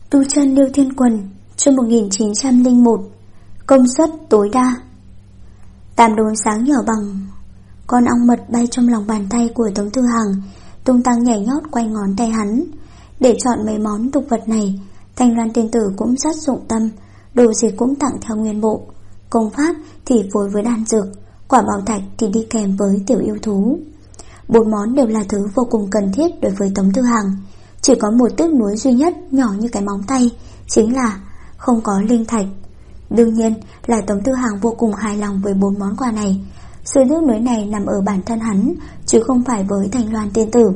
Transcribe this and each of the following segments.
Tu chân Liêu Thiên Quần, chương 1901. Công suất tối đa. Tam đốm sáng nhỏ bằng con ong mật bay trong lòng bàn tay của Tống Thư Hàng, tung tăng nhảy nhót quanh ngón tay hắn. Để chọn mấy món tục vật này, Thanh Loan tiên tử cũng rất dụng tâm, đồ gì cũng tặng theo nguyên bộ. Công pháp thì phối với đan dược, quả bảo thạch thì đi kèm với tiểu yêu thú. 4 món đều là thứ vô cùng cần thiết đối với Tống Thư Hàng. Chỉ có một tiếc nuối duy nhất nhỏ như cái móng tay, chính là không có linh thạch. Đương nhiên là Tống Thư Hàng vô cùng hài lòng với 4 món quà này. Sự tiếc nuối này nằm ở bản thân hắn, chứ không phải với Thanh Loan tiên tử.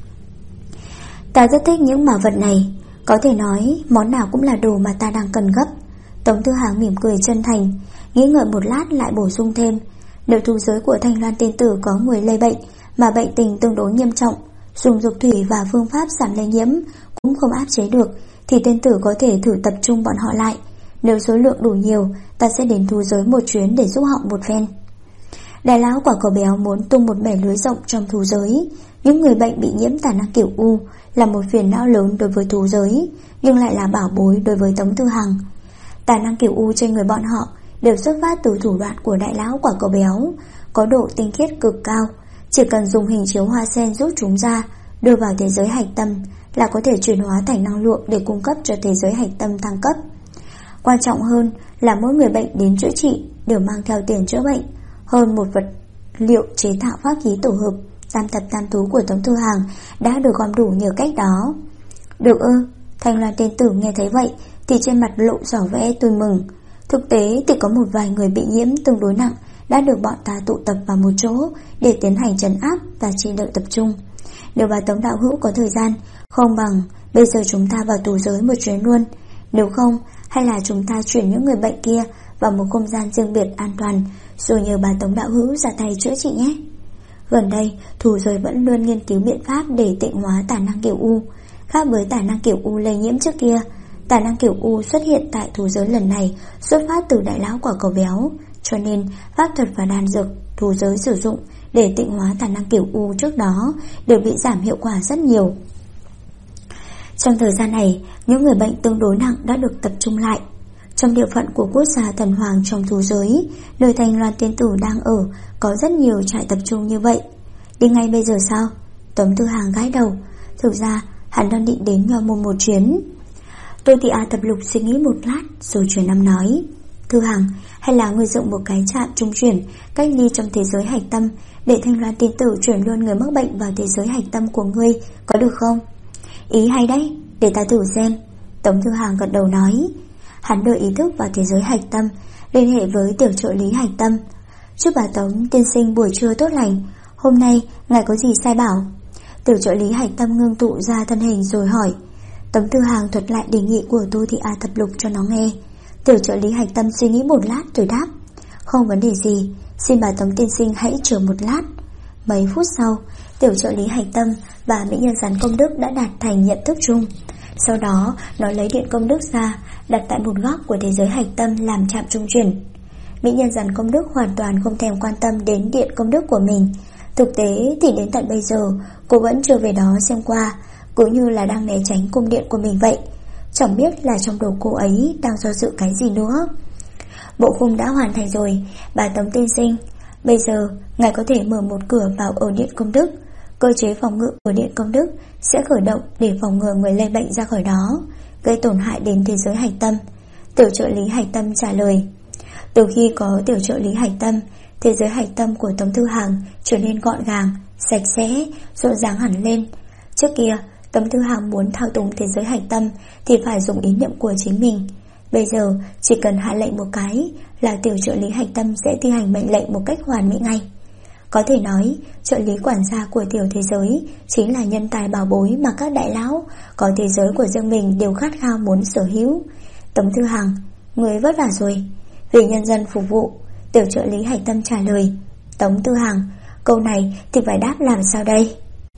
Ta rất thích những bảo vật này, có thể nói món nào cũng là đồ mà ta đang cần gấp. Tống Thư Hàng mỉm cười chân thành, nghĩ ngợi một lát lại bổ sung thêm. Nếu thú giới của Thanh Loan tiên tử có người lây bệnh, mà bệnh tình tương đối nghiêm trọng, dùng dược thủy và phương pháp giảm lây nhiễm cũng không áp chế được, thì tiên tử có thể thử tập trung bọn họ lại. Nếu số lượng đủ nhiều, ta sẽ đến thú giới một chuyến để giúp họ một phen. Đại lão Quả Cầu Béo muốn tung một mẻ lưới rộng trong thú giới. Những người bệnh bị nhiễm tà năng kiểu U là một phiền não lớn đối với thú giới, nhưng lại là bảo bối đối với Tống Thư Hàng. Tà năng kiểu U trên người bọn họ đều xuất phát từ thủ đoạn của đại lão Quả Cầu Béo, có độ tinh khiết cực cao. Chỉ cần dùng hình chiếu hoa sen rút chúng ra, đưa vào thế giới hạch tâm là có thể chuyển hóa thành năng lượng để cung cấp cho thế giới hạch tâm thăng cấp. Quan trọng hơn là mỗi người bệnh đến chữa trị đều mang theo tiền chữa bệnh, hơn một vật liệu chế tạo pháp khí tổ hợp tam thập tam thú của Tống Thư Hàng đã được gom đủ nhờ cách đó. Được ư? Thanh Loan tiên tử nghe thấy vậy thì trên mặt lộ rõ vẻ tươi mừng. Thực tế thì có một vài người bị nhiễm tương đối nặng đã được bọn ta tụ tập vào một chỗ để tiến hành trấn áp và trị liệu tập trung. Nếu bà Tống đạo hữu có thời gian, không bằng bây giờ chúng ta vào tù giới một chuyến luôn. Nếu không, hay là chúng ta chuyển những người bệnh kia vào một không gian riêng biệt an toàn, rồi nhờ bà Tống đạo hữu ra tay chữa trị nhé. Gần đây, thù giới vẫn luôn nghiên cứu biện pháp để tịnh hóa tà năng kiểu U. Khác với tà năng kiểu U lây nhiễm trước kia, tà năng kiểu U xuất hiện tại thú giới lần này xuất phát từ đại lão Quả Cầu Béo, cho nên pháp thuật và đan dược thú giới sử dụng để tịnh hóa tà năng kiểu U trước đó đều bị giảm hiệu quả rất nhiều. Trong thời gian này, những người bệnh tương đối nặng đã được tập trung lại. Trong địa phận của quốc gia thần hoàng trong thú giới, nơi Thanh Loan tiên tử đang ở, có rất nhiều trại tập trung như vậy. Đi ngay bây giờ sao? Tống Thư Hàng gãi đầu. Thực ra hắn đang định đến Nho Môn một chuyến. Tô Thị A Thập Lục suy nghĩ một lát rồi truyền âm nói: Thư Hàng, hay là người dựng một cái trạm trung chuyển cách ly trong thế giới hạch tâm, để Thanh Loan tiên tử chuyển luôn người mắc bệnh vào thế giới hạch tâm của ngươi, có được không? Ý hay đấy, để ta thử xem. Tống Thư Hàng gật đầu nói. Hắn đưa ý thức vào thế giới hạch tâm, liên hệ với tiểu trợ lý hạch tâm. Chúc bà Tống tiên sinh buổi trưa tốt lành, hôm nay ngài có gì sai bảo? Tiểu trợ lý hạch tâm ngưng tụ ra thân hình rồi hỏi. Tống Thư Hàng thuật lại đề nghị của Tô Thị A Thập Lục cho nó nghe. Tiểu trợ lý hạch tâm suy nghĩ một lát rồi đáp: Không vấn đề gì, xin bà Tống tiên sinh hãy chờ một lát. Mấy phút sau, tiểu trợ lý hạch tâm và mỹ nhân rắn công đức đã đạt thành nhận thức chung. Sau đó nó lấy điện công đức ra, đặt tại một góc của thế giới hạch tâm làm trạm trung chuyển. Mỹ nhân rắn công đức hoàn toàn không thèm quan tâm đến điện công đức của mình. Thực tế thì đến tận bây giờ cô vẫn chưa về đó xem qua, cứ như là đang né tránh cung điện của mình vậy. Chẳng biết là trong đầu cô ấy đang do dự cái gì nữa. Bộ khung đã hoàn thành rồi, bà Tống tiên sinh. Bây giờ ngài có thể mở một cửa vào ở điện công đức. Cơ chế phòng ngự của điện công đức sẽ khởi động để phòng ngừa người lây bệnh ra khỏi đó, gây tổn hại đến thế giới hạch tâm. Tiểu trợ lý hạch tâm trả lời. Từ khi có tiểu trợ lý hạch tâm, thế giới hạch tâm của Tống Thư Hàng trở nên gọn gàng, sạch sẽ, rộn ràng hẳn lên. Trước kia Tống Thư Hàng muốn thao túng thế giới hạch tâm thì phải dùng ý niệm của chính mình. Bây giờ chỉ cần hạ lệnh một cái là tiểu trợ lý hạch tâm sẽ thi hành mệnh lệnh một cách hoàn mỹ ngay. Có thể nói trợ lý quản gia của tiểu thế giới chính là nhân tài bảo bối mà các đại lão có thế giới của riêng mình đều khát khao muốn sở hữu. Tống Thư Hàng, người vất vả rồi. Vì nhân dân phục vụ, tiểu trợ lý hạch tâm trả lời. Tống Thư Hàng, câu này thì phải đáp làm sao đây?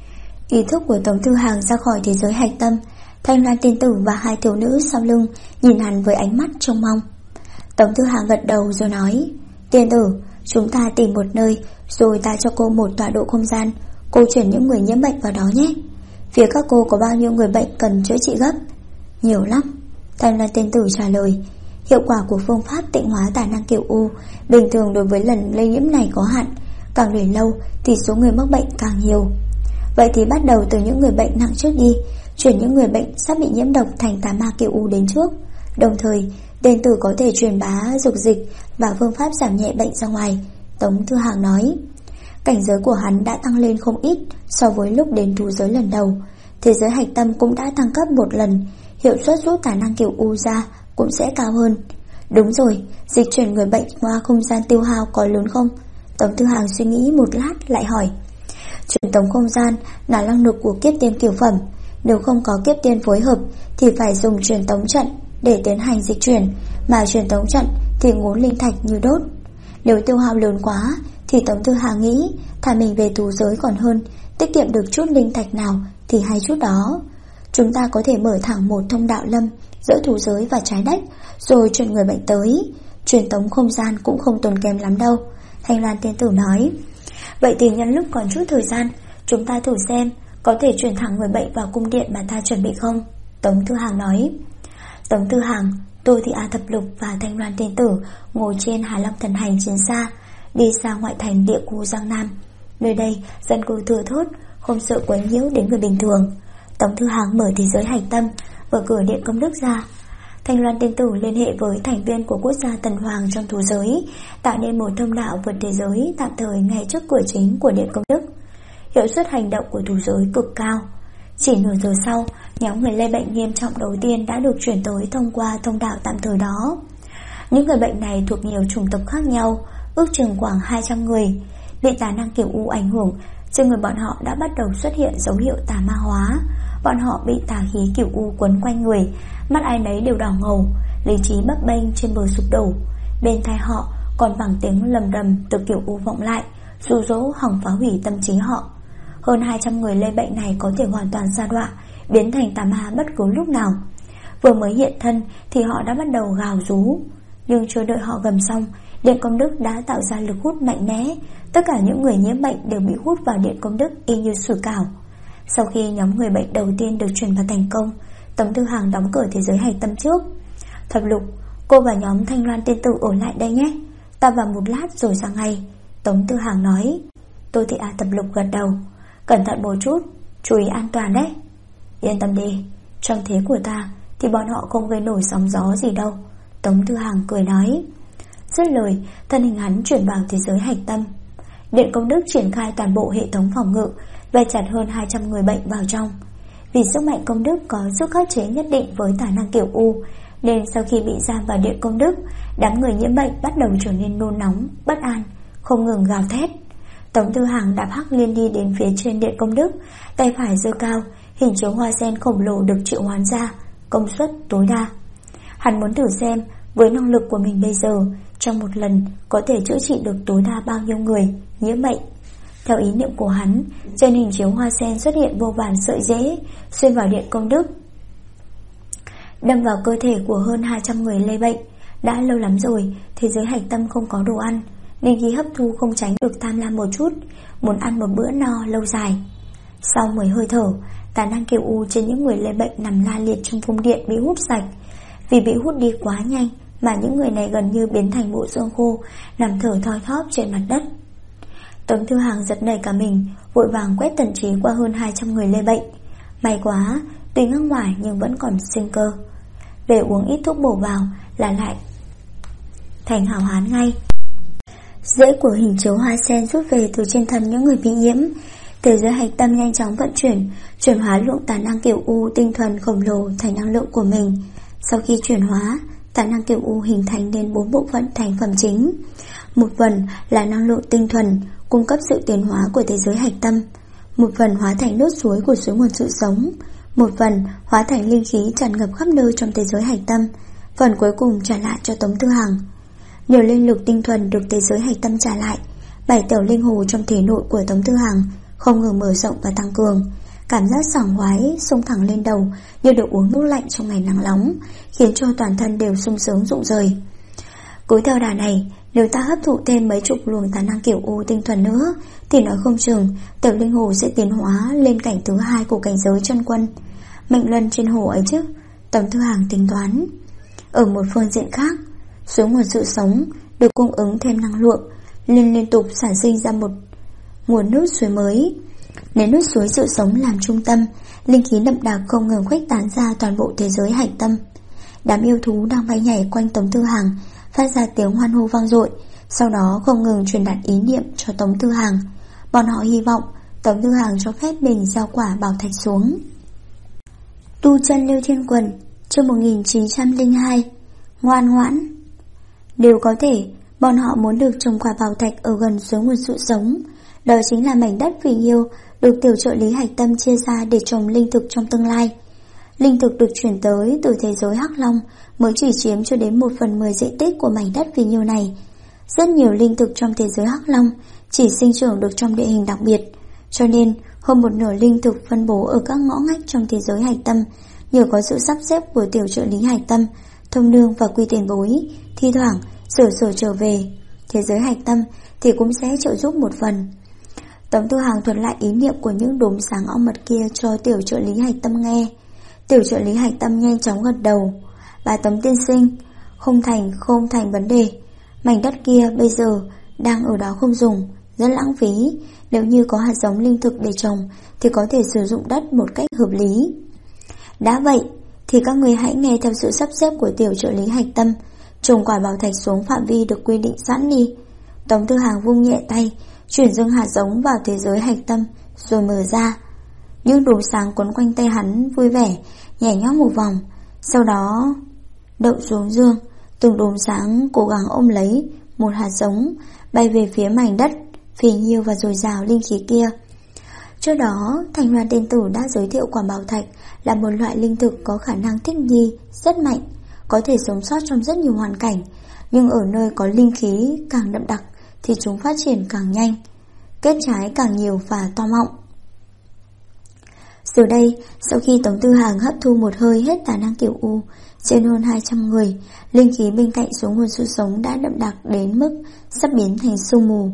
Ý thức của Tống Thư Hàng ra khỏi thế giới hạch tâm. Thanh Loan tiên tử và hai thiếu nữ sau lưng nhìn hắn với ánh mắt trông mong. Tống Thư Hàng gật đầu rồi nói: Tiên tử, chúng ta tìm một nơi, rồi ta cho cô một tọa độ không gian, cô chuyển những người nhiễm bệnh vào đó nhé. Phía các cô có bao nhiêu người bệnh cần chữa trị gấp? Nhiều lắm. Thanh Loan tiên tử trả lời. Hiệu quả của phương pháp tịnh hóa tà năng kiểu U bình thường đối với lần lây nhiễm này có hạn, càng để lâu thì số người mắc bệnh càng nhiều. Vậy thì bắt đầu từ những người bệnh nặng trước đi, chuyển những người bệnh sắp bị nhiễm độc thành tà ma kiểu U đến trước. Đồng thời tiên tử có thể truyền bá dục dịch và phương pháp giảm nhẹ bệnh ra ngoài, Tống Thư Hàng nói. Cảnh giới của hắn đã tăng lên không ít so với lúc đến thú giới lần đầu. Thế giới hạch tâm cũng đã tăng cấp một lần, hiệu suất rút tà năng kiểu U ra cũng sẽ cao hơn. Đúng rồi, dịch chuyển người bệnh qua không gian tiêu hao có lớn không? Tống Thư Hàng suy nghĩ một lát lại hỏi. Truyền tống không gian là năng lực của kiếp tiên cửu phẩm, nếu không có kiếp tiên phối hợp thì phải dùng truyền tống trận để tiến hành dịch chuyển, mà truyền tống trận thì ngốn linh thạch như đốt. Nếu tiêu hao lớn quá thì Tống Thư Hàng nghĩ thả mình về thú giới còn hơn, tiết kiệm được chút linh thạch nào thì hay chút đó. Chúng ta có thể mở thẳng một thông đạo lâm giữa thú giới và trái đất, rồi chuyển người bệnh tới. Truyền tống không gian cũng không tốn kém lắm đâu, Thanh Loan tiên tử nói. Vậy thì nhân lúc còn chút thời gian, chúng ta thử xem có thể chuyển thẳng người bệnh vào cung điện mà ta chuẩn bị không? Tống Thư Hàng nói. Tống Thư Hàng, Tô Thị A Thập Lục và Thanh Loan tiên tử ngồi trên Hà Long thần hành chiến xa, đi ra ngoại thành địa khu Giang Nam. Nơi đây dân cư thừa thớt, không sợ quấy nhiễu đến người bình thường. Tống Thư Hàng mở thế giới hạch tâm, mở cửa điện công đức ra. Thanh Loan tiên tử liên hệ với thành viên của quốc gia Tần Hoàng trong thú giới, tạo nên một thông đạo vượt thế giới tạm thời ngay trước cửa chính của điện công đức. Hiệu suất hành động của thú giới cực cao. Chỉ nửa giờ sau, nhóm người lây bệnh nghiêm trọng đầu tiên đã được chuyển tới thông qua thông đạo tạm thời đó. Những người bệnh này thuộc nhiều chủng tộc khác nhau, ước chừng khoảng 200 người. Bị tà năng kiểu U ảnh hưởng, trên người bọn họ đã bắt đầu xuất hiện dấu hiệu tà ma hóa. Bọn họ bị tà khí kiểu U quấn quanh người, mắt ai nấy đều đỏ ngầu, lý trí bấp bênh trên bờ sụp đổ. Bên tai họ còn vẳng tiếng lầm rầm từ kiểu U vọng lại, dụ dỗ hỏng phá hủy tâm trí họ. Hơn 200 người lây bệnh này có thể hoàn toàn sa đọa, biến thành tà ma bất cứ lúc nào. Vừa mới hiện thân thì họ đã bắt đầu gào rú. Nhưng chưa đợi họ gầm xong, điện công đức đã tạo ra lực hút mạnh mẽ. Tất cả những người nhiễm bệnh đều bị hút vào điện công đức y như sủi cảo. Sau khi nhóm người bệnh đầu tiên được chuyển vào thành công, Tống Thư Hàng đóng cửa thế giới hạch tâm trước. Thập Lục, cô và nhóm Thanh Loan tiên tử ở lại đây nhé, ta vào một lát rồi ra ngay, Tống Thư Hàng nói. Tô Thị A Thập Lục gật đầu. Cẩn thận một chút, chú ý an toàn đấy. Yên tâm đi, trong thế của ta thì bọn họ không gây nổi sóng gió gì đâu, Tống Thư Hàng cười nói. Dứt lời, thân hình hắn chuyển vào thế giới hạch tâm. Điện công đức triển khai toàn bộ hệ thống phòng ngự, vây chặt hơn 200 người bệnh vào trong. Vì sức mạnh công đức có sức khắc chế nhất định với tà năng kiểu U, nên sau khi bị giam vào điện công đức, đám người nhiễm bệnh bắt đầu trở nên nôn nóng, bất an, không ngừng gào thét. Tống Thư Hàng đạp hắc liên đi đến phía trên điện công đức, tay phải giơ cao, hình chiếu hoa sen khổng lồ được triệu hoán ra, công suất tối đa. Hắn muốn thử xem với năng lực của mình bây giờ, trong một lần có thể chữa trị được tối đa bao nhiêu người nhiễm bệnh. Theo ý niệm của hắn, trên hình chiếu hoa sen xuất hiện vô vàn sợi rễ xuyên vào điện công đức, đâm vào cơ thể của hơn 200 người lây bệnh. Đã lâu lắm rồi thế giới hạch tâm không có đồ ăn, nên khi hấp thu không tránh được tham lam một chút, muốn ăn một bữa no lâu dài. Sau 10 hơi thở, tà năng kiểu U trên những người lây bệnh nằm la liệt trong cung điện bị hút sạch. Vì bị hút đi quá nhanh mà những người này gần như biến thành bộ xương khô, nằm thở thoi thóp trên mặt đất. Tống Thư Hàng giật nảy cả mình, vội vàng quét tần trí qua hơn 200 người lây bệnh. May quá, tuy ngắc ngoài nhưng vẫn còn sinh cơ. Về uống ít thuốc bổ vào là lại thành hảo hán ngay. Rễ của hình chiếu hoa sen rút về từ trên thân những người bị nhiễm. Thế giới hạch tâm nhanh chóng vận chuyển hóa lượng tà năng kiểu U tinh thuần khổng lồ thành năng lượng của mình. Sau khi chuyển hóa, tà năng kiểu U hình thành nên 4 bộ phận thành phẩm chính. Một phần là năng lượng tinh thuần, cung cấp sự tiến hóa của thế giới hạch tâm. Một phần hóa thành nước suối của suối nguồn sự sống. Một phần hóa thành linh khí tràn ngập khắp nơi trong thế giới hạch tâm. Phần cuối cùng trả lại cho Tống Thư Hàng. Nhờ linh lực tinh thuần được thế giới hạch tâm trả lại, 7 tiểu linh hồ trong thể nội của Tống Thư Hàng không ngừng mở rộng và tăng cường. Cảm giác sảng khoái xông thẳng lên đầu như được uống nước lạnh trong ngày nắng nóng, khiến cho toàn thân đều sung sướng rụng rời. Cứ theo đà này, nếu ta hấp thụ thêm mấy chục luồng tà năng kiểu U tinh thuần nữa, thì nói không chừng tiểu linh hồ sẽ tiến hóa lên cảnh thứ 2 của cảnh giới chân quân. Mệnh luân trên hồ ấy chứ, Tống Thư Hàng tính toán. Ở một phương diện khác, suối nguồn sự sống được cung ứng thêm năng lượng, liên tục sản sinh ra một nguồn nước suối mới. Lấy nước suối sự sống làm trung tâm, linh khí đậm đặc không ngừng khuếch tán ra toàn bộ thế giới hải tâm. Đám yêu thú đang bay nhảy quanh Tống Thư Hàng phát ra tiếng hoan hô vang dội, sau đó không ngừng truyền đạt ý niệm cho Tống Thư Hàng. Bọn họ hy vọng Tống Thư Hàng cho phép mình gieo quả bảo thạch xuống. Tu chân Lưu Thiên Quần, chương 1902. Ngoan ngoãn. Đều có thể, bọn họ muốn được trồng quả bảo thạch ở gần suối nguồn sự sống. Đó chính là mảnh đất vì yêu được tiểu trợ lý Hạch Tâm chia ra để trồng linh thực trong tương lai. Linh thực được chuyển tới từ thế giới Hắc Long mới chỉ chiếm cho đến 1/10 diện tích của mảnh đất vì yêu này. Rất nhiều linh thực trong thế giới Hắc Long chỉ sinh trưởng được trong địa hình đặc biệt, cho nên hơn một nửa linh thực phân bố ở các ngõ ngách trong thế giới Hạch Tâm. Nhờ có sự sắp xếp của tiểu trợ lý Hạch Tâm, Thông Nương và Quy Tiền Bối, thi thoảng sửa trở về thế giới Hạch Tâm thì cũng sẽ trợ giúp một phần. Tống Thư Hàng thuật lại ý niệm của những đốm sáng ong mật kia cho tiểu trợ lý Hạch Tâm nghe. Tiểu trợ lý Hạch Tâm nhanh chóng gật đầu. Bà Tống tiên sinh, không thành vấn đề. Mảnh đất kia bây giờ đang ở đó không dùng, rất lãng phí. Nếu như có hạt giống linh thực để trồng thì có thể sử dụng đất một cách hợp lý. Đã vậy thì các người hãy nghe theo sự sắp xếp của tiểu trợ lý Hạch Tâm, trồng quả bảo thạch xuống phạm vi được quy định sẵn đi. Tống Thư Hàng vung nhẹ tay, chuyển dâng hạt giống vào thế giới Hạch Tâm rồi mở ra. Những đốm sáng quấn quanh tay hắn vui vẻ nhảy nhót một vòng, sau đó đậu xuống dương. Từng đốm sáng cố gắng ôm lấy một hạt giống, bay về phía mảnh đất phì nhiêu và dồi dào linh khí kia. Trước đó, Thành Loan Tiên Tử đã giới thiệu quả bảo thạch là một loại linh thực có khả năng thích nghi rất mạnh, có thể sống sót trong rất nhiều hoàn cảnh, nhưng ở nơi có linh khí càng đậm đặc thì chúng phát triển càng nhanh, kết trái càng nhiều và to mọng. Giờ đây, sau khi Tống Thư Hàng hấp thu một hơi hết tà năng kiểu U trên hơn 200 người, linh khí bên cạnh số nguồn sự sống đã đậm đặc đến mức sắp biến thành sương mù.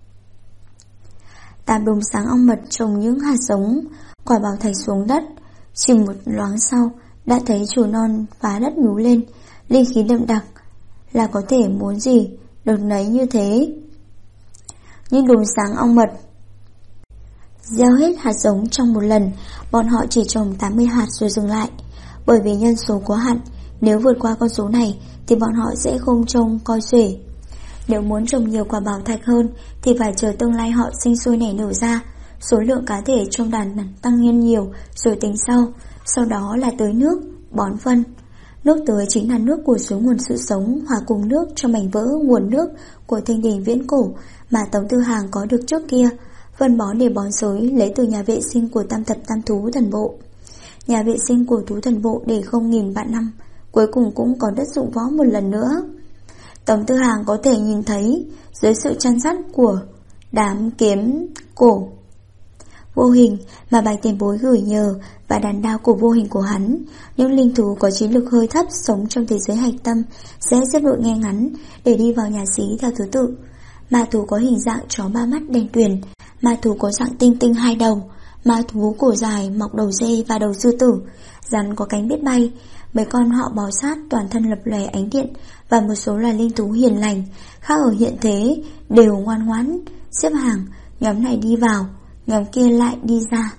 8 đốm sáng ong mật trồng những hạt giống quả bảo thạch xuống đất. Chỉ một loáng sau đã thấy chồi non phá đất nhú lên. Linh khí đậm đặc là có thể muốn gì được nấy như thế. Nhưng đốm sáng ong mật gieo hết hạt giống trong một lần. Bọn họ chỉ trồng 80 hạt rồi dừng lại, bởi vì nhân số có hạn. Nếu vượt qua con số này thì bọn họ sẽ không trông coi xuể. Nếu muốn trồng nhiều quả bảo thạch hơn thì phải chờ tương lai họ sinh sôi nảy nở ra, số lượng cá thể trong đàn tăng nhân nhiều rồi tính sau. Sau đó là tưới nước, bón phân. Nước tưới chính là nước của suối nguồn sự sống hòa cùng nước cho mảnh vỡ nguồn nước của Thiên Đình viễn cổ mà Tống Thư Hàng có được trước kia. Phân bón để bón xới lấy từ nhà vệ sinh của Tam Thập Tam Thú Thần Bộ. Nhà vệ sinh của Thú Thần Bộ để không nghìn vạn năm, cuối cùng cũng có đất dụng võ một lần nữa. Tống Thư Hàng có thể nhìn thấy dưới sự chăn dắt của đám kiếm cổ vô hình mà Bạch Tiền Bối gửi nhờ và đàn đao cổ vô hình của hắn, những linh thú có trí lực hơi thấp sống trong thế giới Hạch Tâm sẽ xếp đội nghe ngắn để đi vào nhà xí theo thứ tự. Ma thú có hình dạng chó 3 mắt đen tuyền, ma thú có dạng tinh tinh 2 đầu, ma thú cổ dài mọc đầu dê và đầu sư tử, rắn có cánh biết bay. Mấy con họ bò sát toàn thân lập lòe ánh điện và một số loài linh thú hiền lành khác ở hiện thế đều ngoan ngoãn xếp hàng, nhóm này đi vào, nhóm kia lại đi ra.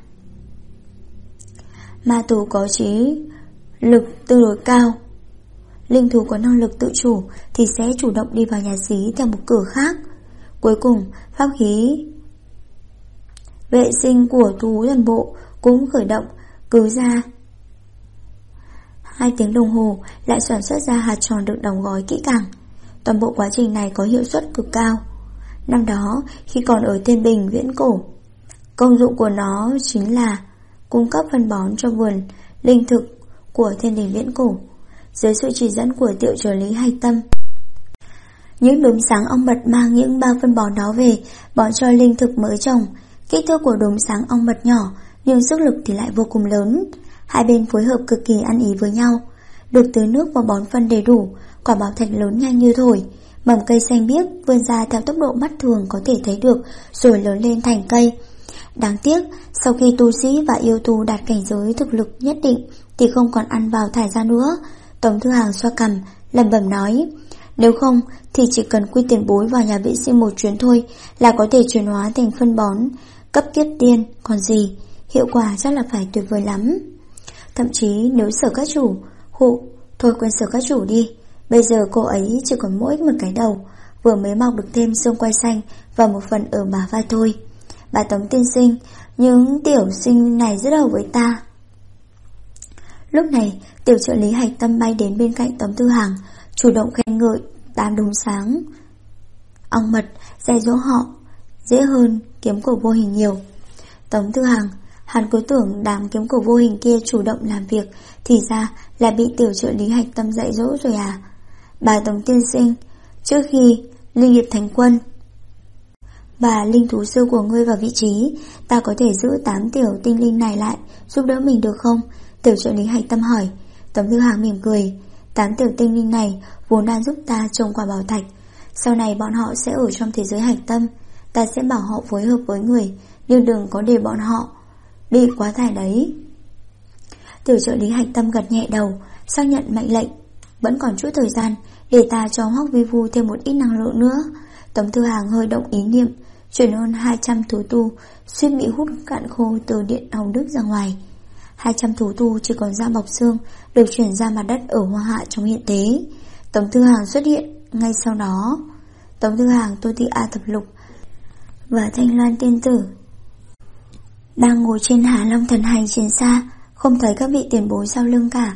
Ma thú có trí lực tương đối cao, linh thú có năng lực tự chủ thì sẽ chủ động đi vào nhà xí theo một cửa khác. Cuối cùng, pháp khí vệ sinh của Thú Thần Bộ cũng khởi động, cứ ra 2 tiếng đồng hồ lại sản xuất ra hạt tròn được đóng gói kỹ càng. Toàn bộ quá trình này có hiệu suất cực cao. Năm đó, khi còn ở Thiên Bình viễn cổ, công dụng của nó chính là cung cấp phân bón cho vườn linh thực của Thiên Đình viễn cổ. Dưới sự chỉ dẫn của tiểu trợ lý Hạch Tâm, những đốm sáng ong mật mang những bao phân bón đó về bón cho linh thực mới trồng. Kích thước của đốm sáng ong mật nhỏ nhưng sức lực thì lại vô cùng lớn. Hai bên phối hợp cực kỳ ăn ý với nhau. Được tưới nước và bón phân đầy đủ, quả bảo thạch lớn nhanh như thổi. Mầm cây xanh biếc vươn ra theo tốc độ mắt thường có thể thấy được rồi lớn lên thành cây. Đáng tiếc, sau khi tu sĩ và yêu tu đạt cảnh giới thực lực nhất định thì không còn ăn vào thải ra nữa. Tống Thư Hàng xoa cằm, lẩm bẩm nói, nếu không thì chỉ cần quy tiền bối vào nhà vệ sinh một chuyến thôi là có thể chuyển hóa thành phân bón cấp kiếp tiên, còn gì, hiệu quả chắc là phải tuyệt vời lắm. Thậm chí nếu Sở các chủ, thôi quên Sở các chủ đi, bây giờ cô ấy chỉ còn mỗi một cái đầu, vừa mới mọc được thêm xương quai xanh và một phần ở bả vai thôi. Bà Tống tiên sinh, những tiểu sinh này rất hợp với ta. Lúc này tiểu trợ lý Hạch Tâm bay đến bên cạnh Tống Thư Hàng, chủ động khen ngợi Tám Đốm Sáng. Ong mật dạy dỗ họ dễ hơn kiếm cổ vô hình nhiều. Tống Thư Hàng, hắn cứ tưởng đám kiếm cổ vô hình kia chủ động làm việc, thì ra là bị tiểu trợ lý Hạch Tâm dạy dỗ rồi à. Bà Tống tiên sinh, trước khi Linh Nghiệp Thánh Quân và linh thú sư của ngươi vào vị trí, ta có thể giữ 8 tiểu tinh linh này lại giúp đỡ mình được không? Tiểu trợ lý Hạch Tâm hỏi. Tống Thư Hàng mỉm cười, 8 tiểu tinh linh này vốn đang giúp ta trồng quả bảo thạch, sau này bọn họ sẽ ở trong thế giới Hạch Tâm, ta sẽ bảo họ phối hợp với người, nhưng đừng có để bọn họ bị quá tải đấy. Tiểu trợ lý Hạch Tâm gật nhẹ đầu, xác nhận mệnh lệnh. Vẫn còn chút thời gian để ta cho Hoắc Vi Vu thêm một ít năng lượng nữa. Tống Thư Hàng hơi động ý niệm, chuyển hơn 200 thú tu suýt bị hút cạn khô từ điện Hồng Đức ra ngoài. 200 thú tu chỉ còn da bọc xương được chuyển ra mặt đất ở Hoa Hạ trong hiện tế. Tống Thư Hàng xuất hiện ngay sau đó. Tống Thư Hàng, Tô Thị A Thập Lục và Thanh Loan Tiên Tử đang ngồi trên Hà Long Thần Hành chiến xa, không thấy các vị tiền bối sau lưng cả.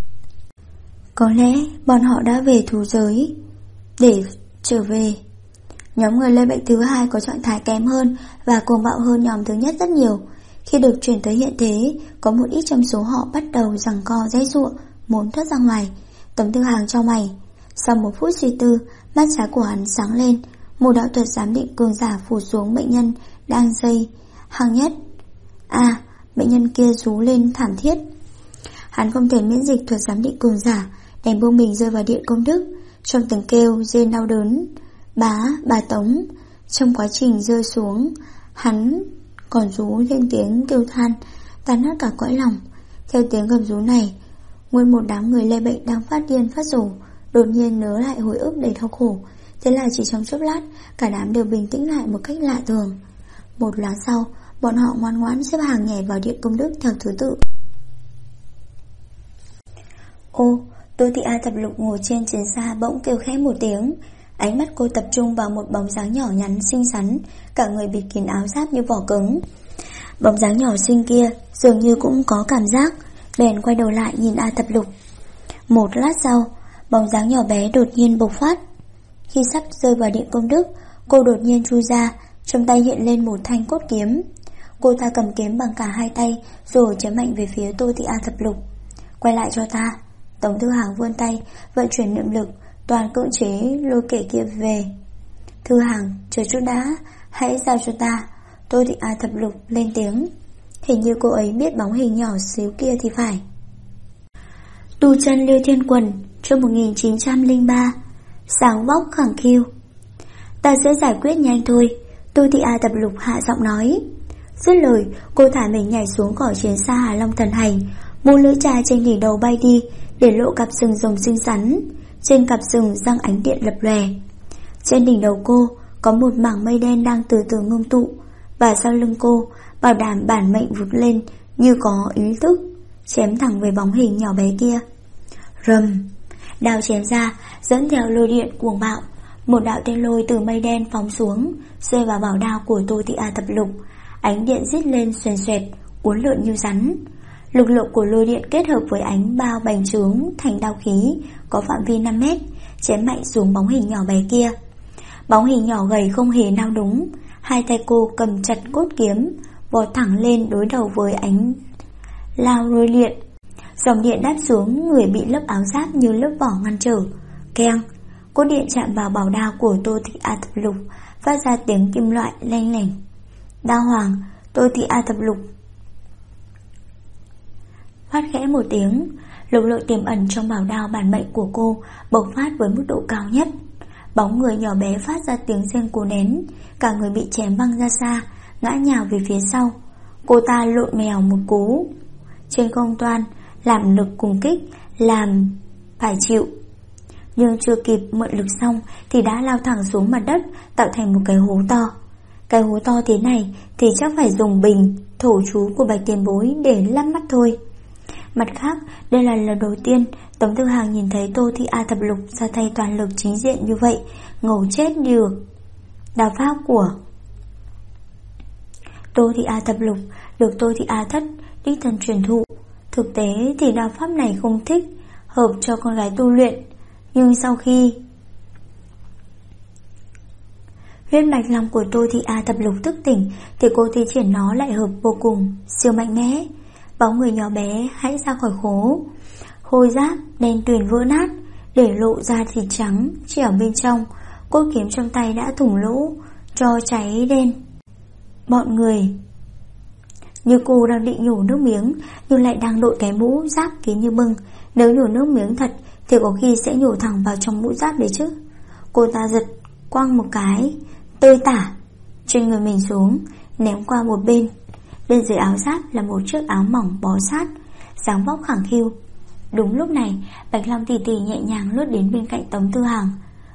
Có lẽ bọn họ đã về thú giới để trở về. Nhóm người lây bệnh thứ hai có trạng thái kém hơn và cuồng bạo hơn nhóm thứ nhất rất nhiều. Khi được chuyển tới hiện thế, có một ít trong số họ bắt đầu giằng co giãy giụa, muốn thoát ra ngoài. Tống Thư Hàng chau mày. Sau một phút suy tư, mắt trái của hắn sáng lên, một đạo thuật giám định cường giả phủ xuống bệnh nhân đang dây hàng nhất. Bệnh nhân kia rú lên thảm thiết. Hắn không thể miễn dịch thuật giám định cường giả, đành buông mình rơi vào điện công đức. Trong tiếng kêu rên đau đớn, bà Tống. Trong quá trình rơi xuống, hắn còn rú lên tiếng kêu than, tan nát cả cõi lòng. Theo tiếng gầm rú này, nguyên một đám người lây bệnh đang phát điên phát rồ đột nhiên nhớ lại hồi ức đầy đau khổ. Thế là chỉ trong chốc lát, cả đám đều bình tĩnh lại một cách lạ thường. Một lát sau, bọn họ ngoan ngoãn xếp hàng nhảy vào điện công đức theo thứ tự. Ô, Tô Thị A Thập Lục ngồi trên chiến xa bỗng kêu khẽ một tiếng. Ánh mắt cô tập trung vào một bóng dáng nhỏ nhắn xinh xắn, cả người bịt kín áo giáp như vỏ cứng. Bóng dáng nhỏ xinh kia dường như cũng có cảm giác, bèn quay đầu lại nhìn A Thập Lục. Một lát sau, bóng dáng nhỏ bé đột nhiên bộc phát. Khi sắp rơi vào điện công đức, cô đột nhiên chui ra, trong tay hiện lên một thanh cốt kiếm. Cô ta cầm kiếm bằng cả hai tay rồi chém mạnh về phía Tô Thị A Thập Lục. Quay lại cho ta. Tống Thư Hàng vươn tay vận chuyển niệm lực, toàn cưỡng chế lôi kẻ kia về. Thư Hàng, chờ chút đã, hãy giao cho ta. Tô Thị A Thập Lục lên tiếng. Hình như cô ấy biết bóng hình nhỏ xíu kia thì phải. Tu chân Liêu Thiên Quần, chương 1903. Sáng vóc khẳng khiu. Ta sẽ giải quyết nhanh thôi, Tô Thị A Thập Lục hạ giọng nói. Dứt lời, cô thả mình nhảy xuống khỏi chiến xa Hà Long Thần Hành, một lưỡi chai trên đỉnh đầu bay đi, để lộ cặp sừng rồng xinh xắn. Trên cặp sừng răng ánh điện lập lòe. Trên đỉnh đầu cô có một mảng mây đen đang từ từ ngưng tụ, và sau lưng cô bảo đảm bản mệnh vụt lên như có ý thức, chém thẳng về bóng hình nhỏ bé kia. Rầm, đao chém ra dẫn theo lôi điện cuồng bạo. Một đạo tên lôi từ mây đen phóng xuống, rơi vào bảo đao của Tô Thị A Thập Lục. Ánh điện rít lên xoèn xoẹt, uốn lượn như rắn. Lực lượng của lôi điện kết hợp với ánh bao bành trướng thành đao khí có phạm vi 5 mét, chém mạnh xuống bóng hình nhỏ bé kia. Bóng hình nhỏ gầy không hề nao đúng, hai tay cô cầm chặt cốt kiếm, vọt thẳng lên đối đầu với ánh lao lôi điện. Dòng điện đáp xuống, người bị lớp áo giáp như lớp vỏ ngăn trở. Keng, cốt điện chạm vào bảo đao của Tô Thị A Thập Lục, phát ra tiếng kim loại lanh lảnh. Đao hoàng, Tô Thị A Thập Lục phát khẽ một tiếng. Lực lượng tiềm ẩn trong bảo đao bản mệnh của cô bộc phát với mức độ cao nhất. Bóng người nhỏ bé phát ra tiếng rên cố nén, cả người bị chém văng ra xa, ngã nhào về phía sau. Cô ta lộn mèo một cú trên không toan, làm lực cùng kích, làm phải chịu. Nhưng chưa kịp mượn lực xong thì đã lao thẳng xuống mặt đất, tạo thành một cái hố to. Cái hố to thế này thì chắc phải dùng bình thổ chú của Bạch Tiền Bối để lắp mắt thôi. Mặt khác, đây là lần đầu tiên Tống Tư Hằng nhìn thấy Tô Thị A Thập Lục ra tay toàn lực chính diện như vậy, ngầu chết đi được. Đao pháp của Tô Thị A Thập Lục được Tô Thị A Thất đích thân truyền thụ. Thực tế thì đao pháp này không thích hợp cho con gái tu luyện, nhưng sau khi huyết mạch long của Tô Thị A Thập Lục thức tỉnh thì cô thi triển nó lại hợp vô cùng, siêu mạnh mẽ. Bóng người nhỏ bé hãy ra khỏi khố, khôi giáp đen tuyền vỡ nát, để lộ ra thịt trắng trẻo bên trong. Cốt kiếm trong tay đã thủng lỗ, cho cháy đen. Bọn người như cô đang định nhổ nước miếng, nhưng lại đang đội cái mũ giáp kín như bưng. Nếu nhổ nước miếng thật thì có khi sẽ nhổ thẳng vào trong mũ giáp đấy chứ. Cô ta giật quăng một cái tơi tả trên người mình xuống, ném qua một bên. Bên dưới áo giáp là một chiếc áo mỏng bó sát, dáng vóc khẳng khiu. Đúng lúc này, Bạch Long tỷ tỷ nhẹ nhàng lướt đến bên cạnh Tống Tư Hằng.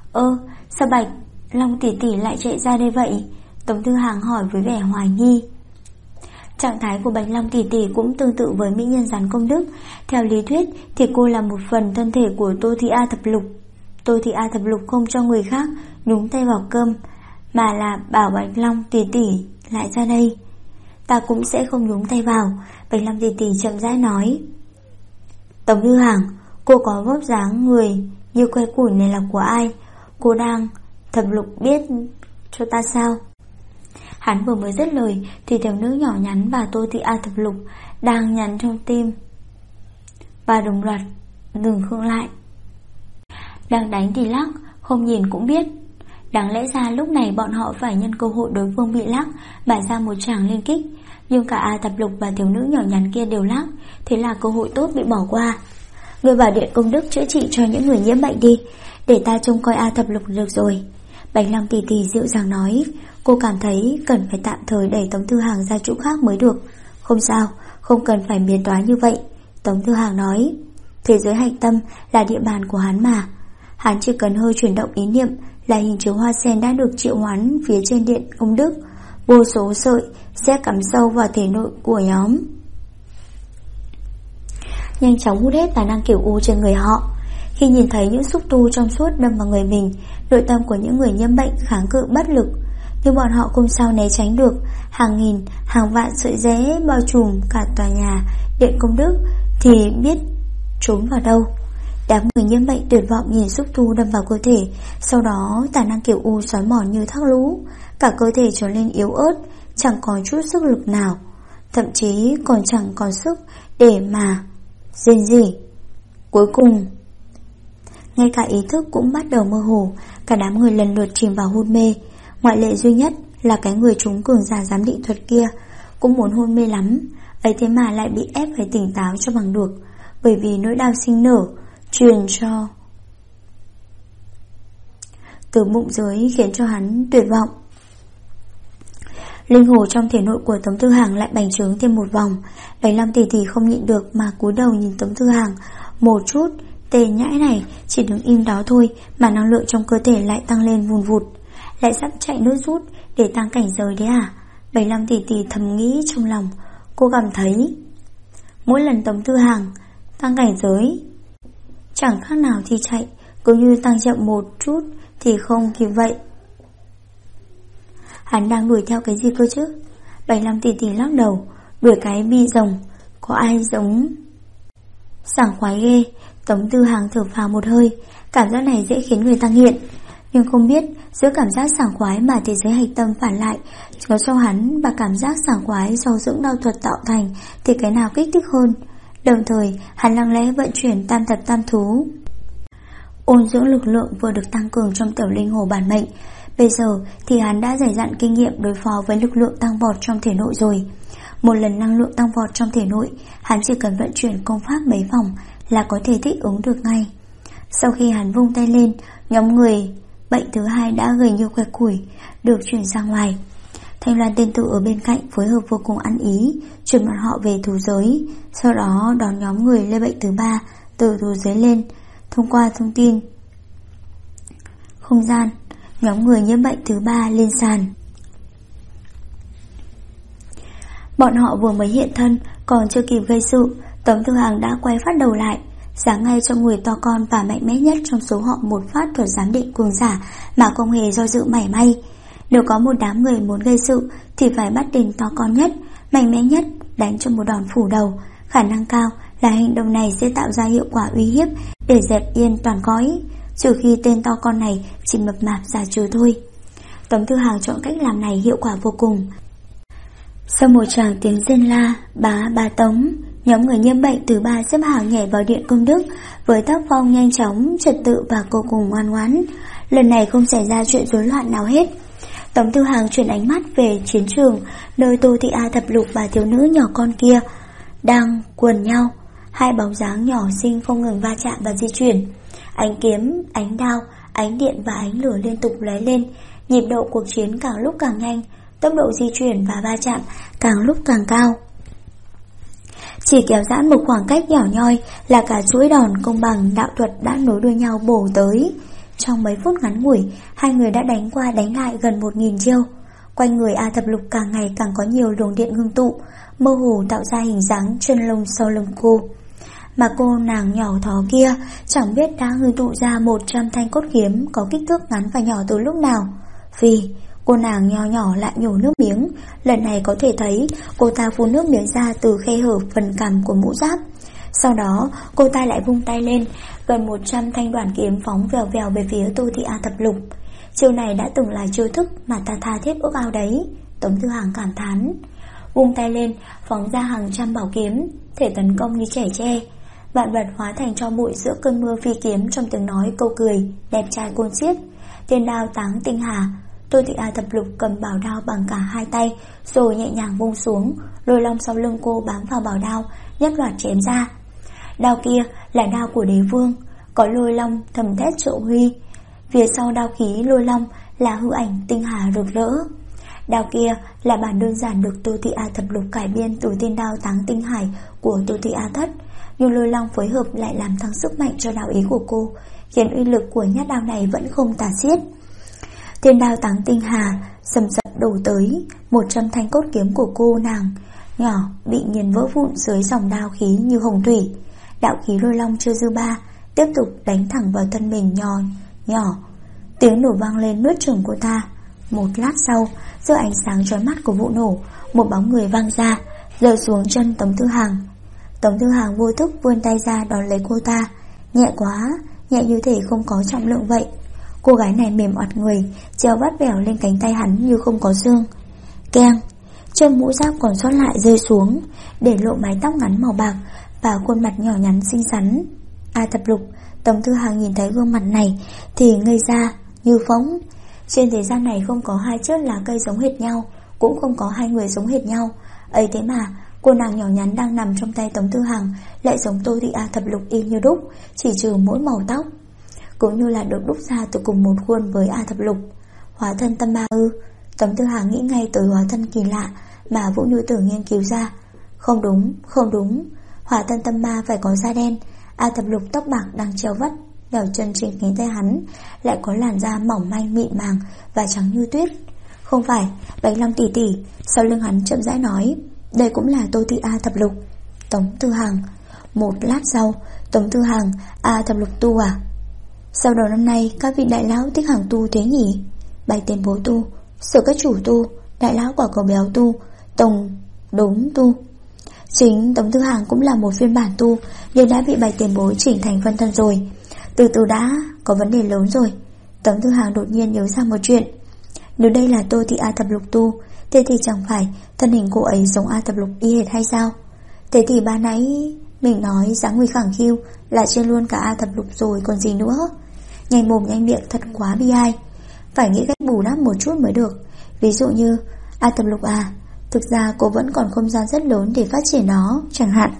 Sao Bạch Long tỷ tỷ lại chạy ra đây vậy? Tống Tư Hằng hỏi với vẻ hoài nghi. Trạng thái của Bạch Long tỷ tỷ cũng tương tự với mỹ nhân Giản Công Đức. Theo lý thuyết thì cô là một phần thân thể của Tô Thị A Thập Lục. Tô Thị A Thập Lục không cho người khác nhúng tay vào cơm, mà là bảo Bạch Long tỷ tỷ lại ra đây. Ta cũng sẽ không nhúng tay vào, Bạch Long tỷ tỷ chậm rãi nói. Tống Tư Hằng, cô có vóc dáng người như que củi này là của ai? Cô đang Thập Lục biết cho ta sao? Hắn vừa mới dứt lời thì thiếu nữ nhỏ nhắn và Tô Thị A Thập Lục đang nhắn trong tim và đồng loạt dừng khựng lại. Đang đánh thì lắc, không nhìn cũng biết. Đáng lẽ ra lúc này bọn họ phải nhân cơ hội đối phương bị lắc mà ra một tràng liên kích, nhưng cả A Thập Lục và thiếu nữ nhỏ nhắn kia đều lắc, thế là cơ hội tốt bị bỏ qua. Người vào Điện Công Đức chữa trị cho những người nhiễm bệnh đi, để ta trông coi A Thập Lục được rồi. Bạch Long tỷ tỷ dịu dàng nói. Cô cảm thấy cần phải tạm thời đẩy Tống Tư Hằng ra chỗ khác mới được. Không sao, không cần phải miến toái như vậy, Tống Tư Hằng nói. Thế giới hạch tâm là địa bàn của hắn mà. Hắn chỉ cần hơi chuyển động ý niệm là hình chiếu hoa sen đã được triệu hoán phía trên Điện Công Đức. Vô số sợi sẽ cắm sâu vào thể nội của nhóm, nhanh chóng hút hết tài năng kiểu u trên người họ. Khi nhìn thấy những xúc tu trong suốt đâm vào người mình, nội tâm của những người nhiễm bệnh kháng cự bất lực, nhưng bọn họ không sao né tránh được. Hàng nghìn, hàng vạn sợi rễ bao trùm cả tòa nhà Điện Công Đức thì biết trốn vào đâu. Đám người nhiễm bệnh tuyệt vọng nhìn xúc tu đâm vào cơ thể. Sau đó tài năng kiểu u xói mòn như thác lũ, cả cơ thể trở nên yếu ớt, chẳng còn chút sức lực nào, thậm chí còn chẳng còn sức để mà rên rỉ. Cuối cùng ngay cả ý thức cũng bắt đầu mơ hồ. Cả đám người lần lượt chìm vào hôn mê. Ngoại lệ duy nhất là cái người trúng cường giả giám định thuật kia, cũng muốn hôn mê lắm, ấy thế mà lại bị ép phải tỉnh táo cho bằng được, bởi vì nỗi đau sinh nở truyền cho từ bụng dưới khiến cho hắn tuyệt vọng. Linh hồ trong thể nội của Tống Tư Hằng lại bành trướng thêm một vòng. Bạch Long tỷ tỷ không nhịn được mà cúi đầu nhìn Tống Tư Hằng. Một chút, tên nhãi này chỉ đứng im đó thôi mà năng lượng trong cơ thể lại tăng lên vùn vụt. Lại sắp chạy nước rút để tăng cảnh giới đấy à? Bạch Long tỷ tỷ thầm nghĩ trong lòng. Cô cảm thấy mỗi lần Tống Tư Hằng tăng cảnh giới chẳng khác nào thì chạy, cứ như tăng chậm một chút thì không kịp vậy. Hắn đang đuổi theo cái gì cơ chứ? Bạch Long tỷ tỷ lắc đầu. Đuổi cái bi rồng, có ai giống sảng khoái ghê. Tống Tư Hằng thở phào một hơi. Cảm giác này dễ khiến người ta nghiện, nhưng không biết giữa cảm giác sảng khoái mà thế giới hạch tâm phản lại có cho hắn và cảm giác sảng khoái do dưỡng đao thuật tạo thành thì cái nào kích thích hơn. Đồng thời hắn lặng lẽ vận chuyển tam thập tam thú, ôn dưỡng lực lượng vừa được tăng cường trong tiểu linh hồ bản mệnh. Bây giờ thì hắn đã dày dặn kinh nghiệm đối phó với lực lượng tăng vọt trong thể nội rồi. Một lần năng lượng tăng vọt trong thể nội, hắn chỉ cần vận chuyển công pháp mấy vòng là có thể thích ứng được ngay. Sau khi hắn vung tay lên, nhóm người bệnh thứ hai đã gầy như que củi được chuyển ra ngoài. Thanh Loan tiên tử ở bên cạnh phối hợp vô cùng ăn ý, chuyển bọn họ về thú giới, sau đó đón nhóm người lây bệnh thứ 3 từ thú giới lên. Thông qua thông tin không gian, nhóm người nhiễm bệnh thứ 3 lên sàn. Bọn họ vừa mới hiện thân, còn chưa kịp gây sự, Tống Thư Hàng đã quay phát đầu lại, giáng ngay cho người to con và mạnh mẽ nhất trong số họ một phát thuật giám định cường giả mà không hề do dự mảy may. Nếu có một đám người muốn gây sự thì phải bắt tên to con nhất, mạnh mẽ nhất, đánh cho một đòn phủ đầu. Khả năng cao là hành động này sẽ tạo ra hiệu quả uy hiếp để dẹp yên toàn cõi, trừ khi tên to con này chỉ mập mạp giả trừ thôi. Tống Thư Hàng chọn cách làm này hiệu quả vô cùng. Sau một tràng tiếng rên la bá Tống, nhóm người nhiễm bệnh thứ 3 xếp hàng nhảy vào điện công đức với tác phong nhanh chóng, trật tự và vô cùng ngoan ngoãn. Lần này không xảy ra chuyện rối loạn nào hết. Tống Thư Hàng chuyển ánh mắt về chiến trường, nơi Tô Thị A thập lục và thiếu nữ nhỏ con kia đang quần nhau. Hai bóng dáng nhỏ xinh không ngừng va chạm và di chuyển. Ánh kiếm, ánh đao, ánh điện và ánh lửa liên tục lóe lên. Nhịp độ cuộc chiến càng lúc càng nhanh, tốc độ di chuyển và va chạm càng lúc càng cao. Chỉ kéo giãn một khoảng cách nhỏ nhoi là cả chuỗi đòn công bằng đạo thuật đã nối đuôi nhau bổ tới. Trong mấy phút ngắn ngủi, hai người đã đánh qua đánh lại gần 1000 chiêu. Quanh người A thập lục càng ngày càng có nhiều luồng điện ngưng tụ, mơ hồ tạo ra hình dáng chân lông sau lưng cô. Mà cô nàng nhỏ thó kia chẳng biết đã ngưng tụ ra 100 thanh cốt kiếm có kích thước ngắn và nhỏ từ lúc nào. Vì cô nàng nho nhỏ lại nhổ nước miếng. Lần này có thể thấy cô ta phun nước miếng ra từ khe hở phần cằm của mũ giáp. Sau đó cô ta lại vung tay lên, gần 100 thanh đoàn kiếm phóng vèo vèo về phía Tô Thị A thập lục. Chiêu này đã từng là chiêu thức mà ta tha thiết ước ao đấy, Tống Thư Hàng cảm thán. Vung tay lên, phóng ra hàng trăm bảo kiếm, thể tấn công như trẻ tre. Vạn vật hóa thành tro bụi giữa cơn mưa phi kiếm trong tiếng nói câu cười đẹp trai côn xiết. Tiên đao táng tinh hà. Tô Thị A thập lục cầm bảo đao bằng cả hai tay, rồi nhẹ nhàng vung xuống. Lôi long sau lưng cô bám vào bảo đao, nhất loạt chém ra. Đao kia là đao của đế vương, có lôi long thầm thét triệu huy. Phía sau đao khí lôi long là hư ảnh tinh hà rực rỡ. Đao kia là bản đơn giản được Tô Thị A thập lục cải biên từ tiên đao táng tinh hải của Tô Thị A thất, nhưng lôi long phối hợp lại làm tăng sức mạnh cho đao ý của cô, khiến uy lực của nhát đao này vẫn không tả xiết. Tiên đao táng tinh hà sầm sập đổ tới, 100 thanh cốt kiếm của cô nàng nhỏ bị nghiền vỡ vụn dưới dòng đao khí như hồng thủy. Đạo khí lôi long chưa dư ba, tiếp tục đánh thẳng vào thân mình nhỏ. Tiếng nổ vang lên nuốt chửng cô ta. Một lát sau, giữa ánh sáng chói mắt của vụ nổ, một bóng người văng ra, rơi xuống chân Tống Thư Hàng. Tống Thư Hàng vô thức vươn tay ra đón lấy cô ta. Nhẹ quá, nhẹ như thể không có trọng lượng vậy. Cô gái này mềm oặt người, treo vắt vẻo lên cánh tay hắn như không có xương. Keng, chân mũ giáp còn sót lại rơi xuống, để lộ mái tóc ngắn màu bạc và khuôn mặt nhỏ nhắn xinh xắn. A thập lục, Tống Thư Hàng nhìn thấy gương mặt này thì ngây ra như phóng. Trên thế gian này không có hai chiếc lá cây giống hệt nhau, cũng không có hai người giống hệt nhau. Ấy thế mà cô nàng nhỏ nhắn đang nằm trong tay Tống Thư Hàng lại giống Tô Thị A thập lục y như đúc, chỉ trừ mỗi màu tóc, cũng như là được đúc ra từ cùng một khuôn với A thập lục. Hóa thân tâm ma ư? Tống Thư Hàng nghĩ ngay tới hóa thân kỳ lạ mà Vũ Như Tử nghiên cứu ra. Không đúng, hóa thân tâm ma phải có da đen. A thập lục tóc bạc đang treo vắt đèo chân trên cánh tay hắn lại có làn da mỏng manh mịn màng và trắng như tuyết. Không phải, Bạch Long tỷ tỷ. Sau lưng hắn chậm rãi nói, đây cũng là Tô Thị A thập lục. Tống Thư Hàng. Một lát sau, Tống Thư Hàng, A thập lục tu à? Sau đầu năm nay các vị đại lão thích hàng tu thế nhỉ? Bạch tiền bối tu, Sở các chủ tu, đại lão quả cầu béo tu, Tùng đúng tu. Chính Tống Thư Hàng cũng là một phiên bản tu, nhưng đã bị Bạch tiền bối chỉnh thành phân thân rồi. Từ từ đã, có vấn đề lớn rồi. Tống Thư Hàng đột nhiên nhớ ra một chuyện. Nếu đây là Tô Thị A thập lục tu, thế thì chẳng phải thân hình cô ấy giống A thập lục y hệt hay sao? Thế thì ban nãy mình nói dáng người khẳng khiu là trên luôn cả A thập lục rồi còn gì nữa. Nhanh mồm nhanh miệng thật quá bi ai. Phải nghĩ cách bù đắp một chút mới được. Ví dụ như A thập lục à, thực ra cô vẫn còn không gian rất lớn để phát triển nó, chẳng hạn.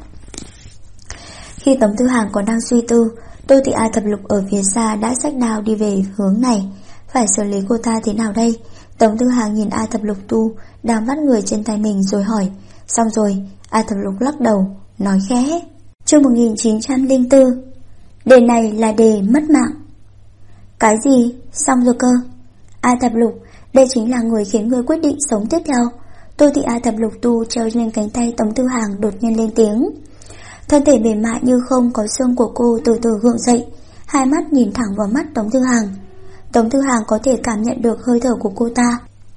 Khi Tống Thư Hàng còn đang suy tư, Tô Thị A thập lục ở phía xa đã xách đao đi về hướng này. Phải xử lý cô ta thế nào đây? Tống Tư Hàng nhìn A Thập Lục Tu đang vắt người trên tay mình rồi hỏi. Xong rồi. A Thập Lục lắc đầu, nói khẽ. Chương 1904. Đề này là đề mất mạng. Cái gì? Xong rồi cơ. A Thập Lục, đây chính là người khiến ngươi quyết định sống tiếp theo. Tô Thị A Thập Lục Tu treo lên cánh tay Tống Tư Hàng đột nhiên lên tiếng. Thân thể mềm mại như không có xương của cô từ từ gượng dậy, hai mắt nhìn thẳng vào mắt Tống Tư Hàng. Tống Tư Hàng có thể cảm nhận được hơi thở của cô ta.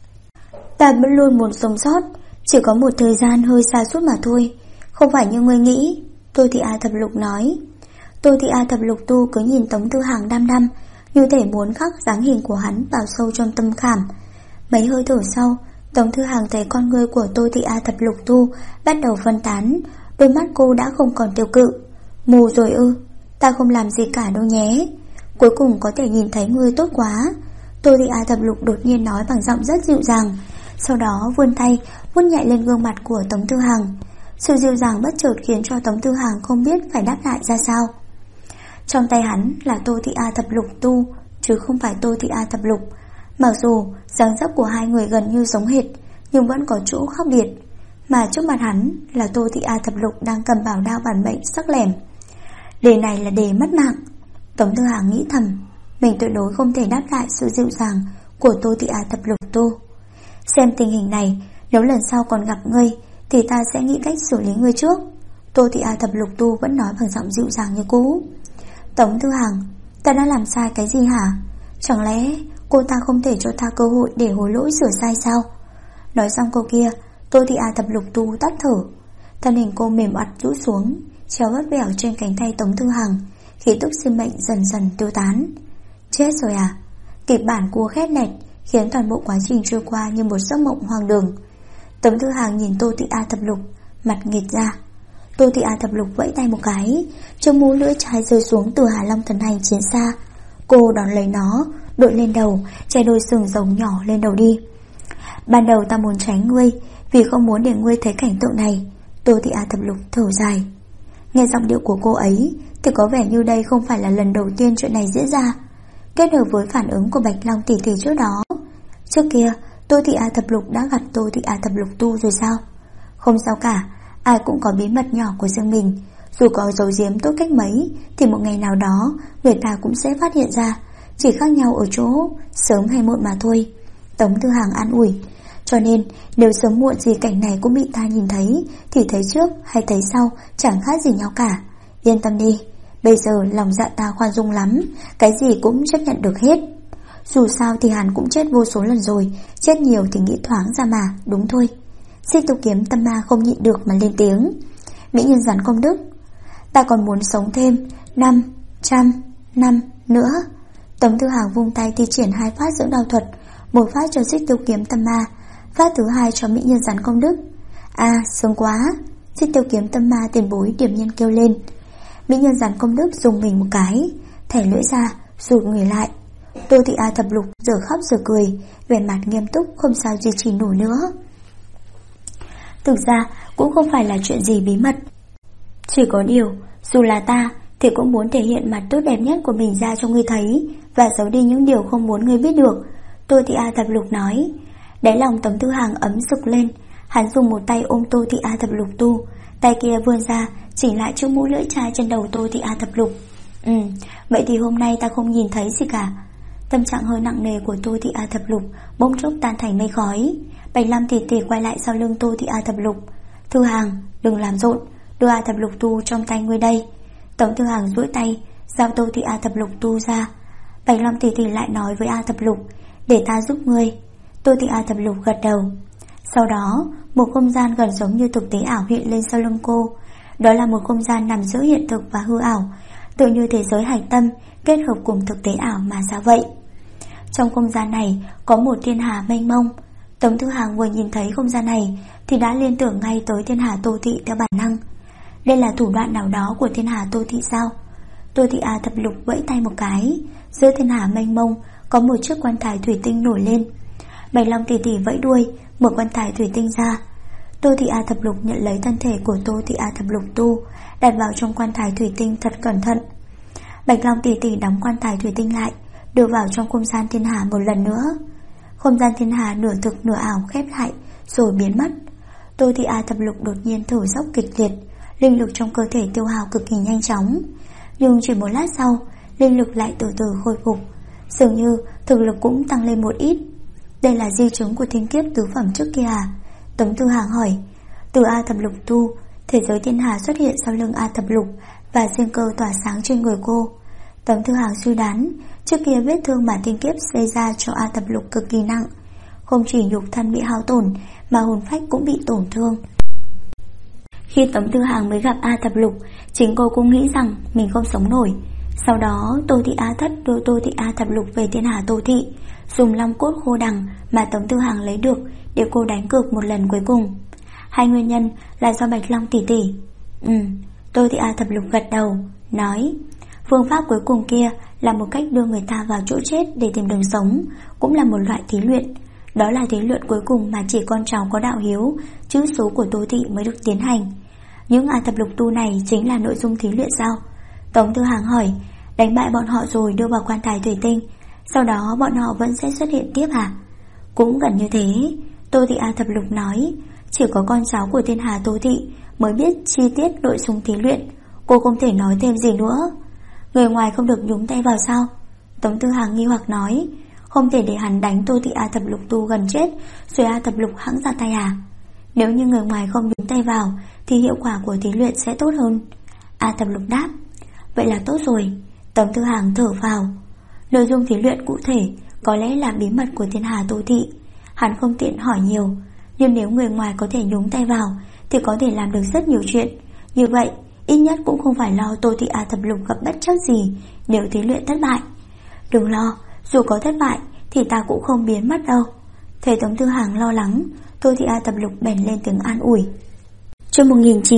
Ta vẫn luôn muốn sống sót, chỉ có một thời gian hơi xa suốt mà thôi, không phải như ngươi nghĩ. Tô Thị A Thập Lục nói. Tô Thị A Thập Lục Tu cứ nhìn Tống Tư Hàng đăm đăm, như thể muốn khắc dáng hình của hắn vào sâu trong tâm khảm. Mấy hơi thở sau, Tống Tư Hàng thấy con ngươi của Tô Thị A Thập Lục Tu bắt đầu phân tán, đôi mắt cô đã không còn tiêu cự. Mù rồi ư? Ta không làm gì cả đâu nhé. Cuối cùng có thể nhìn thấy ngươi tốt quá. Tô Thị A Thập Lục đột nhiên nói bằng giọng rất dịu dàng, sau đó vươn tay vuốt nhẹ lên gương mặt của Tống Tư Hàng. Sự dịu dàng bất chợt khiến cho Tống Tư Hàng không biết phải đáp lại ra sao. Trong tay hắn là Tô Thị A Thập Lục Tu, chứ không phải Tô Thị A Thập Lục. Mặc dù dáng dấp của hai người gần như giống hệt, nhưng vẫn có chỗ khác biệt. Mà trước mặt hắn là Tô Thị A Thập Lục đang cầm bảo đao bản mệnh sắc lẻm. Đề này là đề mất mạng. Tống Tư Hàng nghĩ thầm, mình tuyệt đối không thể đáp lại sự dịu dàng của Tô Thị A Thập Lục Tu. Xem tình hình này, nếu lần sau còn gặp ngươi thì ta sẽ nghĩ cách xử lý ngươi trước. Tô Thị A Thập Lục Tu vẫn nói bằng giọng dịu dàng như cũ. Tống Tư Hàng, ta đã làm sai cái gì hả? Chẳng lẽ cô ta không thể cho ta cơ hội để hối lỗi sửa sai sao? Nói xong câu kia, Tô Thị A Thập Lục Tu tắt thở. Thân hình cô mềm oặt rũ xuống, treo vất vẻo trên cánh tay Tống Tư Hàng, khí tức sinh mệnh dần dần tiêu tán. Chết rồi à? Kịch bản cua khét nẹt khiến toàn bộ quá trình trôi qua như một giấc mộng hoang đường. Tống Tư Hàng nhìn Tô Thị A Thập Lục, mặt nghệt ra. Tô Thị A Thập Lục vẫy tay một cái, chiếc mũ lưỡi chai rơi xuống từ Hà Long thần hành chiến xa. Cô đón lấy nó, đội lên đầu, che đôi sừng rồng nhỏ lên đầu đi. Ban đầu ta muốn tránh ngươi, vì không muốn để ngươi thấy cảnh tượng này. Tô Thị A Thập Lục thở dài. Nghe giọng điệu của cô ấy thì có vẻ như đây không phải là lần đầu tiên chuyện này diễn ra. Kết hợp với phản ứng của Bạch Long tỷ tỷ trước đó, trước kia Tô Thị A Thập Lục đã gặt Tô Thị A Thập Lục Tu rồi sao? Không sao cả, ai cũng có bí mật nhỏ của riêng mình. Dù có giấu giếm tốt cách mấy thì một ngày nào đó người ta cũng sẽ phát hiện ra. Chỉ khác nhau ở chỗ sớm hay muộn mà thôi. Tống Tư Hàng an ủi. Cho nên nếu sớm muộn gì cảnh này cũng bị ta nhìn thấy thì thấy trước hay thấy sau chẳng khác gì nhau cả. Yên tâm đi, bây giờ lòng dạ ta khoan dung lắm, cái gì cũng chấp nhận được hết. Dù sao thì hắn cũng chết vô số lần rồi, chết nhiều thì nghĩ thoáng ra mà, đúng thôi. Xích Tiêu Kiếm Tâm Ma không nhịn được mà lên tiếng. Mỹ nhân rắn công đức, ta còn muốn sống thêm 500 năm nữa. Tống Tư Hàng vung tay thi triển 2 phát dưỡng đao thuật, một phát cho Xích Tiêu Kiếm Tâm Ma, phát thứ 2 cho Mỹ nhân rắn công đức. À, sướng quá. Xích Tiêu Kiếm Tâm Ma tiền bối điểm nhân kêu lên. Mỹ nhân rắn công đức dùng mình một cái, thẻ lưỡi ra, rụt người lại. Tô Thị A Thập Lục giờ khóc giờ cười, vẻ mặt nghiêm túc không sao duy trì nổi nữa. Thực ra cũng không phải là chuyện gì bí mật. Chỉ có điều, dù là ta thì cũng muốn thể hiện mặt tốt đẹp nhất của mình ra cho ngươi thấy, và giấu đi những điều không muốn ngươi biết được. Tô Thị A Thập Lục nói. Đáy lòng Tống Tư Hàng ấm sực lên. Hắn dùng một tay ôm Tô Thị A Thập Lục Tu, tay kia vươn ra chỉnh lại chiếc mũ lưỡi chai trên đầu Tô Thị A Thập Lục. Vậy thì hôm nay ta không nhìn thấy gì cả. Tâm trạng hơi nặng nề của Tô Thị A Thập Lục bỗng chốc tan thành mây khói. Bạch Lam tỷ tỷ quay lại sau lưng Tô Thị A Thập Lục. Thư Hàng, đừng làm rộn, đưa A Thập Lục Tu trong tay ngươi đây. Tống Thư Hàng duỗi tay giao Tô Thị A Thập Lục Tu ra. Bạch Lam tỷ tỷ lại nói với A Thập Lục, để ta giúp ngươi. Tô Thị A Thập Lục gật đầu. Sau đó một không gian gần giống như thực tế ảo hiện lên sau lưng cô. Đó là một không gian nằm giữa hiện thực và hư ảo, tựa như thế giới hạch tâm kết hợp cùng thực tế ảo mà sao vậy. Trong không gian này có một thiên hà mênh mông. Tống Thư Hàng vừa nhìn thấy không gian này thì đã liên tưởng ngay tới thiên hà Tô Thị theo bản năng. Đây là thủ đoạn nào đó của thiên hà Tô Thị sao? Tô Thị A Thập Lục vẫy tay một cái, giữa thiên hà mênh mông có một chiếc quan tài thủy tinh nổi lên. Bạch Long tỷ tỷ vẫy đuôi, mở quan tài thủy tinh ra. Tô Thị A Thập Lục nhận lấy thân thể của Tô Thị A Thập Lục Tu, đặt vào trong quan tài thủy tinh thật cẩn thận. Bạch Long tỷ tỷ đóng quan tài thủy tinh lại, đưa vào trong không gian thiên hà một lần nữa. Không gian thiên hà nửa thực nửa ảo khép lại rồi biến mất. Tô Thị A thập lục đột nhiên thở dốc kịch liệt, linh lực trong cơ thể tiêu hao cực kỳ nhanh chóng. Nhưng chỉ một lát sau, linh lực lại từ từ khôi phục, dường như thực lực cũng tăng lên một ít. Đây là di chứng của thiên kiếp tứ phẩm trước kia à? Tống Tư Hàng hỏi. Từ A thập lục tu, thế giới thiên hà xuất hiện sau lưng A thập lục và sinh cơ tỏa sáng trên người cô. Tống Tư Hàng suy đoán, trước kia vết thương mà thiên kiếp gây ra cho A thập lục cực kỳ nặng, không chỉ nhục thân bị hao tổn mà hồn phách cũng bị tổn thương. Khi Tống Tư Hàng mới gặp A thập lục, chính cô cũng nghĩ rằng mình không sống nổi. Sau đó Tô Thị A thất đưa Tô Thị A thập lục về thiên hà Tô Thị, dùng long cốt khô đằng mà Tống Tư Hàng lấy được để cô đánh cược một lần cuối cùng. Hai nguyên nhân là do Bạch Long tỷ tỷ. Tô Thị A thập lục gật đầu, nói phương pháp cuối cùng kia là một cách đưa người ta vào chỗ chết để tìm đường sống, cũng là một loại thí luyện. Đó là thí luyện cuối cùng mà chỉ con cháu có đạo hiếu, chữ số của Tô Thị mới được tiến hành. Những A thập lục tu này chính là nội dung thí luyện sao? Tống Tư Hàng hỏi. Đánh bại bọn họ rồi đưa vào quan tài thủy tinh, sau đó bọn họ vẫn sẽ xuất hiện tiếp à? Cũng gần như thế. Tô Thị A thập lục nói. Chỉ có con cháu của thiên hà Tô Thị mới biết chi tiết nội dung thí luyện, cô không thể nói thêm gì nữa. Người ngoài không được nhúng tay vào sao? Tống Tư Hàng nghi hoặc nói. Không thể để hắn đánh Tô Thị A thập lục tu gần chết rồi A thập lục hãng ra tay à? Nếu như người ngoài không nhúng tay vào thì hiệu quả của thí luyện sẽ tốt hơn. A thập lục đáp. Vậy là tốt rồi. Tống Tư Hàng thở vào. Nội dung thí luyện cụ thể có lẽ là bí mật của thiên hà Tô Thị, hắn không tiện hỏi nhiều. Nhưng nếu người ngoài có thể nhúng tay vào thì có thể làm được rất nhiều chuyện. Như vậy ít nhất cũng không phải lo Tô Thị A thập lục gặp bất trắc gì nếu thí luyện thất bại. Đừng lo, dù có thất bại thì ta cũng không biến mất đâu. Thấy Tống Tư Hàng lo lắng, Tô Thị A thập lục bèn lên tiếng an ủi. Chương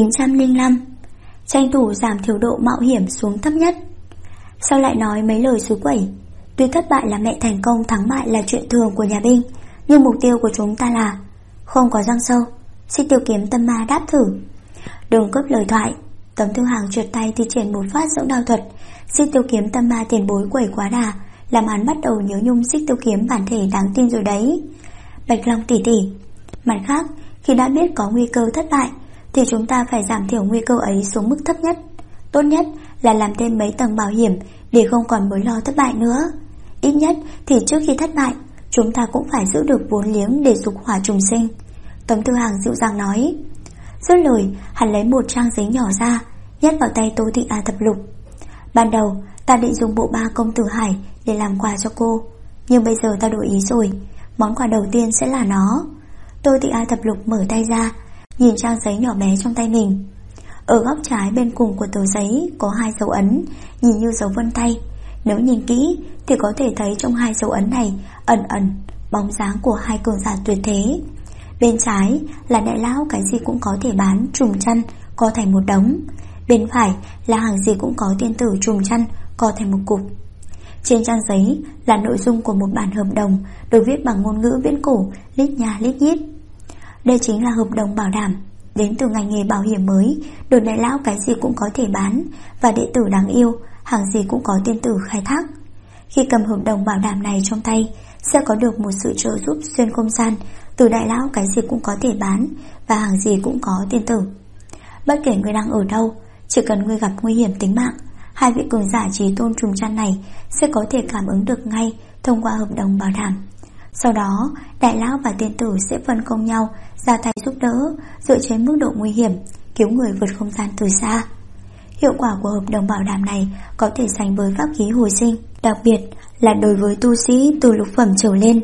1905. Tranh thủ giảm thiểu độ mạo hiểm xuống thấp nhất. Sao lại nói mấy lời xúi quẩy? Tuy thất bại là mẹ thành công, thắng bại là chuyện thường của nhà binh, nhưng mục tiêu của chúng ta là không có răng sâu. Xích Tiêu Kiếm Tâm Ma đáp thử. Đừng cướp lời thoại. Tống Tư Hàng trượt tay thi triển một phát dưỡng đao thuật. Xích Tiêu Kiếm Tâm Ma tiền bối quẩy quá đà, làm hắn bắt đầu nhớ nhung Xích Tiêu Kiếm bản thể đáng tin rồi đấy. Bạch Long tỷ tỷ, mặt khác, khi đã biết có nguy cơ thất bại thì chúng ta phải giảm thiểu nguy cơ ấy xuống mức thấp nhất. Tốt nhất là làm thêm mấy tầng bảo hiểm để không còn mối lo thất bại nữa. Ít nhất thì trước khi thất bại chúng ta cũng phải giữ được vốn liếng để dục hỏa trùng sinh. Tống Tư Hàng dịu dàng nói. Dứt lời, hắn lấy một trang giấy nhỏ ra, nhét vào tay Tô Thị A thập lục. Ban đầu ta định dùng bộ ba công tử hải để làm quà cho cô, nhưng bây giờ ta đổi ý rồi. Món quà đầu tiên sẽ là nó. Tô Thị A thập lục mở tay ra, nhìn trang giấy nhỏ bé trong tay mình. Ở góc trái bên cùng của tờ giấy có hai dấu ấn, nhìn như dấu vân tay. Nếu nhìn kỹ thì có thể thấy trong hai dấu ấn này ẩn ẩn bóng dáng của hai cường giả tuyệt thế. Bên trái là đại lão cái gì cũng có thể bán trùm chăn co thành một đống. Bên phải là hàng gì cũng có tiên tử trùm chăn co thành một cục. Trên trang giấy là nội dung của một bản hợp đồng được viết bằng ngôn ngữ viễn cổ, lít nha lít nhít. Đây chính là hợp đồng bảo đảm đến từ ngành nghề bảo hiểm mới được đại lão cái gì cũng có thể bán và đệ tử đáng yêu hàng gì cũng có tiên tử khai thác. Khi cầm hợp đồng bảo đảm này trong tay sẽ có được một sự trợ giúp xuyên không gian từ đại lão cái gì cũng có thể bán và hàng gì cũng có tiên tử. Bất kể người đang ở đâu, chỉ cần người gặp nguy hiểm tính mạng, hai vị cường giả trí tôn trùm chăn này sẽ có thể cảm ứng được ngay thông qua hợp đồng bảo đảm. Sau đó đại lão và tiên tử sẽ phân công nhau ra tay giúp đỡ dựa trên mức độ nguy hiểm, cứu người vượt không gian từ xa. Hiệu quả của hợp đồng bảo đảm này có thể sánh với pháp khí hồi sinh, đặc biệt là đối với tu sĩ từ lục phẩm trở lên.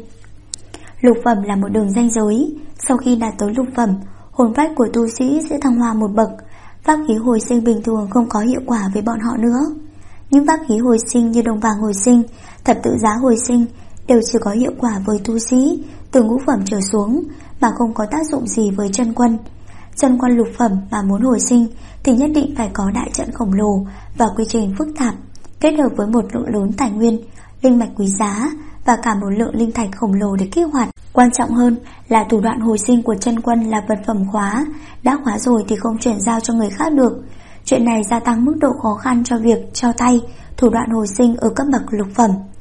Lục phẩm là một đường ranh giới, sau khi đạt tới lục phẩm, hồn phách của tu sĩ sẽ thăng hoa một bậc. Pháp khí hồi sinh bình thường không có hiệu quả với bọn họ nữa. Những pháp khí hồi sinh như đồng vàng hồi sinh, thập tự giá hồi sinh đều chỉ có hiệu quả với tu sĩ từ ngũ phẩm trở xuống, mà không có tác dụng gì với chân quân. Chân quân lục phẩm mà muốn hồi sinh thì nhất định phải có đại trận khổng lồ và quy trình phức tạp, kết hợp với một lượng lớn tài nguyên, linh mạch quý giá và cả một lượng linh thạch khổng lồ để kích hoạt. Quan trọng hơn là thủ đoạn hồi sinh của chân quân là vật phẩm khóa, đã khóa rồi thì không chuyển giao cho người khác được. Chuyện này gia tăng mức độ khó khăn cho việc trao tay thủ đoạn hồi sinh ở cấp bậc lục phẩm.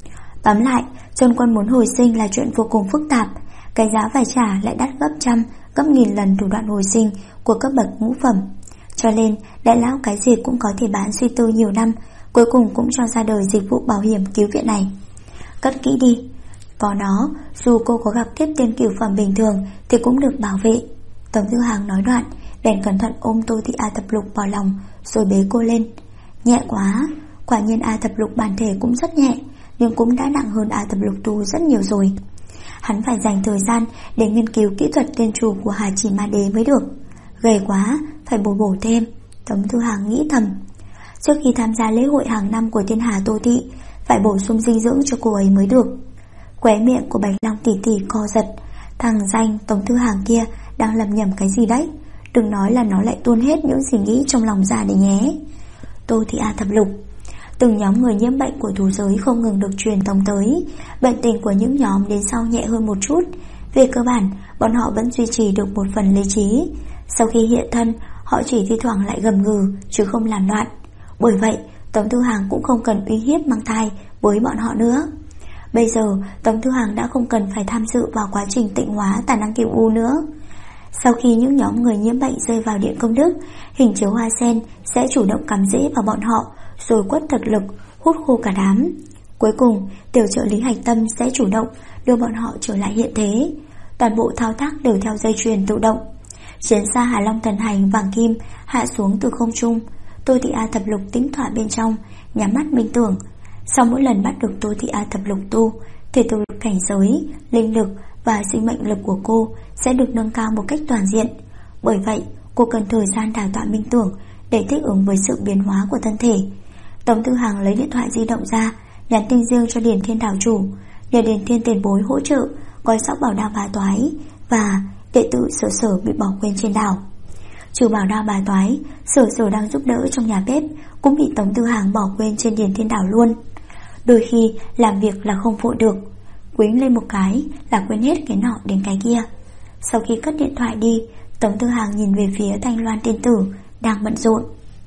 Tóm lại, Chân Quân muốn hồi sinh là chuyện vô cùng phức tạp. Cái giá phải trả lại đắt gấp trăm, gấp nghìn lần thủ đoạn hồi sinh của cấp bậc ngũ phẩm. Cho nên đại lão cái gì cũng có thể bán, suy tư nhiều năm, cuối cùng cũng cho ra đời dịch vụ bảo hiểm cứu viện này. Cất kỹ đi, có nó dù cô có gặp kiếp tiên cửu phẩm bình thường thì cũng được bảo vệ. Tống Thư Hàng nói đoạn bèn cẩn thận ôm Tô Thị A Thập Lục vào lòng rồi bế cô lên. Nhẹ quá. Quả nhiên A Thập Lục bản thể cũng rất nhẹ, nhưng cũng đã nặng hơn A Thập Lục tu rất nhiều rồi. Hắn phải dành thời gian để nghiên cứu kỹ thuật tiên trù của Hà Chỉ Ma Đế mới được. Gầy quá, phải bổ thêm, Tống Thư Hàng nghĩ thầm. Trước khi tham gia lễ hội hàng năm của Thiên Hà Tô Thị, phải bổ sung dinh dưỡng cho cô ấy mới được. Khóe miệng của Bạch Long tỷ tỷ co giật. Thằng danh Tống Thư Hàng kia đang lầm nhầm cái gì đấy. Đừng nói là nó lại tuôn hết những suy nghĩ trong lòng ra để nhé. Tô Thị A Thập Lục. Từng nhóm người nhiễm bệnh của thú giới không ngừng được truyền tống tới. Bệnh tình của những nhóm đến sau nhẹ hơn một chút. Về cơ bản, bọn họ vẫn duy trì được một phần lý trí. Sau khi hiện thân, họ chỉ thi thoảng lại gầm gừ chứ không làm loạn. Bởi vậy, Tống Thư Hàng cũng không cần uy hiếp mang thai với bọn họ nữa. Bây giờ, Tống Thư Hàng đã không cần phải tham dự vào quá trình tịnh hóa tà năng Cửu U nữa. Sau khi những nhóm người nhiễm bệnh rơi vào điện công đức, hình chiếu hoa sen sẽ chủ động cắm rễ vào bọn họ, rồi quất thực lực, hút khô cả đám. Cuối cùng, tiểu trợ lý Hạch Tâm sẽ chủ động đưa bọn họ trở lại hiện thế. Toàn bộ thao tác đều theo dây chuyền tự động. Chiến xa Hà Long Thần Hành vàng kim hạ xuống từ không trung. Tô Thị A Thập Lục tĩnh tọa bên trong, nhắm mắt minh tưởng. Sau mỗi lần bắt được Tô Thị A Thập Lục tu, thể tu cảnh giới, linh lực và sinh mệnh lực của cô sẽ được nâng cao một cách toàn diện. Bởi vậy, cô cần thời gian đào tạo minh tưởng để thích ứng với sự biến hóa của thân thể. Tống Thư Hàng lấy điện thoại di động ra, nhắn tin riêng cho Điền Thiên đảo chủ, nhờ Điền Thiên tiền bối hỗ trợ coi sóc Bảo Đao Bá Toái và đệ tử Sở Sở bị bỏ quên trên đảo. Trừ Bảo Đao Bá Toái, Sở Sở đang giúp đỡ trong nhà bếp cũng bị Tống Thư Hàng bỏ quên trên Điền Thiên đảo luôn. Đôi khi làm việc là không vội được, quýnh lên một cái là quên hết cái nọ đến cái kia. Sau khi cất điện thoại đi, Tống Thư Hàng nhìn về phía Thanh Loan tiên tử đang bận rộn.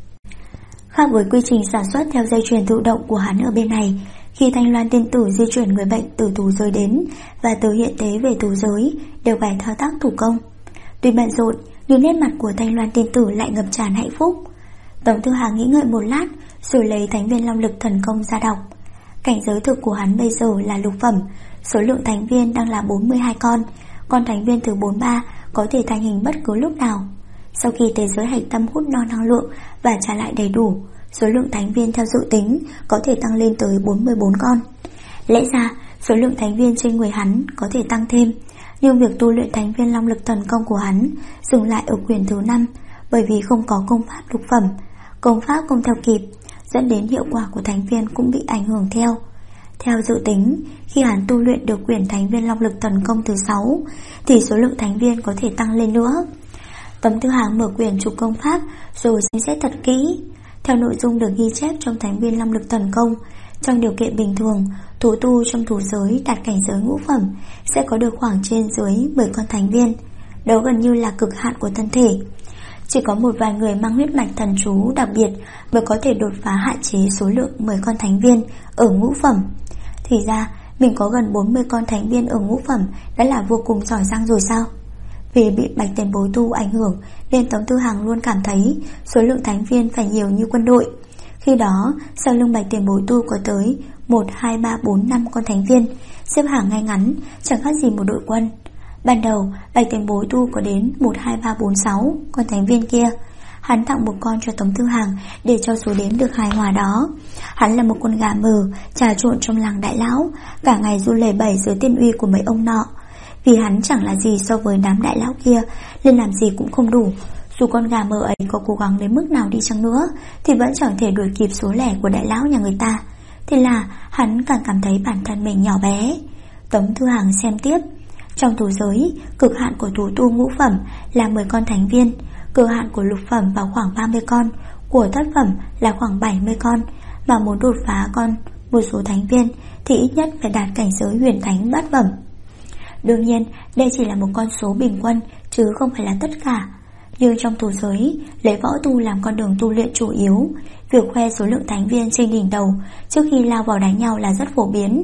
Khác với quy trình sản xuất theo dây chuyền tự động của hắn ở bên này, khi Thanh Loan tiên tử di chuyển người bệnh từ thú giới đến và từ hiện tế về thú giới đều phải thao tác thủ công. Tuy bận rộn nhưng nét mặt của Thanh Loan tiên tử lại ngập tràn hạnh phúc. Tống Thư Hàng nghĩ ngợi một lát rồi lấy Thánh Viên Long Lực Thần Công ra đọc. Cảnh giới thực của hắn bây giờ là lục phẩm, số lượng thánh viên đang là 42 con thánh viên thứ 43 có thể thành hình bất cứ lúc nào. Sau khi thế giới Hạch Tâm hút no năng lượng và trả lại đầy đủ, số lượng thánh viên theo dự tính có thể tăng lên tới 44 con. Lẽ ra số lượng thánh viên trên người hắn có thể tăng thêm, nhưng việc tu luyện Thánh Viên Long Lực Thần Công của hắn dừng lại ở quyển thứ 5, bởi vì không có công pháp lục phẩm, công pháp không theo kịp, dẫn đến hiệu quả của thánh viên cũng bị ảnh hưởng theo. Theo dự tính, khi hắn tu luyện được quyển Thánh Viên Long Lực Thần Công thứ 6 thì số lượng thánh viên có thể tăng lên nữa. Tống Thư Hàng mở quyển trục công pháp rồi xem xét thật kỹ. Theo nội dung được ghi chép trong Thánh Viên Long Lực Thần Công, trong điều kiện bình thường, thú tu trong thú giới đạt cảnh giới ngũ phẩm sẽ có được khoảng trên dưới 10 con thánh viên. Đó gần như là cực hạn của thân thể. Chỉ có một vài người mang huyết mạch thần chú đặc biệt mới có thể đột phá hạn chế số lượng 10 con thánh viên ở ngũ phẩm. Thì ra mình có gần 40 con thánh viên ở ngũ phẩm đã là vô cùng giỏi giang rồi sao? Vì bị Bạch Tiền Bối tu ảnh hưởng nên Tống Thư Hàng luôn cảm thấy số lượng thánh viên phải nhiều như quân đội. Khi đó sau lưng Bạch Tiền Bối tu có tới 1, 2, 3, 4, 5 con thánh viên, xếp hàng ngay ngắn, chẳng khác gì một đội quân. Ban đầu Bạch Tiền Bối tu có đến 1, 2, 3, 4, 6 con thánh viên kia. Hắn tặng một con cho Tống Thư Hàng để cho số đếm được hài hòa đó. Hắn là một con gà mờ trà trộn trong làng đại lão, cả ngày du lầy bẩy dưới tiên uy của mấy ông nọ. Vì hắn chẳng là gì so với đám đại lão kia nên làm gì cũng không đủ. Dù con gà mờ ấy có cố gắng đến mức nào đi chăng nữa thì vẫn chẳng thể đuổi kịp số lẻ của đại lão nhà người ta. Thế là hắn càng cảm thấy bản thân mình nhỏ bé. Tống Thư Hàng xem tiếp. Trong thú giới, cực hạn của thú tu ngũ phẩm là 10 con thánh viên, cực hạn của lục phẩm vào khoảng 30 con, của thất phẩm là khoảng 70 con. Mà muốn đột phá một số thánh viên thì ít nhất phải đạt cảnh giới huyền thánh bát phẩm. Đương nhiên đây chỉ là một con số bình quân chứ không phải là tất cả. Nhưng trong thú giới, lấy võ tu làm con đường tu luyện chủ yếu, việc khoe số lượng thánh viên trên đỉnh đầu trước khi lao vào đánh nhau là rất phổ biến.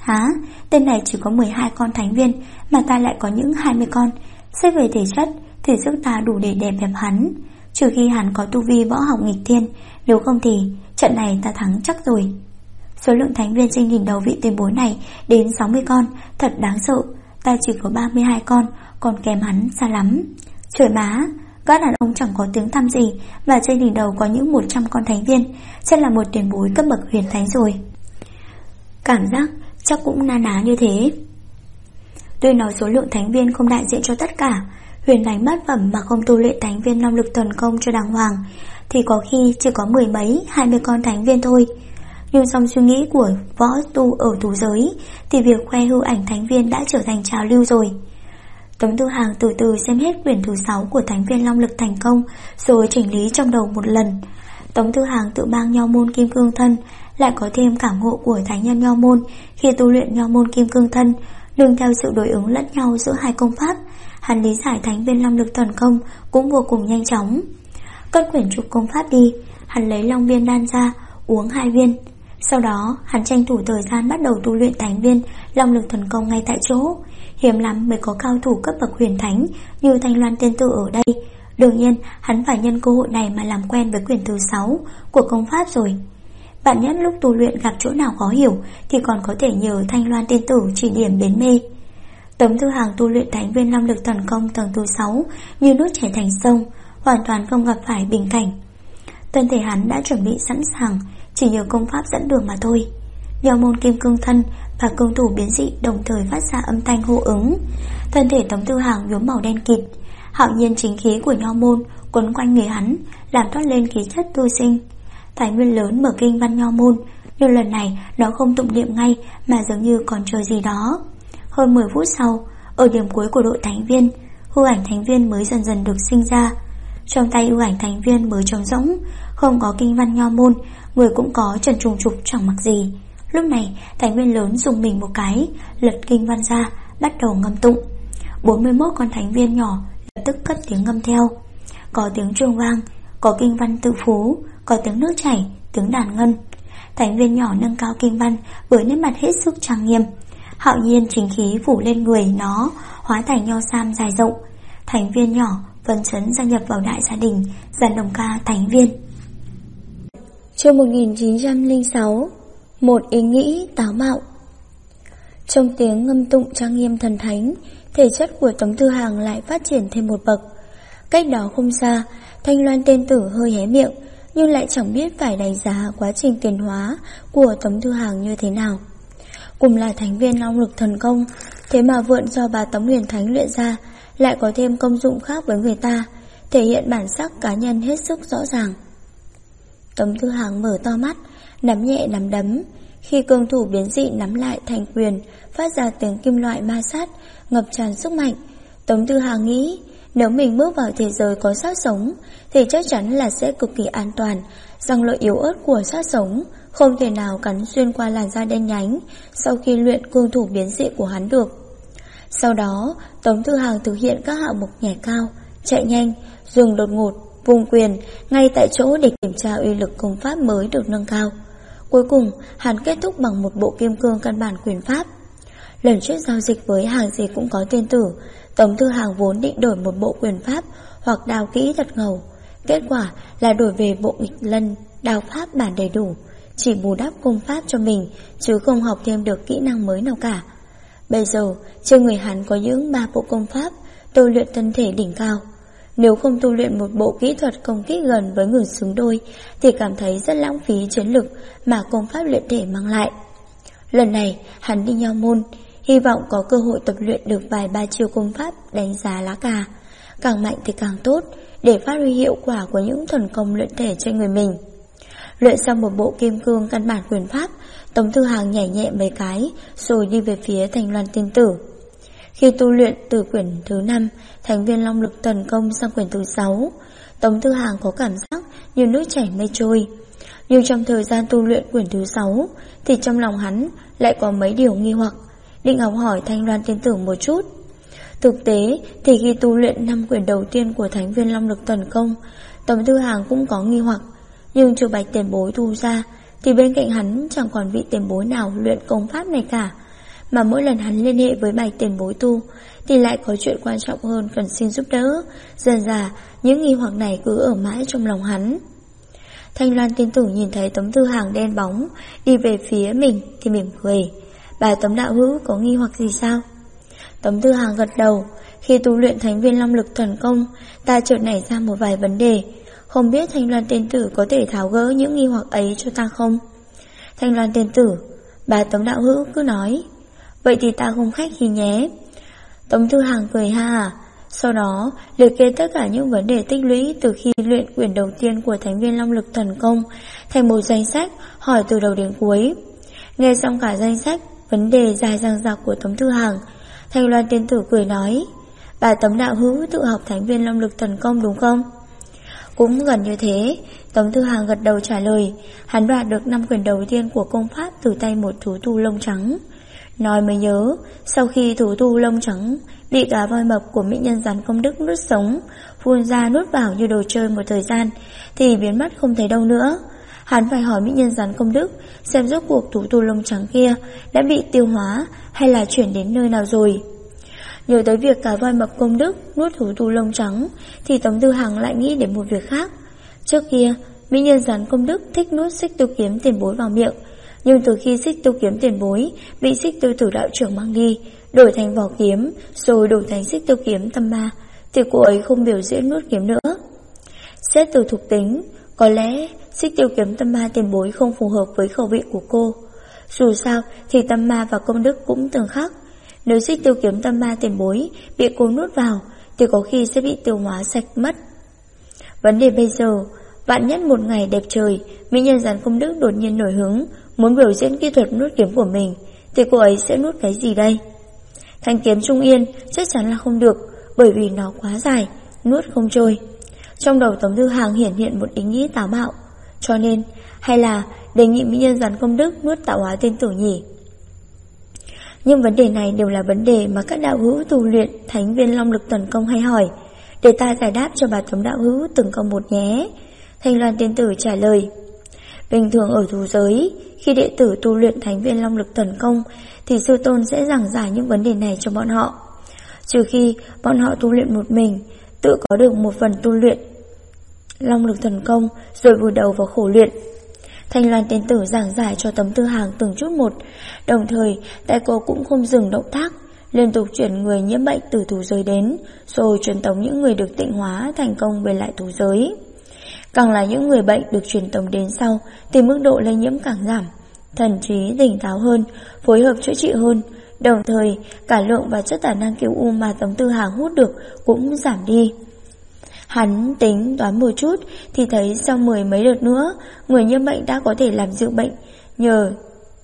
Hả? Tên này chỉ có 12 con thánh viên, mà ta lại có những 20 con. Xét về thể chất thì sức ta đủ để đè bẹp hắn, trừ khi hắn có tu vi võ học nghịch thiên, nếu không thì trận này ta thắng chắc rồi. Số lượng thánh viên trên đỉnh đầu vị tiền bối này đến 60 con, thật đáng sợ. Ta chỉ có 32 con, còn kém hắn xa lắm. Trời má, các đàn ông chẳng có tiếng tăm gì mà trên đỉnh đầu có những 100 con thánh viên, chắc là một tiền bối cấp bậc huyền thánh rồi. Cảm giác chắc cũng na ná như thế. Tuy nói số lượng thánh viên không đại diện cho tất cả, huyền thánh bát phẩm mà không tu luyện thánh viên long lực thuần công cho đàng hoàng thì có khi chỉ có 10 mấy 20 con thánh viên thôi. Nhưng trong suy nghĩ của võ tu ở tu giới thì việc khoe hư ảnh thánh viên đã trở thành trào lưu rồi. Tống Tư Hàng từ từ xem hết quyển thứ 6 của thánh viên long lực thành công, rồi chỉnh lý trong đầu một lần. Tống Tư Hàng tự mang nho môn kim cương thân, lại có thêm cảm ngộ của thánh nhân nho môn khi tu luyện nho môn kim cương thân, nương theo sự đối ứng lẫn nhau giữa hai công pháp, hắn lý giải thánh viên long lực thuần công cũng vô cùng nhanh chóng. Cất quyển trục công pháp đi, hắn lấy long viên đan ra, uống 2 viên. Sau đó hắn tranh thủ thời gian bắt đầu tu luyện thánh viên long lực thuần công ngay tại chỗ. Hiếm lắm mới có cao thủ cấp bậc huyền thánh như Thanh Loan tiên tử ở đây. Đương nhiên hắn phải nhân cơ hội này mà làm quen với quyển thứ 6 của công pháp rồi. Bạn nhất lúc tu luyện gặp chỗ nào khó hiểu thì còn có thể nhờ Thanh Loan tiên tử chỉ điểm bến mê. Tống Tư Hàng tu luyện thánh viên long lực thuần công tầng thứ 6 như nước chảy thành sông, hoàn toàn không gặp phải bình cảnh. Thân thể hắn đã chuẩn bị sẵn sàng, chỉ nhờ công pháp dẫn đường mà thôi. Nho môn kim cương thân và cương thủ biến dị đồng thời phát ra âm thanh hô ứng. Thân thể Tống Tư Hàng nhuốm màu đen kịt, hạo nhiên chính khí của nho môn quấn quanh người hắn, làm toát lên khí chất tư sinh. Thái nguyên lớn mở kinh văn nho môn, nhưng lần này nó không tụng niệm ngay mà giống như còn chờ gì đó. Hơn 10 phút sau, ở điểm cuối của đội thánh viên, hư ảnh thánh viên mới dần dần được sinh ra. Trong tay hư ảnh thánh viên mới trống rỗng, không có kinh văn nho môn, người cũng có trần trùng trục chẳng mặc gì. Lúc này thánh viên lớn dùng mình một cái, lật kinh văn ra, bắt đầu ngâm tụng. 41 con thánh viên nhỏ lập tức cất tiếng ngâm theo. Có tiếng chuông vang, có kinh văn tự phú, có tiếng nước chảy, tiếng đàn ngân. Thánh viên nhỏ nâng cao kinh văn với nét mặt hết sức trang nghiêm. Hạo nhiên chính khí phủ lên người nó, hóa thành nho sam dài rộng. Thánh viên nhỏ phấn chấn gia nhập vào đại gia đình, dàn đồng ca thánh viên. Chương 1906. Một ý nghĩ táo bạo. Trong tiếng ngâm tụng trang nghiêm thần thánh, thể chất của Tống Tư Hàng lại phát triển thêm một bậc. Cách đó không xa, Thanh Loan tiên tử hơi hé miệng, nhưng lại chẳng biết phải đánh giá quá trình tiến hóa của Tống Tư Hàng như thế nào. Cùng là thánh viên long lực thần công, thế mà vượn do bà Tống Huyền Thánh luyện ra lại có thêm công dụng khác với người ta, thể hiện bản sắc cá nhân hết sức rõ ràng. Tống Tư Hàng mở to mắt, nắm nhẹ nắm đấm. Khi cương thủ biến dị nắm lại thành quyền, phát ra tiếng kim loại ma sát, ngập tràn sức mạnh. Tống Tư Hàng nghĩ, nếu mình bước vào thế giới có sát sống thì chắc chắn là sẽ cực kỳ an toàn. Răng lợi yếu ớt của sát sống không thể nào cắn xuyên qua làn da đen nhánh sau khi luyện cương thủ biến dị của hắn được. Sau đó, Tống Tư Hàng thực hiện các hạng mục nhảy cao, chạy nhanh, dừng đột ngột, vùng quyền ngay tại chỗ để kiểm tra uy lực công pháp mới được nâng cao. Cuối cùng, hắn kết thúc bằng một bộ kim cương căn bản quyền pháp. Lần trước giao dịch với hàng gì cũng có tên tử, Tống Tư Hàng vốn định đổi một bộ quyền pháp hoặc đao kỹ thật ngầu. Kết quả là đổi về bộ nghịch lân, đao pháp bản đầy đủ, chỉ bù đắp công pháp cho mình, chứ không học thêm được kỹ năng mới nào cả. Bây giờ, trên người hắn có những 3 bộ công pháp, tu luyện thân thể đỉnh cao. Nếu không tu luyện một bộ kỹ thuật công kích gần với người xứng đôi thì cảm thấy rất lãng phí chiến lực mà công pháp luyện thể mang lại. Lần này hắn đi nho môn, hy vọng có cơ hội tập luyện được vài ba chiêu công pháp đánh giá lá cà, càng mạnh thì càng tốt, để phát huy hiệu quả của những thuần công luyện thể trên người mình. Luyện xong một bộ kim cương căn bản quyền pháp, Tống Tư Hàng nhảy nhẹ mấy cái rồi đi về phía Thanh Loan tiên tử. Khi tu luyện từ quyển thứ 5 thánh viên long lực thần công sang quyển thứ 6, Tống Tư Hàng có cảm giác như nước chảy mây trôi. Nhưng trong thời gian tu luyện quyển thứ 6 thì trong lòng hắn lại có mấy điều nghi hoặc, định học hỏi Thanh Loan tiên tử một chút. Thực tế thì khi tu luyện 5 quyển đầu tiên của thánh viên long lực thần công, Tống Tư Hàng cũng có nghi hoặc, nhưng trừ Bạch tiền bối thu ra thì bên cạnh hắn chẳng còn vị tiền bối nào luyện công pháp này cả, mà mỗi lần hắn liên hệ với Bạch tiền bối tu thì lại có chuyện quan trọng hơn cần xin giúp đỡ. Dần dà những nghi hoặc này cứ ở mãi trong lòng hắn. Thanh Loan tiên tử nhìn thấy Tống Tư Hàng đen bóng đi về phía mình thì mỉm cười. Bà Tống đạo hữu có nghi hoặc gì sao? Tống Tư Hàng gật đầu. Khi tu luyện Thánh Viên Long Lực Thần Công, ta chợt nảy ra một vài vấn đề. Không biết Thanh Loan tiên tử có thể tháo gỡ những nghi hoặc ấy cho ta không? Thanh Loan tiên tử, bà Tống đạo hữu cứ nói. Vậy thì ta không khách khí nhé. Tống Tư Hàng cười ha. Sau đó liệt kê tất cả những vấn đề tích lũy từ khi luyện quyển đầu tiên của Thánh Viên Long Lực Thần Công thành một danh sách, hỏi từ đầu đến cuối. Nghe xong cả danh sách vấn đề dài dằng dặc của Tống Tư Hàng, Thanh Loan tiên tử cười nói, bà Tống đạo hữu tự học Thánh Viên Long Lực Thần Công đúng không? Cũng gần như thế. Tống Tư Hàng gật đầu trả lời. Hắn đoạt được 5 quyển đầu tiên của công pháp từ tay một thú tu lông trắng. Nói mới nhớ, sau khi thú tu lông trắng bị cá voi mập của mỹ nhân rắn công đức nuốt sống, phun ra nuốt vào như đồ chơi một thời gian thì biến mất không thấy đâu nữa. Hắn phải hỏi mỹ nhân rắn công đức xem rốt cuộc thú tu lông trắng kia đã bị tiêu hóa hay là chuyển đến nơi nào rồi. Nhớ tới việc cá voi mập công đức nuốt thú tu lông trắng thì Tống Tư Hàng lại nghĩ đến một việc khác. Trước kia mỹ nhân rắn công đức thích nuốt Xích Tiêu Kiếm tiền bối vào miệng, nhưng từ khi Xích Tiêu Kiếm tiền bối bị Xích Tiêu Tử đạo trưởng mang đi, đổi thành vỏ kiếm rồi đổi thành Xích Tiêu Kiếm tâm ma, thì cô ấy không biểu diễn nuốt kiếm nữa. Xét từ thuộc tính, có lẽ Xích Tiêu Kiếm tâm ma tiền bối không phù hợp với khẩu vị của cô. Dù sao thì tâm ma và công đức cũng tương khắc. Nếu Xích Tiêu Kiếm tâm ma tiền bối bị cô nuốt vào thì có khi sẽ bị tiêu hóa sạch mất. Vấn đề bây giờ, vạn nhất một ngày đẹp trời, mỹ nhân rắn công đức đột nhiên nổi hứng muốn biểu diễn kỹ thuật nuốt kiếm của mình, thì cô ấy sẽ nuốt cái gì đây? Thanh kiếm Trung Yên chắc chắn là không được, bởi vì nó quá dài, nuốt không trôi. Trong đầu Tống Tư Hàng hiện một ý nghĩ táo bạo, cho nên hay là đề nghị mỹ nhân rắn công đức nuốt tạo hóa tiên tử nhỉ? Nhưng vấn đề này đều là vấn đề mà các đạo hữu tu luyện Thánh Viên Long Lực Thần Công hay hỏi, để ta giải đáp cho bà Tống đạo hữu từng câu một nhé. Thanh Loan tiên tử trả lời. Bình thường ở thú giới, khi đệ tử tu luyện Thánh Viên Long Lực Thần Công thì sư tôn sẽ giảng giải những vấn đề này cho bọn họ. Trừ khi bọn họ tu luyện một mình, tự có được một phần tu luyện Long Lực Thần Công rồi vùi đầu vào khổ luyện. Thanh Loan tiên tử giảng giải cho Tống Tư Hàng từng chút một, đồng thời tay cô cũng không dừng động tác, liên tục chuyển người nhiễm bệnh từ thú giới đến, rồi truyền tống những người được tịnh hóa thành công về lại thú giới. Càng là những người bệnh được truyền tống đến sau thì mức độ lây nhiễm càng giảm, thần trí tỉnh táo hơn, phối hợp chữa trị hơn, đồng thời cả lượng và chất tả năng cứu u mà Tống Tư Hàng hút được cũng giảm đi. Hắn tính toán một chút thì thấy sau 10 mấy đợt nữa, người nhiễm bệnh đã có thể làm dịu bệnh nhờ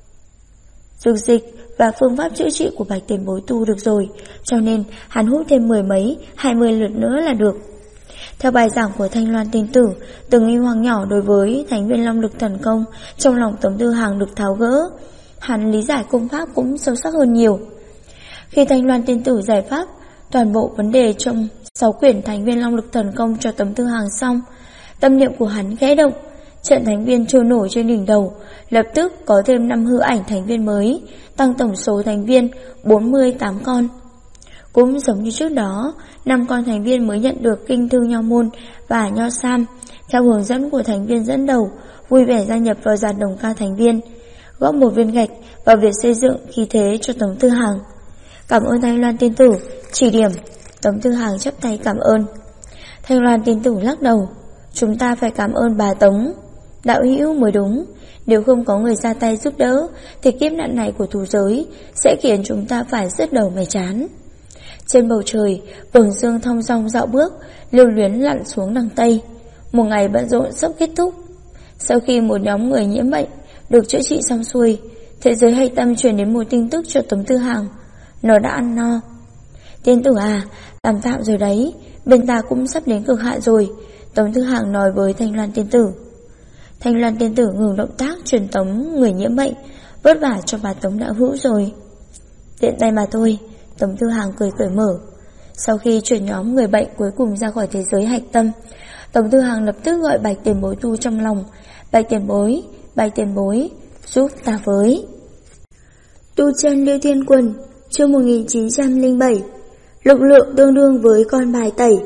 dược dịch và phương pháp chữa trị của Bạch tiền bối tu được rồi, cho nên hắn hút thêm 10 mấy, 20 lượt nữa là được. Theo bài giảng của Thanh Loan tiên tử, từng nghi hoặc nhỏ đối với Thánh Viên Long Lực Thần Công trong lòng Tống Tư Hàng được tháo gỡ. Hắn lý giải công pháp cũng sâu sắc hơn nhiều. Khi Thanh Loan tiên tử giải pháp toàn bộ vấn đề trong 6 quyển Thánh Viên Long Lực Thần Công cho Tống Tư Hàng xong, tâm niệm của hắn khẽ động, trận thánh viên trôi nổi trên đỉnh đầu, lập tức có thêm 5 hư ảnh thánh viên mới, tăng tổng số thánh viên 48 con. Cũng giống như trước đó, 5 con thánh viên mới nhận được kinh thư Nho Môn và Nho Sam, theo hướng dẫn của thánh viên dẫn đầu, vui vẻ gia nhập vào dàn đồng ca thánh viên, góp một viên gạch vào việc xây dựng khí thế cho Tống Tư Hàng. Cảm ơn Thanh Loan tiên tử chỉ điểm. Tống Tư Hàng chắp tay cảm ơn. Thanh Loan tiên tử lắc đầu. Chúng ta phải cảm ơn bà Tống đạo hữu mới đúng. Nếu không có người ra tay giúp đỡ thì kiếp nạn này của thú giới sẽ khiến chúng ta phải rứt đầu mẻ chán. Trên bầu trời, vầng dương thong dong dạo bước, lưu luyến lặn xuống đằng Tây. Một ngày bận rộn sắp kết thúc. Sau khi một nhóm người nhiễm bệnh được chữa trị xong xuôi, thế giới hay tâm truyền đến một tin tức cho Tống Tư Hàng. Nó đã ăn no. Tiên tử à, làm tạm rồi đấy, bên ta cũng sắp đến cực hạn rồi, Tống Tư Hàng nói với Thanh Loan tiên tử. Thanh Loan tiên tử ngừng động tác truyền tống người nhiễm bệnh, vất vả cho bà Tống đạo hữu rồi. Tiện tay mà thôi, Tống Tư Hàng cười cởi mở. Sau khi chuyển nhóm người bệnh cuối cùng ra khỏi thế giới hạch tâm, Tống Tư Hàng lập tức gọi Bạch tiền bối tu trong lòng. Bạch tiền bối, giúp ta với. Tu chân Lưu Thiên Quần, chương 1907. Lực lượng tương đương với con bài tẩy.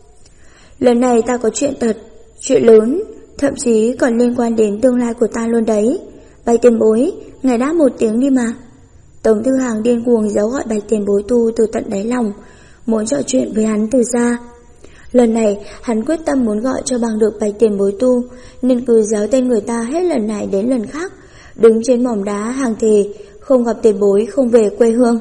Lần này ta có chuyện thật, chuyện lớn, thậm chí còn liên quan đến tương lai của ta luôn đấy. Bạch tiền bối, ngài đáp một tiếng đi mà. Tống Thư Hàng điên cuồng giáo gọi Bạch tiền bối Tu từ tận đáy lòng, muốn trò chuyện với hắn từ xa. Lần này hắn quyết tâm muốn gọi cho bằng được Bạch tiền bối Tu, nên cứ giáo tên người ta hết lần này đến lần khác, đứng trên mỏm đá hàng thề không gặp tiền bối không về quê hương.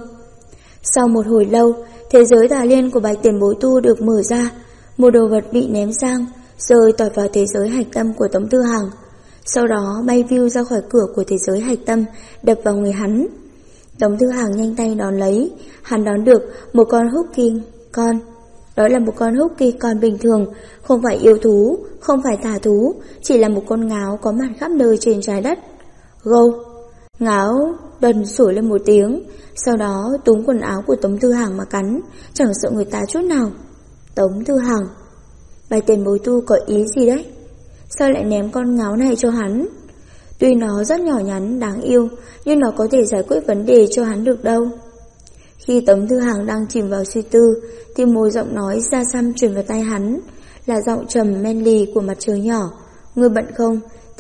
Sau một hồi lâu, thế giới tà liên của Bạch tiền bối Tu được mở ra, một đồ vật bị ném sang, rơi tọt vào thế giới hạch tâm của Tống Thư Hàng. Sau đó bay view ra khỏi cửa của thế giới hạch tâm, đập vào người hắn. Tống Thư Hàng nhanh tay đón lấy, hắn đón được một con Husky con. Đó là một con Husky con bình thường, không phải yêu thú, không phải tà thú, chỉ là một con ngáo có mặt khắp nơi trên trái đất. Gâu! Ngáo đần sủi lên một tiếng, sau đó túm quần áo của Tống Thư Hàng mà cắn, chẳng sợ người ta chút nào. Tống Thư Hàng, Bạch tiền bối Tu có ý gì đấy? Sao lại ném con ngáo này cho hắn? Tuy nó rất nhỏ nhắn, đáng yêu, nhưng nó có thể giải quyết vấn đề cho hắn được đâu. Khi Tống Thư Hàng đang chìm vào suy tư, thì một giọng nói xa xăm truyền vào tai hắn, là giọng trầm men lì của mặt trời nhỏ. Ngươi bận không?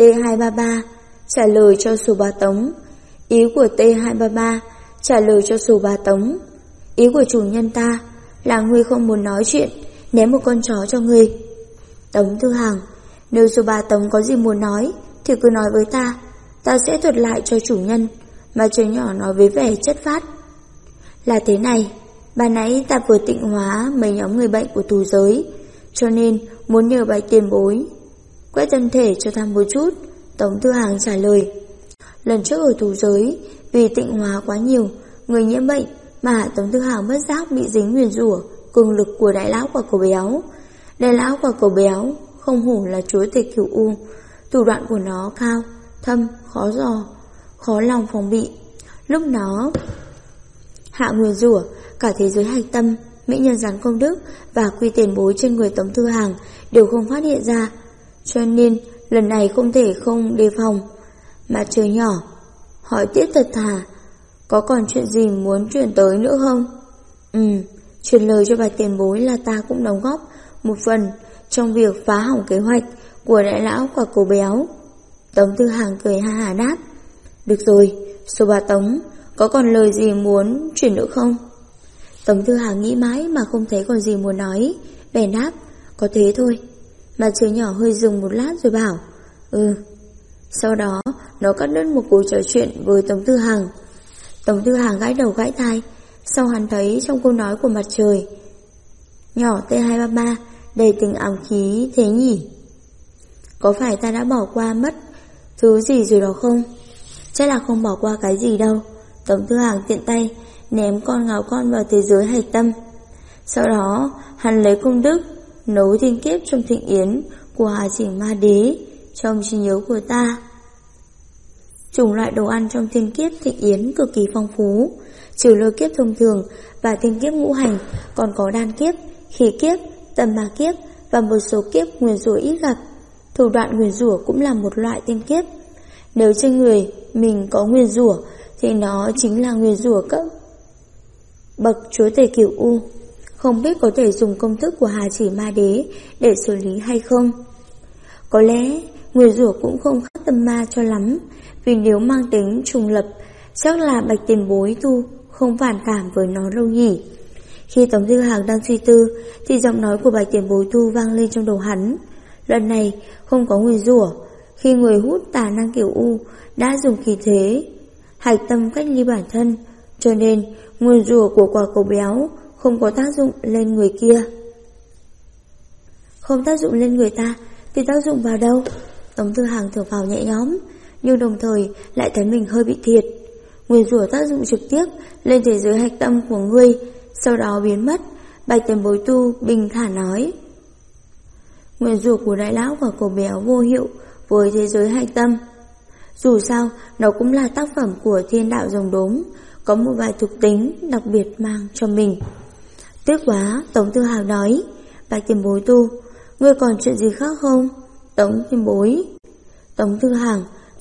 T233 trả lời cho số bà Tống. Ý của T233 trả lời cho số bà Tống. Ý của chủ nhân ta là ngươi không muốn nói chuyện, ném một con chó cho ngươi. Tống Thư Hàng, nếu số bà Tống có gì muốn nói thì cứ nói với ta, ta sẽ thuật lại cho chủ nhân. Mà trời nhỏ nói với vẻ chất phát. Là thế này, ban nãy ta vừa tịnh hóa mấy nhóm người bệnh của tù giới, cho nên muốn nhờ Bạch tiền bối quét thân thể cho ta một chút. Tống Thư Hàng trả lời. Lần trước ở tù giới, vì tịnh hóa quá nhiều người nhiễm bệnh mà Tống Thư Hàng bất giác bị dính nguyền rủa cường lực của đại lão quả cầu béo. Đại lão quả cầu béo không hổ là chúa tể cửu u, thủ đoạn của nó cao, thâm, khó dò, khó lòng phòng bị. Lúc nó hạ nguyền rủa, cả thế giới hạch tâm, mỹ nhân gián công đức và quy tiền bối trên người Tống Thư Hàng đều không phát hiện ra, cho nên lần này không thể không đề phòng. Mà trời nhỏ hỏi tiếp thật thà, có còn chuyện gì muốn chuyển tới nữa không? Truyền lời cho Bạch tiền bối là ta cũng đóng góp một phần trong việc phá hỏng kế hoạch của đại lão quả cầu béo. Tống Thư Hàng cười ha hả đáp. Được rồi, số bà Tống, có còn lời gì muốn chuyển nữa không? Tống Thư Hàng nghĩ mãi mà không thấy còn gì muốn nói, bèn đáp, có thế thôi. Mà trời nhỏ hơi dừng một lát rồi bảo, Sau đó nó cắt đứt một cuộc trò chuyện với Tống Thư Hàng. Tống Thư Hàng gãi đầu gãi tai, sau hắn thấy trong câu nói của mặt trời nhỏ T233 đầy tình ám khí thế nhỉ? Có phải ta đã bỏ qua mất thứ gì rồi đó không? Chắc là không bỏ qua cái gì đâu. Tống Thư Hàng tiện tay ném con ngáo con vào thế giới hạch tâm. Sau đó hắn lấy công đức nấu thiên kiếp trong thịnh yến của Hà Chỉ Ma Đế trong trí nhớ của ta. Chủng loại đồ ăn trong thiên kiếp thịnh yến cực kỳ phong phú, trừ lôi kiếp thông thường và thiên kiếp ngũ hành, còn có đan kiếp, khí kiếp, tầm ma kiếp và một số kiếp nguyền rủa ít gặp. Thủ đoạn nguyền rủa cũng là một loại thiên kiếp. Nếu trên người mình có nguyền rủa thì nó chính là nguyền rủa cấp bậc chúa tể cửu u. Không biết có thể dùng công thức của Hà Chỉ Ma Đế để xử lý hay không. Có lẽ nguyền rủa cũng không khác tâm ma cho lắm, vì nếu mang tính trùng lập, chắc là Bạch tiền bối Tu không phản cảm với nó đâu nhỉ. Khi Tống Thư Hàng đang suy tư thì giọng nói của Bạch tiền bối Tu vang lên trong đầu hắn. Lần này không có nguyền rủa, khi người hút tà năng cửu u đã dùng khí thế hạch tâm cách ly bản thân, cho nên nguyền rủa của quả cầu béo không có tác dụng lên người kia. Không tác dụng lên người ta thì tác dụng vào đâu? Tống Thư Hàng thở phào nhẹ nhõm, nhưng đồng thời lại thấy mình hơi bị thiệt. Nguyền rủa tác dụng trực tiếp lên thế giới hạch tâm của ngươi, sau đó biến mất. Bạch tiền bối Tu bình thản nói. Nguyền rủa của đại lão quả cầu béo vô hiệu với thế giới hạch tâm. Dù sao, nó cũng là tác phẩm của thiên đạo rồng đốm, có một vài thuộc tính đặc biệt mang cho mình. Tiếc quá, Tống Thư Hàng nói. Bạch tiền bối Tu, ngươi còn chuyện gì khác không? Tống tiền bối. Tống Thư Hàng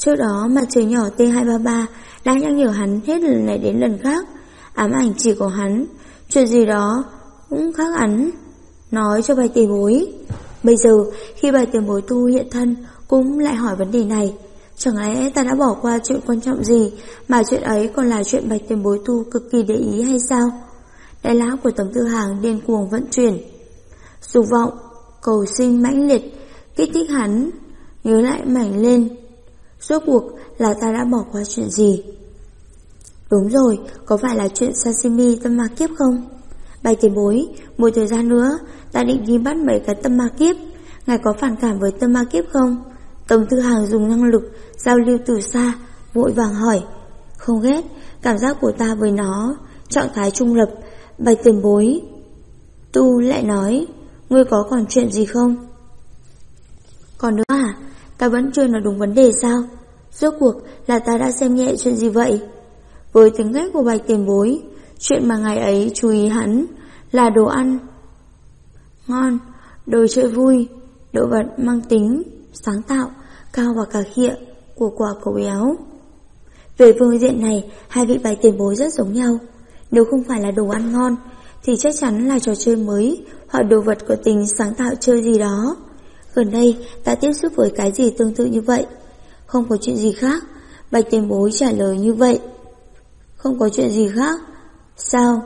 Trước đó mặt trời nhỏ T233 đã nhắc nhở hắn hết lần này đến lần khác. Ám ảnh chỉ có hắn, chuyện gì đó cũng khác hắn nói cho Bạch Tiền Bối. Bây giờ khi Bạch Tiền Bối tu hiện thân cũng lại hỏi vấn đề này. Chẳng lẽ ta đã bỏ qua chuyện quan trọng gì mà chuyện ấy còn là chuyện Bạch Tiền Bối tu cực kỳ để ý hay sao? Đại não của Tống Tư Hàng điên cuồng vận chuyển, dục vọng cầu sinh mãnh liệt kích thích hắn nhớ lại mảnh lên. Rốt cuộc là ta đã bỏ qua chuyện gì? Đúng rồi, có phải là chuyện sashimi tâm ma kiếp không? Bạch Tiền Bối, một thời gian nữa ta định đi bắt mấy cái tâm ma kiếp. Ngài có phản cảm với tâm ma kiếp không? Tống Tư Hàng dùng năng lực giao lưu từ xa, vội vàng hỏi. Không ghét, cảm giác của ta với nó trạng thái trung lập. Bạch Tiền Bối tu lại nói, ngươi có còn chuyện gì không? Còn nữa à? Ta vẫn chưa nói đúng vấn đề sao? Rốt cuộc là ta đã xem nhẹ chuyện gì vậy? Với tính cách của Bạch Tiền Bối, chuyện mà ngày ấy chú ý hắn là đồ ăn ngon, đồ chơi vui, đồ vật mang tính sáng tạo, cao và cà khịa của quả cầu béo. Về phương diện này, hai vị Bạch Tiền Bối rất giống nhau. Nếu không phải là đồ ăn ngon thì chắc chắn là trò chơi mới hoặc đồ vật có tính sáng tạo chơi gì đó. Gần đây ta tiếp xúc với cái gì tương tự như vậy. Không có chuyện gì khác. Bạch Tiền Bối trả lời như vậy. Không có chuyện gì khác. Sao?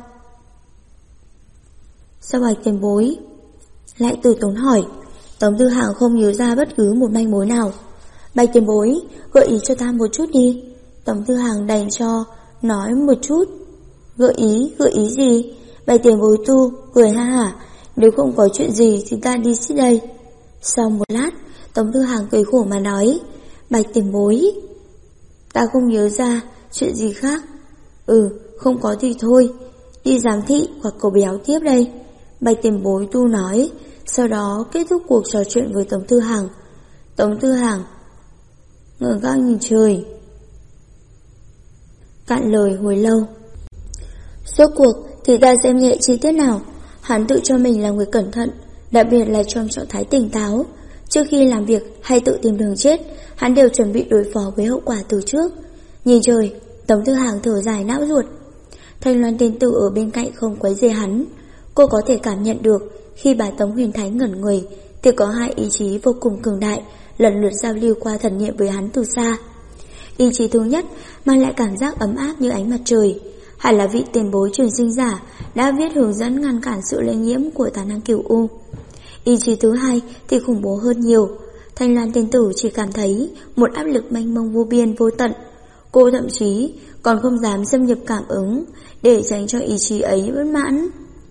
Sao Bạch Tiền Bối lại từ tốn hỏi? Tống Tư Hàng không nhớ ra bất cứ một manh mối nào. Bạch Tiền Bối, gợi ý cho ta một chút đi. Tống Tư Hàng đành cho nói một chút. Gợi ý gì? Bạch Tiền Bối tu cười ha hả. Nếu không có chuyện gì thì ta đi xích đây. Sau một lát, Tống Tư Hàng cười khổ mà nói, Bạch Tiền Bối, ta không nhớ ra chuyện gì khác. Không có thì thôi, đi giám thị hoặc cầu béo tiếp đây. Bạch Tiền Bối tu nói, sau đó kết thúc cuộc trò chuyện với Tống Tư Hàng. Tống Tư Hàng ngơ ngác nhìn trời, cạn lời hồi lâu. Rốt cuộc thì ta xem nhẹ chi tiết nào? Hắn tự cho mình là người cẩn thận, đặc biệt là trong trạng thái tỉnh táo. Trước khi làm việc hay tự tìm đường chết, hắn đều chuẩn bị đối phó với hậu quả từ trước. Nhìn trời, Tống Tư Hàng thở dài não ruột. Thanh Loan tiên tử ở bên cạnh không quấy rầy hắn. Cô có thể cảm nhận được khi bà Tống Huyền Thánh ngẩn người thì có hai ý chí vô cùng cường đại lần lượt giao lưu qua thần niệm với hắn từ xa. Ý chí thứ nhất mang lại cảm giác ấm áp như ánh mặt trời, hẳn là vị tiền bối truyền sinh giả đã viết hướng dẫn ngăn cản sự lây nhiễm của tà năng cửu u. Ý chí thứ hai thì khủng bố hơn nhiều. Thanh Loan tiên tử chỉ cảm thấy một áp lực mênh mông vô biên vô tận. Cô thậm chí còn không dám xâm nhập cảm ứng để tránh cho ý chí ấy bất mãn.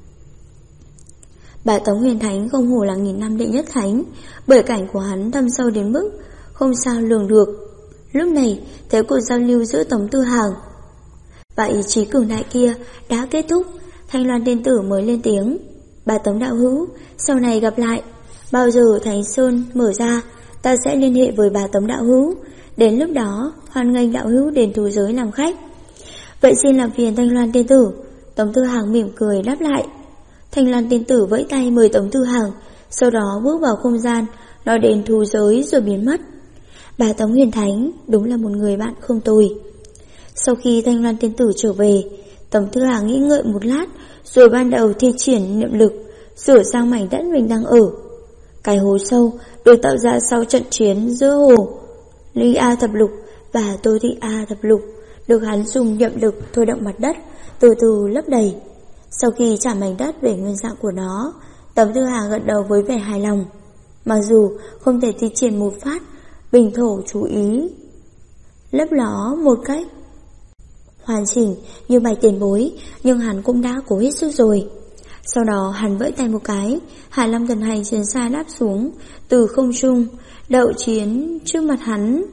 Bà Tống Huyền Thánh không hổ là nghìn năm đệ nhất thánh, bởi cảnh của hắn thâm sâu đến mức không sao lường được. Lúc này thấy cuộc giao lưu giữa Tống Tư Hàng và ý chí cường đại kia đã kết thúc, Thanh Loan tiên tử mới lên tiếng. Bà Tống đạo hữu, sau này gặp lại. Bao giờ Thánh Sơn mở ra, ta sẽ liên hệ với bà Tống đạo hữu. Đến lúc đó hoan nghênh đạo hữu đến thú giới làm khách. Vậy xin làm phiền Thanh Loan tiên tử. Tống Tư Hàng mỉm cười đáp lại. Thanh Loan tiên tử vẫy tay mời Tống Tư Hàng, sau đó bước vào không gian, nói đến thú giới rồi biến mất. Bà Tống Huyền Thánh đúng là một người bạn không tồi. Sau khi Thanh Loan tiên tử trở về, Tống Tư Hàng nghĩ ngợi một lát, rồi ban đầu thi triển niệm lực sửa sang mảnh đất mình đang ở. Cái hố sâu được tạo ra sau trận chiến giữa Hồ Ly A Thập Lục và Tô Thị A Thập Lục được hắn dùng niệm lực thôi động mặt đất từ từ lấp đầy. Sau khi trả mảnh đất về nguyên dạng của nó, Tống Tư Hàng gật đầu với vẻ hài lòng. Mặc dù không thể thi triển một phát bình thổ chú ý lấp ló một cách hoàn chỉnh như Bạch Tiền Bối, nhưng hắn cũng đã cố hết sức rồi. Sau đó hắn vẫy tay một cái, Hải Long thần hành chiến xa đáp xuống từ không trung, đậu chiến trước mặt hắn.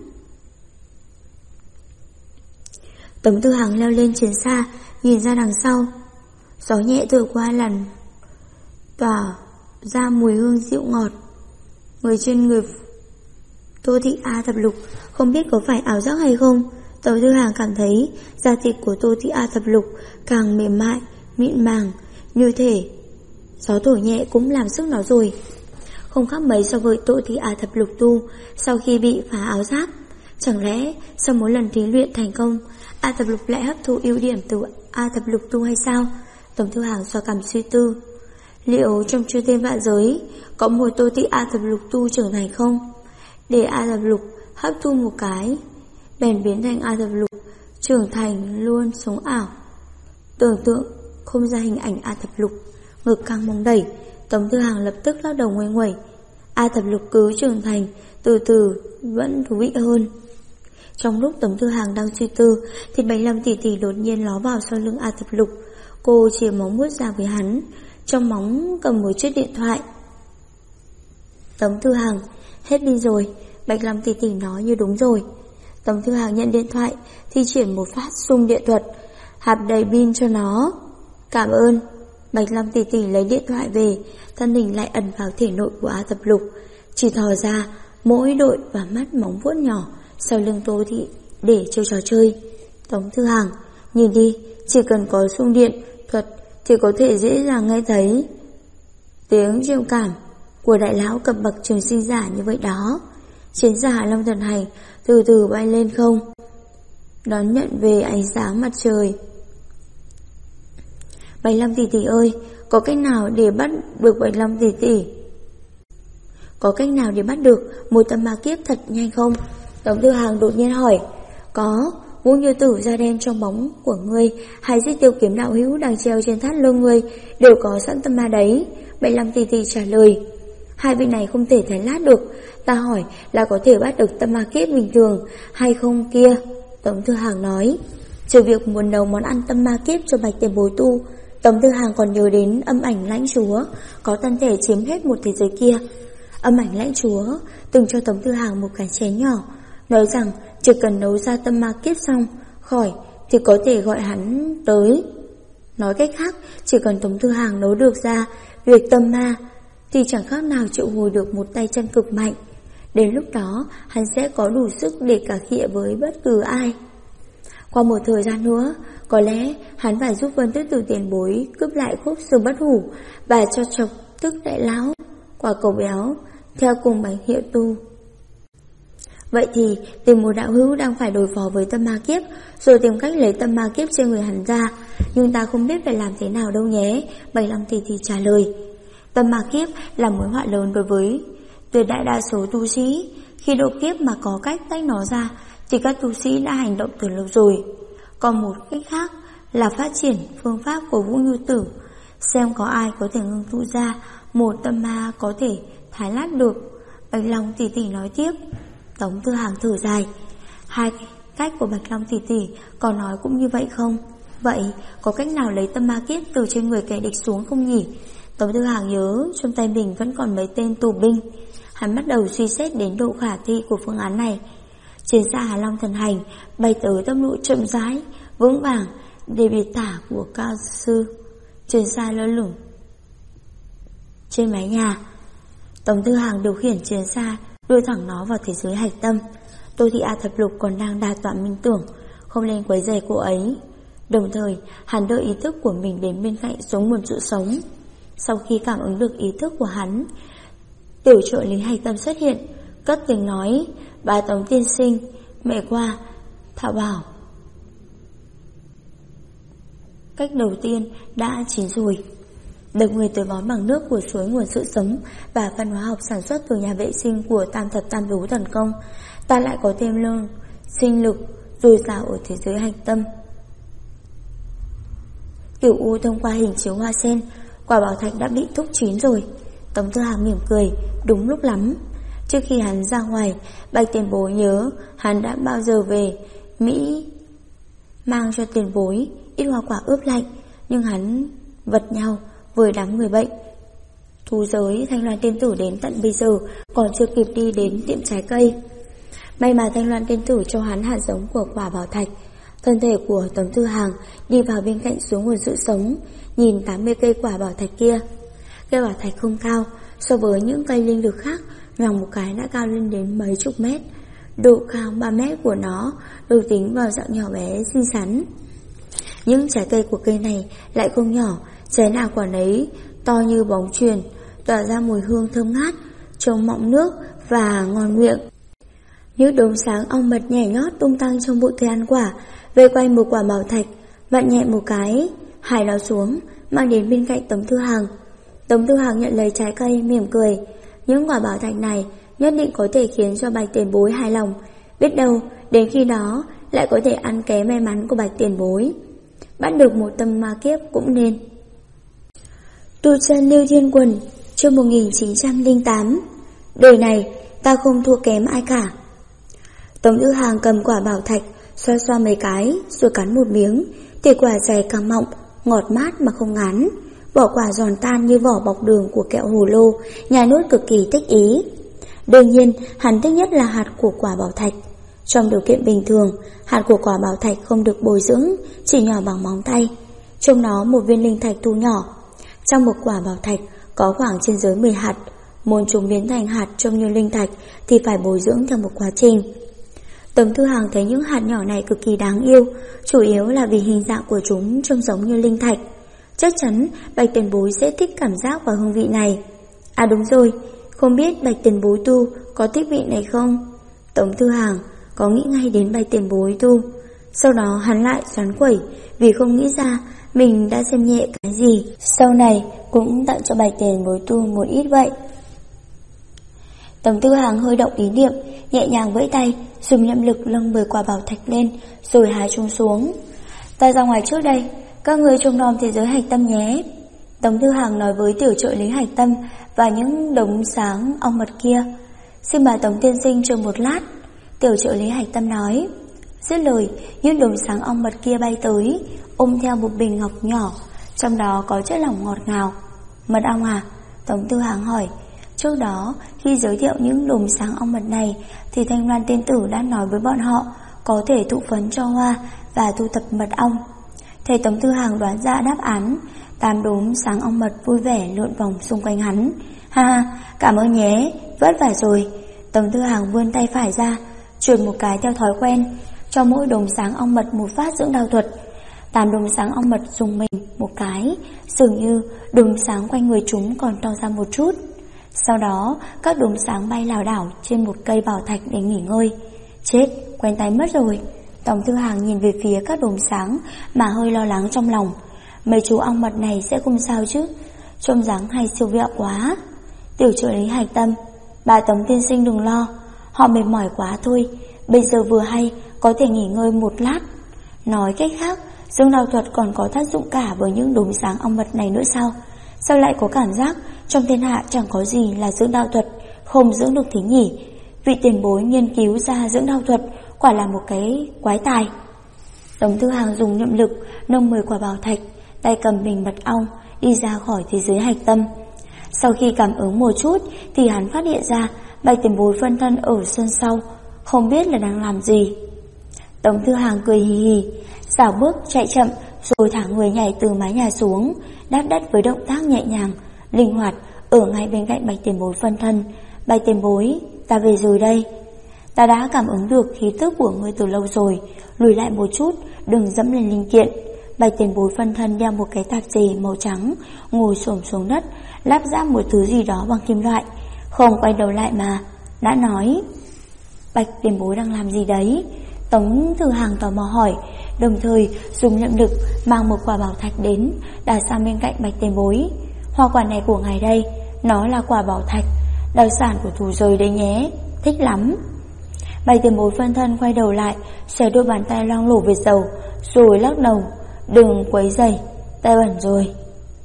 Tống Tư Hàng leo lên chiến xa, nhìn ra đằng sau. Gió nhẹ thổi qua làn tỏa ra mùi hương dịu ngọt. Người trên người Tô Thị A Thập Lục không biết có phải ảo giác hay không. Tống Tư Hàng cảm thấy da thịt của Tô Thị A Thập Lục càng mềm mại, mịn màng, như thể gió thổi nhẹ cũng làm sức nó rồi. Không khác mấy so với Tô Thị A Thập Lục tu sau khi bị phá áo giáp. Chẳng lẽ sau mỗi lần thí luyện thành công, A Thập Lục lại hấp thụ ưu điểm từ A Thập Lục tu hay sao? Tống Thư Hàng xoa cằm suy tư. Liệu trong chư thiên vạn giới có một tô thị A Thập Lục tu trưởng thành không? Để A Thập Lục hấp thu một cái, bèn biến thành A Thập Lục trưởng thành luôn sống ảo. Tưởng tượng không ra hình ảnh A Thập Lục, ngực căng mông đẩy, Tống Thư Hàng lập tức lắc đầu nguây nguẩy. A Thập Lục cứ trưởng thành, từ từ vẫn thú vị hơn. Trong lúc Tống Thư Hàng đang suy tư thì Bạch Lâm tỷ tỷ đột nhiên ló vào sau lưng A Thập Lục. Cô chìa móng vuốt ra với hắn, trong móng cầm một chiếc điện thoại. Tống Thư Hàng, hết pin rồi. Bạch Lâm tỷ tỷ nói như đúng rồi. Tống Thư Hàng nhận điện thoại, thi triển một phát xung điện thuật, hạp đầy pin cho nó. Cảm ơn. Bạch Lâm tỷ tỷ lấy điện thoại về, thân hình lại ẩn vào thể nội của A Thập Lục, chỉ thò ra mỗi đội và mắt móng vuốt nhỏ sau lưng Tô Thị để chơi trò chơi. Tống Thư Hàng, nhìn đi, chỉ cần có xung điện thuật thì có thể dễ dàng nghe thấy tiếng triệu cảm của đại lão cập bậc trường sinh giả như vậy đó. Chiến giả Hạ Long Thần Hành từ từ bay lên không, đón nhận về ánh sáng mặt trời. Bạch Lâm tỷ tỷ ơi, có cách nào để bắt được Bạch Lâm tỷ tỷ? Có cách nào để bắt được một tâm ma kiếp thật nhanh không? Tống Thư Hàng đột nhiên hỏi. Có, Vũ Như Tử da đen trong bóng của ngươi, hay Giết Tiêu Kiếm đạo hữu đang treo trên thắt lưng ngươi đều có sẵn tâm ma đấy. Bạch Lâm tỷ tỷ trả lời. Hai vị này không thể thái lát được, ta hỏi là có thể bắt được tâm ma kiếp bình thường hay không kia? Tống Thư Hàng nói. Trừ việc muốn nấu món ăn tâm ma kiếp cho Bạch tiền bối tu, Tống Thư Hàng còn nhớ đến âm ảnh lãnh chúa có thân thể chiếm hết một thế giới kia. Âm ảnh lãnh chúa từng cho Tống Thư Hàng một cái chén nhỏ, nói rằng chỉ cần nấu ra tâm ma kiếp xong khỏi thì có thể gọi hắn tới. Nói cách khác, chỉ cần Tống Thư Hàng nấu được ra việc tâm ma thì chẳng khác nào triệu hồi được một tay chân cực mạnh. Đến lúc đó hắn sẽ có đủ sức để cà khịa với bất cứ ai. Qua một thời gian nữa, có lẽ hắn phải giúp Vân Tuyết Tử tiền bối cướp lại khúc xương bất hủ và cho chọc tức đại lão quả cầu béo theo cùng Bạch Hiệu tu. Vậy thì tìm một đạo hữu đang phải đối phó với tâm ma kiếp, rồi tìm cách lấy tâm ma kiếp trên người hắn ra. Nhưng ta không biết phải làm thế nào đâu nhé. Bạch Long tỷ tỷ trả lời. Tâm ma kiếp là mối họa lớn đối với tuyệt đại đa số tu sĩ. Khi độ kiếp mà có cách tách nó ra thì các tu sĩ đã hành động từ lâu rồi. Còn một cách khác là phát triển phương pháp của Vũ Như Tử, xem có ai có thể ngưng tụ ra một tâm ma có thể thái lát được. Bạch Long tỷ tỷ nói tiếp. Tống Thư Hàng thở dài. Hai cách của Bạch Long tỷ tỷ có nói cũng như vậy không? Vậy có cách nào lấy tâm ma kiếp từ trên người kẻ địch xuống không nhỉ? Tống Thư Hàng nhớ trong tay mình vẫn còn mấy tên tù binh. Hắn bắt đầu suy xét đến độ khả thi của phương án này. Chiến xa Hạ Long Thần Hành bay tới tốc độ chậm rãi, vững vàng để bị tả của cao sư. Chiến xa lơ lửng trên mái nhà. Tống Thư Hàng điều khiển chiến xa đưa thẳng nó vào thế giới hạch tâm. Tô Thị A Thập Lục còn đang đa tọa minh tưởng, không lên quấy rầy cô ấy. Đồng thời hắn đưa ý thức của mình đến bên cạnh sống nguồn sự sống. Sau khi cảm ứng được ý thức của hắn, tiểu trợ lý hạch tâm xuất hiện, cất tiếng nói. Bá Tống tiên sinh, mẹ qua Thảo bảo cách đầu tiên đã chín rồi. Được người tới bón bằng nước của suối nguồn sự sống và phân hóa học sản xuất từ nhà vệ sinh của Tam Thập Tam Đú Thần Công. Ta lại có thêm lương sinh lực dồi dào ở thế giới hạch tâm. Tiểu U thông qua hình chiếu hoa sen, quả bảo thạch đã bị thúc chín rồi. Tống Thư Hàng mỉm cười. Đúng lúc lắm. Trước khi hắn ra ngoài, Bạch tiền bối nhớ hắn đã bao giờ về Mỹ mang cho tiền bối ít hoa quả ướp lạnh, nhưng hắn vật nhau với đám người bệnh. Thú giới Thanh Loan tiên tử đến tận bây giờ còn chưa kịp đi đến tiệm trái cây. May mà Thanh Loan tiên tử cho hắn hạt giống của quả bảo thạch. Thân thể của Tống Thư Hàng đi vào bên cạnh suối nguồn sự sống, nhìn 80 cây quả bảo thạch kia. Cây bảo thạch không cao, so với những cây linh lực khác, nhoàng một cái đã cao lên đến mấy chục mét. Độ cao 3 mét của nó được tính vào dạng nhỏ bé xinh xắn. Những trái cây của cây này lại không nhỏ, trái nào quả nấy to như bóng chuyền, tỏa ra mùi hương thơm ngát, trông mọng nước và ngon miệng. Những đốm sáng ong mật nhảy nhót tung tăng trong bụi cây ăn quả, vây quanh một quả bảo thạch, vặn nhẹ một cái, hải nó xuống, mang đến bên cạnh Tống Thư Hàng. Tống Thư Hàng nhận lấy trái cây, mỉm cười. Những quả bảo thạch này nhất định có thể khiến cho Bạch Tiền Bối hài lòng. Biết đâu, đến khi đó lại có thể ăn ké may mắn của Bạch Tiền Bối. Bắt được một tâm ma kiếp cũng nên. Tu chân Lưu Thiên Quần, chương 1908. Đời này ta không thua kém ai cả. Tống Thư Hàng cầm quả bảo thạch, xoa xoa mấy cái, rồi cắn một miếng. Thì quả dày càng mọng, ngọt mát mà không ngán. Vỏ quả giòn tan như vỏ bọc đường của kẹo hồ lô, nhai nuốt cực kỳ thích ý. Đương nhiên, hắn thích nhất là hạt của quả bảo thạch. Trong điều kiện bình thường, hạt của quả bảo thạch không được bồi dưỡng, chỉ nhỏ bằng móng tay. Trong nó một viên linh thạch thu nhỏ. Trong một quả bảo thạch có khoảng trên dưới 10 hạt. Muốn chúng biến thành hạt trông như linh thạch thì phải bồi dưỡng theo một quá trình. Tống Thư Hàng thấy những hạt nhỏ này cực kỳ đáng yêu, chủ yếu là vì hình dạng của chúng trông giống như linh thạch. Chắc chắn Bạch Tiền Bối sẽ thích cảm giác và hương vị này. À đúng rồi, không biết Bạch Tiền Bối tu có thích vị này không? Tống Thư Hàng có nghĩ ngay đến Bạch Tiền Bối tu. Sau đó hắn lại xoắn quẩy vì không nghĩ ra mình đã xem nhẹ cái gì. Sau này cũng tặng cho Bạch Tiền Bối tu một ít vậy. Tống Thư Hàng hơi động ý niệm, nhẹ nhàng vẫy tay, dùng niệm lực nâng 10 quả bảo thạch lên, rồi hái chúng xuống. Ta ra ngoài trước đây, các người trông nom thế giới hạch tâm nhé. Tống Thư Hàng nói với tiểu trợ lý hạch tâm và những đống sáng ong mật kia. Xin mời Tống tiên sinh chờ một lát. Tiểu trợ lý hạch tâm nói. Dứt lời, những đống sáng ong mật kia bay tới, ôm theo một bình ngọc nhỏ, trong đó có chất lỏng ngọt ngào. Mật ong à? Tống Thư Hàng hỏi. Trước đó, khi giới thiệu những đốm sáng ong mật này, thì Thanh Loan tiên tử đã nói với bọn họ có thể thụ phấn cho hoa và thu thập mật ong. Thầy Tống Thư Hàng đoán ra đáp án, 8 đốm sáng ong mật vui vẻ lượn vòng xung quanh hắn. Ha ha, cảm ơn nhé, vất vả rồi. Tống Thư Hàng vươn tay phải ra, chụp một cái theo thói quen, cho mỗi đốm sáng ong mật một phát dưỡng đao thuật. 8 đốm sáng ong mật dùng mình một cái, dường như đốm sáng quanh người chúng còn to ra một chút. Sau đó, các đốm sáng bay lảo đảo trên một cây bảo thạch để nghỉ ngơi. Chết, quen tay mất rồi. Tống Thư Hàng nhìn về phía các đốm sáng mà hơi lo lắng trong lòng. Mấy chú ong mật này sẽ không sao chứ? Trông dáng hay siêu vẹo quá. Tiểu trợ lý hạch tâm, bà Tống tiên sinh đừng lo, họ mệt mỏi quá thôi. Bây giờ vừa hay có thể nghỉ ngơi một lát. Nói cách khác, dưỡng đao thuật còn có tác dụng cả với những đốm sáng ong mật này nữa sao? Sao lại có cảm giác trong thiên hạ chẳng có gì là dưỡng đao thuật không dưỡng được thế nhỉ? Vị tiền bối nghiên cứu ra dưỡng đao thuật quả là một cái quái tài. Tống Thư Hàng dùng niệm lực nâng 10 quả bảo thạch, tay cầm bình mật ong đi ra khỏi thế giới hạch tâm. Sau khi cảm ứng một chút thì hắn phát hiện ra Bạch tiền bối phân thân ở sân sau, không biết là đang làm gì. Tống Thư Hàng cười hì hì, xảo bước chạy chậm rồi thả người nhảy từ mái nhà xuống, đáp đất với động tác nhẹ nhàng, linh hoạt ở ngay bên cạnh Bạch tiền bối phân thân. Bạch tiền bối, ta về rồi đây. Ta đã cảm ứng được khí tức của ngươi từ lâu rồi, lùi lại một chút, đừng dẫm lên linh kiện. Bạch tiền bối phân thân đeo một cái tạp dề màu trắng, ngồi xổm xuống đất, lắp ráp một thứ gì đó bằng kim loại, không quay đầu lại mà, đã nói. Bạch tiền bối đang làm gì đấy? Tống Thư Hàng tò mò hỏi, đồng thời dùng niệm lực mang một quả bảo thạch đến, đặt sang bên cạnh Bạch tiền bối. Hoa quả này của ngài đây, nó là quả bảo thạch, đặc sản của thủ giới đấy nhé, thích lắm. Bạch tiền bối phân thân quay đầu lại, xòe đôi bàn tay loang lổ vệt dầu, rồi lắc đầu, đừng quấy rầy, tay bẩn rồi.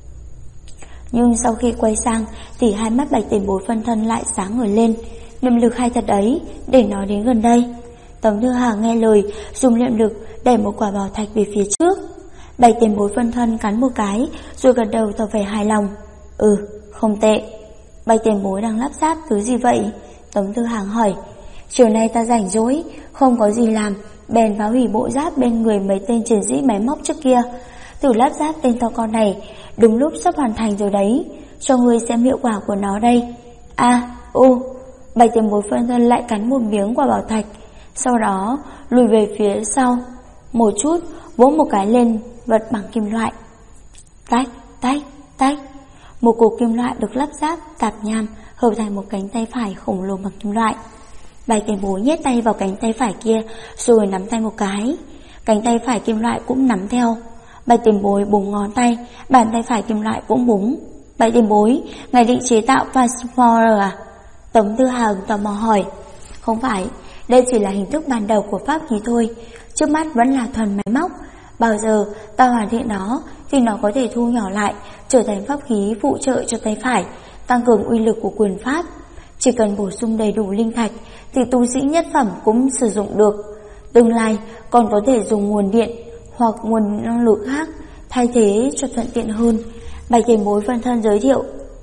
Nhưng sau khi quay sang thì hai mắt Bạch tiền bối phân thân lại sáng ngời lên. Niệm lực hay thật đấy, để nó đến gần đây. Tống Thư Hàng nghe lời, dùng niệm lực đẩy một quả bảo thạch về phía trước. Bạch tiền bối phân thân cắn một cái, rồi gật đầu tỏ vẻ hài lòng. Không tệ. Bạch tiền bối đang lắp ráp thứ gì vậy? Tống Thư Hàng hỏi. Chiều nay ta rảnh rỗi, không có gì làm, bèn phá hủy bộ giáp bên người mấy tên chiến sĩ máy móc trước kia. Thử lắp ráp tên to con này, đúng lúc sắp hoàn thành rồi đấy, cho ngươi xem hiệu quả của nó đây. Bạch tiền bối phân thân lại cắn một miếng quả bảo thạch, sau đó lùi về phía sau một chút, vỗ một cái lên vật bằng kim loại. Tách, tách, tách. Một cục kim loại được lắp ráp tạp nham hợp thành một cánh tay phải khổng lồ bằng kim loại. Bạch Tiền Bối nhét tay vào cánh tay phải kia rồi nắm tay một cái. Cánh tay phải kim loại cũng nắm theo. Bạch Tiền Bối búng ngón tay, bàn tay phải kim loại cũng búng. Bạch Tiền Bối, ngài định chế tạo Transformer à? Tống Tư Hằng tò mò hỏi. Không phải, đây chỉ là hình thức ban đầu của pháp khí thôi. Trước mắt vẫn là thuần máy móc. Bao giờ ta hoàn thiện nó thì nó có thể thu nhỏ lại, trở thành pháp khí phụ trợ cho tay phải, tăng cường uy lực của quyền pháp. Chỉ cần bổ sung đầy đủ linh thạch thì tu sĩ nhất phẩm cũng sử dụng được. Tương lai còn có thể dùng nguồn điện hoặc nguồn năng lượng khác thay thế cho thuận tiện hơn. Bạch Tiền Bối phân thân giới thiệu.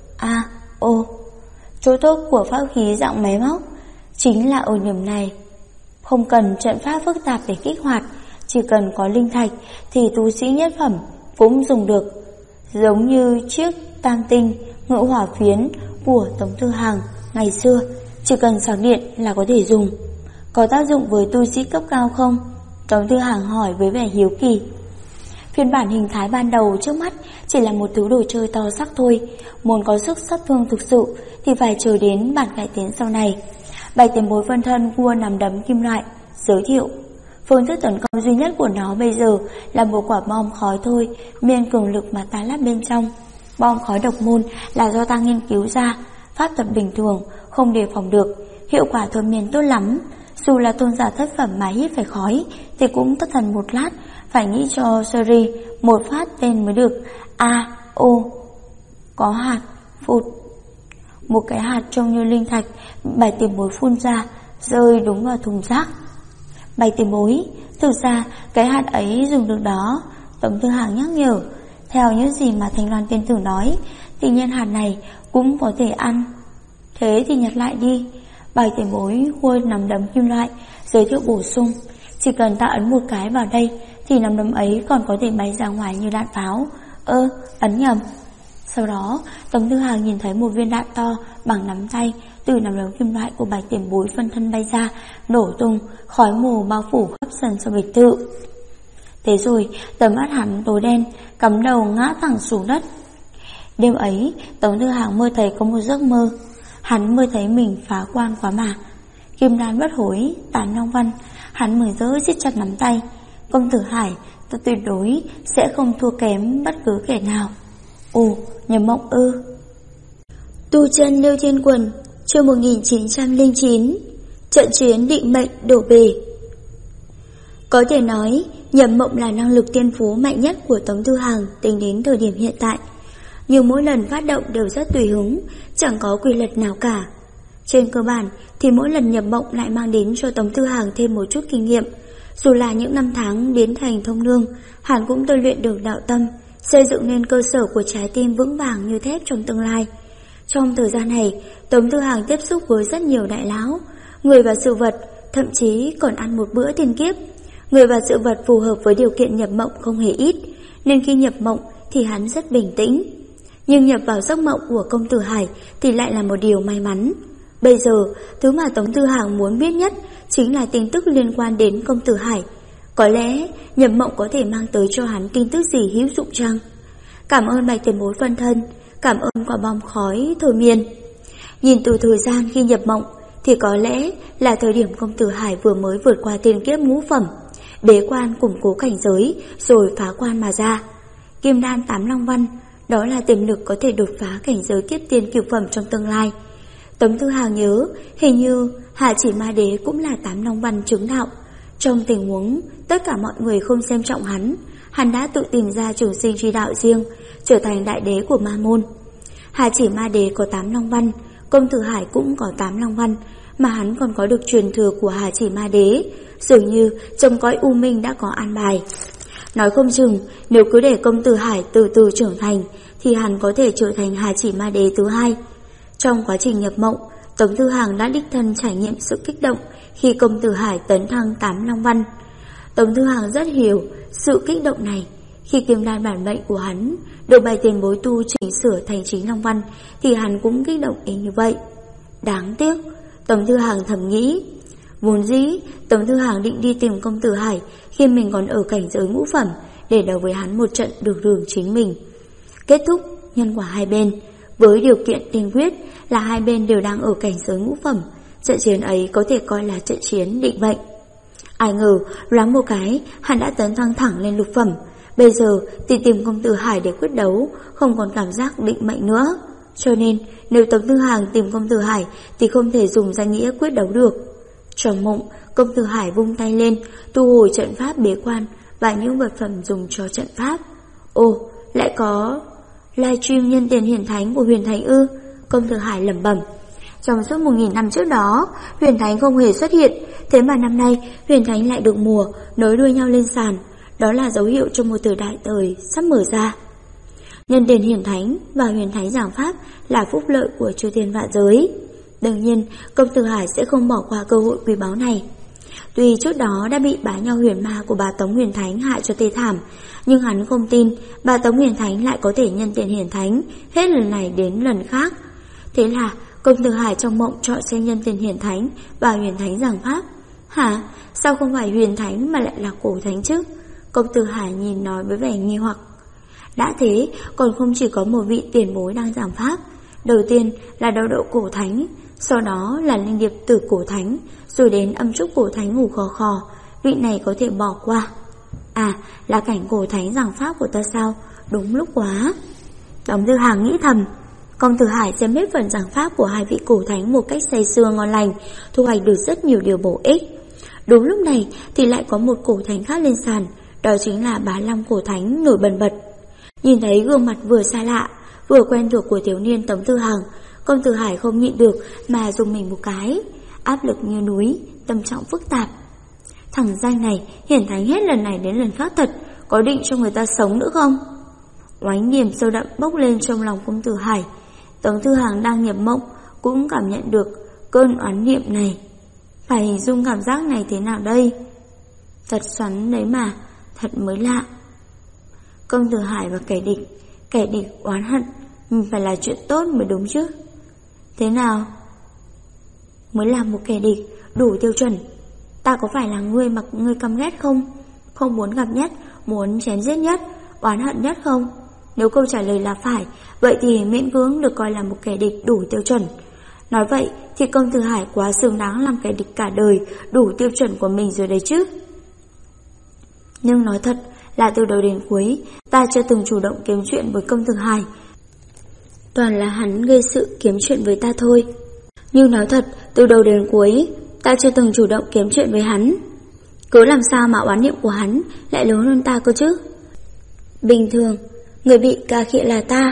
Chỗ tốt của pháp khí dạng máy móc chính là ở điểm này. Không cần trận pháp phức tạp để kích hoạt, chỉ cần có linh thạch thì tu sĩ nhất phẩm cũng dùng được. Giống như chiếc tam tinh ngự hỏa phiến của Tống Tư Hằng ngày xưa, chỉ cần sạc điện là có thể dùng. Có tác dụng với tu sĩ cấp cao không? Tống Tư Hằng hỏi với vẻ hiếu kỳ. Phiên bản hình thái ban đầu trước mắt chỉ là một thứ đồ chơi to xác thôi. Muốn có sức sát thương thực sự thì phải chờ đến bản cải tiến sau này. Bạch Tiền Bối phân thân vua nắm đấm kim loại giới thiệu. Phương thức tấn công duy nhất của nó bây giờ là một quả bom khói thôi, miên cường lực mà ta lắp bên trong. Bom khói độc môn là do ta nghiên cứu ra, pháp thuật bình thường không đề phòng được, hiệu quả thôi miên tốt lắm. Dù là tôn giả thất phẩm mà hít phải khói thì cũng thất thần một lát, phải nghĩ cho Seri một phát tên mới được. Có hạt phụt. Một cái hạt trông như linh thạch Bạch Tiền Bối phun ra, rơi đúng vào thùng rác. Bạch Tiền Bối, thực ra cái hạt ấy dùng được đó. Tống Tư Hằng nhắc nhở. Theo những gì mà Thanh Loan tiên tử nói thì nhân hạt này cũng có thể ăn. Thế thì nhặt lại đi. Bạch Tiền Bối hôi nắm đấm kim loại giới thiệu bổ sung. Chỉ cần ta ấn một cái vào đây thì nắm đấm ấy còn có thể bay ra ngoài như đạn pháo. Ấn nhầm. Sau đó Tống Tư Hằng nhìn thấy một viên đạn to bằng nắm tay từ nắm đấm kim loại của Bạch Tiền Bối phân thân bay ra, nổ tung, khói mù bao phủ khắp sân sau biệt thự. Thế rồi tầm mắt hắn tối đen, cắm đầu ngã thẳng xuống đất. Đêm ấy Tống Tư Hằng mơ thấy có một giấc mơ. Hắn mơ thấy mình phá quan quá mà. Kim đan bất hối, tán long văn. Hắn mừng rỡ siết chặt nắm tay. Công tử Hải, ta tuyệt đối sẽ không thua kém bất cứ kẻ nào. Nhầm mộng ư? Tu chân Liêu Thiên Quần, chương 1909. Trận chiến định mệnh đổ bể. Có thể nói nhầm mộng là năng lực tiên phú mạnh nhất của Tống Tư Hằng tính đến thời điểm hiện tại. Nhưng mỗi lần phát động đều rất tùy hứng, chẳng có quy luật nào cả. Trên cơ bản thì mỗi lần nhập mộng lại mang đến cho Tống Tư Hằng thêm một chút kinh nghiệm. Dù là những năm tháng biến thành thông nương, hắn cũng tôi luyện được đạo tâm, xây dựng nên cơ sở của trái tim vững vàng như thép trong tương lai. Trong thời gian này, Tống Tư Hằng tiếp xúc với rất nhiều đại lão, người và sự vật, thậm chí còn ăn một bữa tiền kiếp. Người và sự vật phù hợp với điều kiện nhập mộng không hề ít, nên khi nhập mộng thì hắn rất bình tĩnh. Nhưng nhập vào giấc mộng của công tử Hải thì lại là một điều may mắn. Bây giờ, thứ mà Tống Tư Hằng muốn biết nhất chính là tin tức liên quan đến công tử Hải. Có lẽ nhập mộng có thể mang tới cho hắn tin tức gì hữu dụng chăng? Cảm ơn Bạch Tiền Bối phân thân, cảm ơn quả bom khói thôi miên. Nhìn từ thời gian khi nhập mộng thì có lẽ là thời điểm công tử Hải vừa mới vượt qua tiền kiếp ngũ phẩm, bế quan củng cố cảnh giới rồi phá quan mà ra. Kim đan 8 long văn, đó là tiềm lực có thể đột phá cảnh giới kiếp tiên cửu phẩm trong tương lai. Tống Tư Hằng nhớ, hình như Hạ Chỉ Ma Đế cũng là 8 long văn chứng đạo. Trong tình huống tất cả mọi người không xem trọng hắn đã tự tìm ra trường sinh chi đạo riêng, trở thành đại đế của ma môn. Hạ Chỉ Ma Đế có 8 long văn, công tử Hải cũng có 8 long văn, mà hắn còn có được truyền thừa của Hạ Chỉ Ma Đế, dường như trong cõi u minh đã có an bài. Nói không chừng nếu cứ để công tử Hải từ từ trưởng thành thì hắn có thể trở thành Hạ Chỉ Ma Đế thứ hai. Trong quá trình nhập mộng, Tống Tư Hằng đã đích thân trải nghiệm sự kích động khi công tử Hải tấn thăng 8 long văn. Tống Tư Hằng rất hiểu sự kích động này. Khi kim đan bản mệnh của hắn được Bạch Tiền Bối tu chỉnh sửa thành 9 long văn thì hắn cũng kích động y như vậy. Đáng tiếc, Tống Tư Hằng thầm nghĩ. Vốn dĩ Tống Tư Hằng định đi tìm công tử Hải khi mình còn ở cảnh giới ngũ phẩm để đấu với hắn một trận được đường chính mình. Kết thúc nhân quả hai bên với điều kiện tiên quyết là hai bên đều đang ở cảnh giới ngũ phẩm, Trận chiến ấy có thể coi là trận chiến định mệnh. Ai ngờ, loáng một cái, hắn đã tấn thăng thẳng lên lục phẩm. Bây giờ thì tìm công tử Hải để quyết đấu, không còn cảm giác định mệnh nữa. Cho nên, nếu Tống Tư Hàng tìm công tử Hải thì không thể dùng danh nghĩa quyết đấu được. Trong mộng, công tử Hải vung tay lên, thu hồi trận pháp bế quan và những vật phẩm dùng cho trận pháp. Ồ, lại có livestream nhân tiền hiển thánh của Huyền Thánh ư? Công tử Hải lẩm bẩm. Trong suốt 1000 năm trước đó, Huyền Thánh không hề xuất hiện, thế mà năm nay Huyền Thánh lại được mùa, nối đuôi nhau lên sàn. Đó là dấu hiệu cho một thời đại thời sắp mở ra. Nhân tiền hiển thánh và Huyền Thánh giảng pháp là phúc lợi của chư thiên vạn giới. Đương nhiên, công tử Hải sẽ không bỏ qua cơ hội quý báu này. Tuy trước đó đã bị bá nhau huyền ma của bà Tống Huyền Thánh hại cho tê thảm, nhưng hắn không tin bà Tống Huyền Thánh lại có thể nhân tiền hiển thánh hết lần này đến lần khác. Thế là công tử Hải trong mộng chọn xem nhân tiền hiển thánh và Huyền Thánh giảng pháp. Hả? Sao không phải Huyền Thánh mà lại là Cổ Thánh chứ? Công tử Hải nhìn nói với vẻ nghi hoặc. Đã thế, còn không chỉ có một vị tiền bối đang giảng pháp. Đầu tiên là Đậu Đậu Cổ Thánh, sau đó là Linh Điệp Tử Cổ Thánh, rồi đến Âm Trúc Cổ Thánh ngủ khò khò. Vị này có thể bỏ qua. À, là cảnh Cổ Thánh giảng pháp của ta sao? Đúng lúc quá. Tống Tư Hàng nghĩ thầm. Công tử Hải xem hết phần giảng pháp của hai vị cổ thánh một cách say sưa ngon lành, thu hoạch được rất nhiều điều bổ ích. Đúng lúc này thì lại có một cổ thánh khác lên sàn, đó chính là Bá Long Cổ Thánh nổi bần bật. Nhìn thấy gương mặt vừa xa lạ, vừa quen thuộc của thiếu niên Tống Tư Hàng, công tử Hải không nhịn được mà dùng mình một cái, áp lực như núi, tâm trọng phức tạp. Thằng danh này hiển thánh hết lần này đến lần khác thật, có định cho người ta sống nữa không? Oánh niềm sâu đậm bốc lên trong lòng công tử Hải. Tống Tư Hàng đang nhập mộng cũng cảm nhận được cơn oán niệm này. Phải hình dung cảm giác này thế nào đây? Thật xoắn đấy mà, thật mới lạ. Công tử Hải và kẻ địch oán hận, phải là chuyện tốt mới đúng chứ. Thế nào mới là một kẻ địch đủ tiêu chuẩn? Ta có phải là người mà ngươi căm ghét không? Không muốn gặp nhất, muốn chém giết nhất, oán hận nhất không? Nếu câu trả lời là phải, vậy thì miễn cưỡng được coi là một kẻ địch đủ tiêu chuẩn. Nói vậy thì công tử Hải quá xứng đáng làm kẻ địch cả đời, đủ tiêu chuẩn của mình rồi đấy chứ. Nhưng nói thật là từ đầu đến cuối, ta chưa từng chủ động kiếm chuyện với công tử Hải. Toàn là hắn gây sự kiếm chuyện với ta thôi. Nhưng nói thật, từ đầu đến cuối, ta chưa từng chủ động kiếm chuyện với hắn. Cứ làm sao mà oán niệm của hắn lại lớn hơn ta cơ chứ? Bình thường, người bị cà khịa là ta,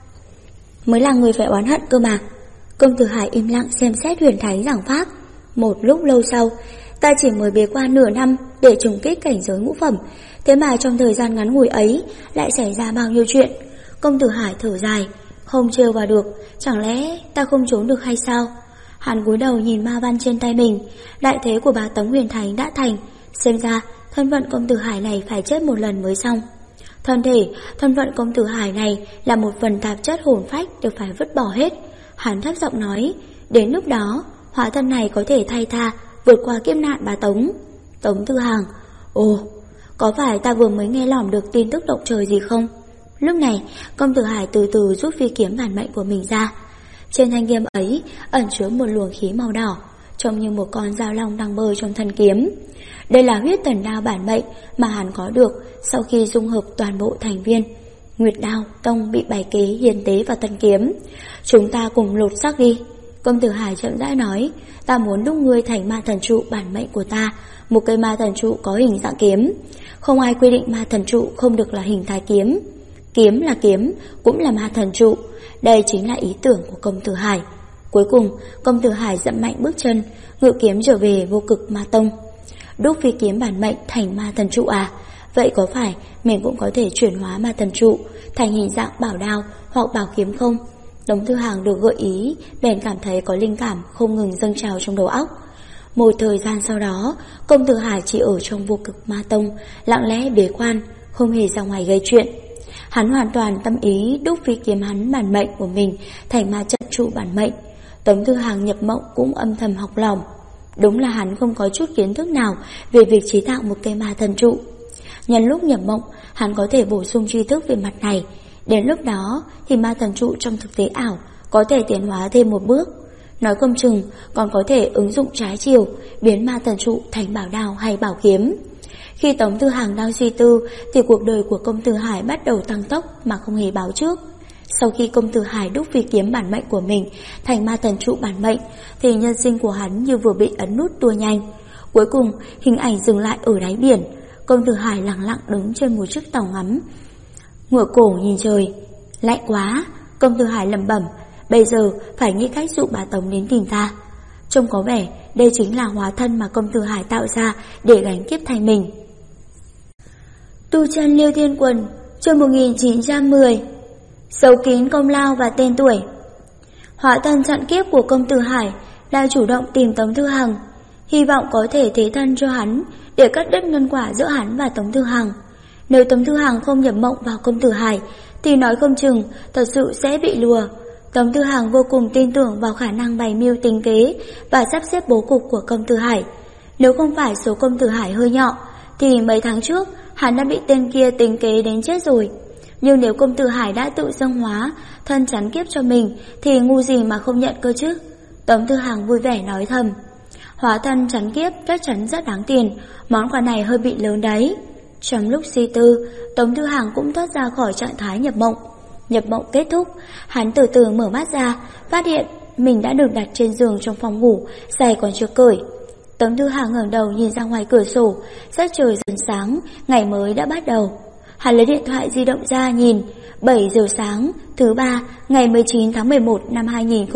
mới là người phải oán hận cơ mà. Công tử Hải im lặng xem xét Huyền Thánh giảng pháp. Một lúc lâu sau, ta chỉ mới bế quan nửa năm để trùng kích cảnh giới ngũ phẩm, thế mà trong thời gian ngắn ngủi ấy lại xảy ra bao nhiêu chuyện. Công tử Hải thở dài, không trêu vào được, chẳng lẽ ta không trốn được hay sao? Hắn cúi đầu nhìn ma văn trên tay mình, đại thế của bà Tống Huyền Thánh đã thành, xem ra thân phận công tử Hải này phải chết một lần mới xong. Thân phận công tử Hải này là một phần tạp chất hồn phách đều phải vứt bỏ hết. Hắn thấp giọng nói, đến lúc đó, hóa thân này có thể thay tha, vượt qua kiếp nạn bà Tống. Tống Tư Hàng, ồ, có phải ta vừa mới nghe lỏm được tin tức động trời gì không? Lúc này, công tử Hải từ từ rút phi kiếm bản mệnh của mình ra. Trên thanh kiếm ấy ẩn chứa một luồng khí màu đỏ, trông như một con dao long đang bơi trong thân kiếm. Đây là huyết thần đao bản mệnh mà hắn có được sau khi dung hợp toàn bộ thành viên. Nguyệt đao, tông bị bày kế hiền tế vào thân kiếm. Chúng ta cùng lột xác đi. Công tử Hải chậm rãi nói, ta muốn đúc ngươi thành ma thần trụ bản mệnh của ta, một cây ma thần trụ có hình dạng kiếm. Không ai quy định ma thần trụ không được là hình thái kiếm. Kiếm là kiếm, cũng là ma thần trụ. Đây chính là ý tưởng của công tử Hải. Cuối cùng, công tử Hải dậm mạnh bước chân, ngự kiếm trở về Vô Cực Ma Tông. Đúc phi kiếm bản mệnh thành ma thần trụ à? Vậy có phải mình cũng có thể chuyển hóa ma thần trụ thành hình dạng bảo đao hoặc bảo kiếm không? Tống Tư Hàng được gợi ý, bèn cảm thấy có linh cảm không ngừng dâng trào trong đầu óc. Một thời gian sau đó, công tử Hải chỉ ở trong Vô Cực Ma Tông, lặng lẽ bế quan, không hề ra ngoài gây chuyện. Hắn hoàn toàn tâm ý đúc phi kiếm hắn bản mệnh của mình thành ma trận trụ bản mệnh. Tống Tư Hàng nhập mộng cũng âm thầm học lỏm. Đúng là hắn không có chút kiến thức nào về việc chế tạo một cây ma thần trụ. Nhân lúc nhập mộng, hắn có thể bổ sung tri thức về mặt này. Đến lúc đó thì ma thần trụ trong thực tế ảo có thể tiến hóa thêm một bước. Nói không chừng còn có thể ứng dụng trái chiều, biến ma thần trụ thành bảo đao hay bảo kiếm. Khi Tống Tư Hằng đang suy tư thì cuộc đời của công tử Hải bắt đầu tăng tốc mà không hề báo trước. Sau khi công tử Hải đúc phi kiếm bản mệnh của mình thành ma thần trụ bản mệnh thì nhân sinh của hắn như vừa bị ấn nút tua nhanh. Cuối cùng hình ảnh dừng lại ở đáy biển. Công tử Hải lặng lặng đứng trên một chiếc tàu ngắm, ngửa cổ nhìn trời. Lạnh quá, công tử Hải lẩm bẩm, bây giờ phải nghĩ cách dụ bà Tống đến tìm ta. Trông có vẻ đây chính là hóa thân mà công tử Hải tạo ra để gánh kiếp thay mình. Tu chân Liêu Thiên Quần, chương 1910. Giấu kín công lao và tên tuổi. Hóa thân chặn kiếp của công tử Hải đang chủ động tìm Tống Thư Hằng, hy vọng có thể thế thân cho hắn để cắt đứt nhân quả giữa hắn và Tống Thư Hằng. Nếu Tống Thư Hằng không nhập mộng vào công tử Hải thì nói không chừng thật sự sẽ bị lừa. Tống Thư Hằng vô cùng tin tưởng vào khả năng bày mưu tính kế và sắp xếp bố cục của công tử Hải. Nếu không phải số công tử Hải hơi nhỏ thì mấy tháng trước hắn đã bị tên kia tính kế đến chết rồi. Nhưng nếu công tử Hải đã tự dâng hóa thân chắn kiếp cho mình thì ngu gì mà không nhận cơ chứ. Tống Thư Hằng vui vẻ nói thầm, hóa thân chắn kiếp chắc chắn rất đáng tiền, món quà này hơi bị lớn đấy. Trong lúc suy tư, Tống Thư Hằng cũng thoát ra khỏi trạng thái nhập mộng. Nhập mộng kết thúc, hắn từ từ mở mắt ra, phát hiện mình đã được đặt trên giường trong phòng ngủ, giày còn chưa cởi. Tống Thư Hằng ngẩng đầu nhìn ra ngoài cửa sổ, sắc trời dần sáng, ngày mới đã bắt đầu. Hắn lấy điện thoại di động ra nhìn, 7 giờ sáng, thứ ba, ngày 19 tháng 11 năm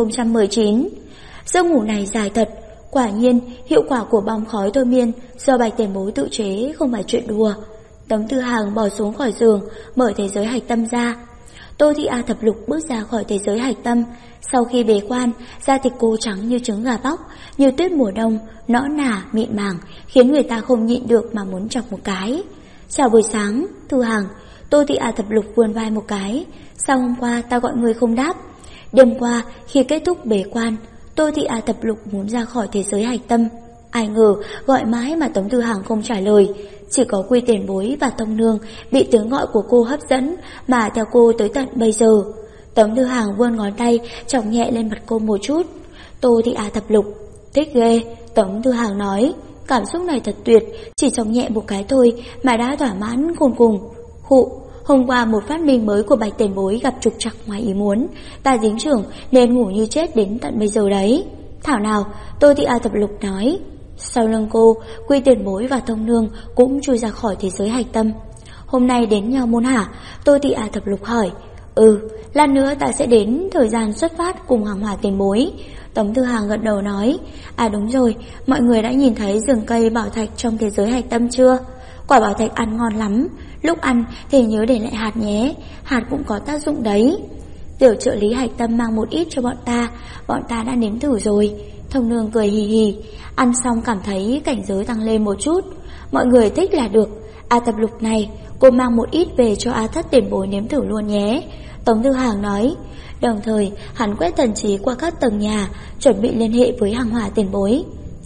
2019. Giấc ngủ này dài thật, quả nhiên hiệu quả của bom khói thôi miên do Bạch Tiền Bối tự chế không phải chuyện đùa. Tống Thư Hằng bò xuống khỏi giường, mở thế giới hạch tâm ra. Tô Thị A Thập Lục bước ra khỏi thế giới hạch tâm. Sau khi bế quan, da thịt cô trắng như trứng gà bóc, như tuyết mùa đông, nõn nà, mịn màng, khiến người ta không nhịn được mà muốn chọc một cái. Chào buổi sáng, Thư Hằng. Tô Thị A Thập Lục vươn vai một cái. Sao hôm qua ta gọi người không đáp? Đêm qua, khi kết thúc bế quan, Tô Thị A Thập Lục muốn ra khỏi thế giới hạch tâm. Ai ngờ gọi mãi mà Tống Thư Hằng không trả lời. Chỉ có Quy Tiền Bối và Tông Nương bị tiếng gọi của cô hấp dẫn mà theo cô tới tận bây giờ. Tống Thư Hằng vươn ngón tay chọc nhẹ lên mặt cô một chút. Tô Thị A Thập Lục, thích ghê. Tống Thư Hằng nói, cảm xúc này thật tuyệt, chỉ chọc nhẹ một cái thôi mà đã thỏa mãn khôn cùng. Hụ, hôm qua một phát minh mới của Bạch Tiền Bối gặp trục trặc ngoài ý muốn, ta dính trưởng nên ngủ như chết đến tận bây giờ đấy. Thảo nào, Tô Thị A Thập Lục nói. Sau lưng cô, Quy Tiền Bối và Tông Nương cũng chui ra khỏi thế giới hạch tâm. Hôm nay đến Nho Môn hả? Tô Thị A Thập Lục hỏi. Lát nữa ta sẽ đến, thời gian xuất phát cùng Hàng Hỏa Tiền Bối. Tống Thư Hằng gật đầu nói. À đúng rồi, mọi người đã nhìn thấy rừng cây bảo thạch trong thế giới hạch tâm chưa? Quả bảo thạch ăn ngon lắm, lúc ăn thì nhớ để lại hạt nhé, hạt cũng có tác dụng đấy. Tiểu trợ lý hạch tâm mang một ít cho bọn ta đã nếm thử rồi. Thông Nương cười hì hì, ăn xong cảm thấy cảnh giới tăng lên một chút. Mọi người thích là được. A Thập Lục này, cô mang một ít về cho A Thất Tiền Bối nếm thử luôn nhé. Tống Thư Hằng nói. Đồng thời hắn quét thần trí qua các tầng nhà, chuẩn bị liên hệ với Hàng Hỏa Tiền Bối.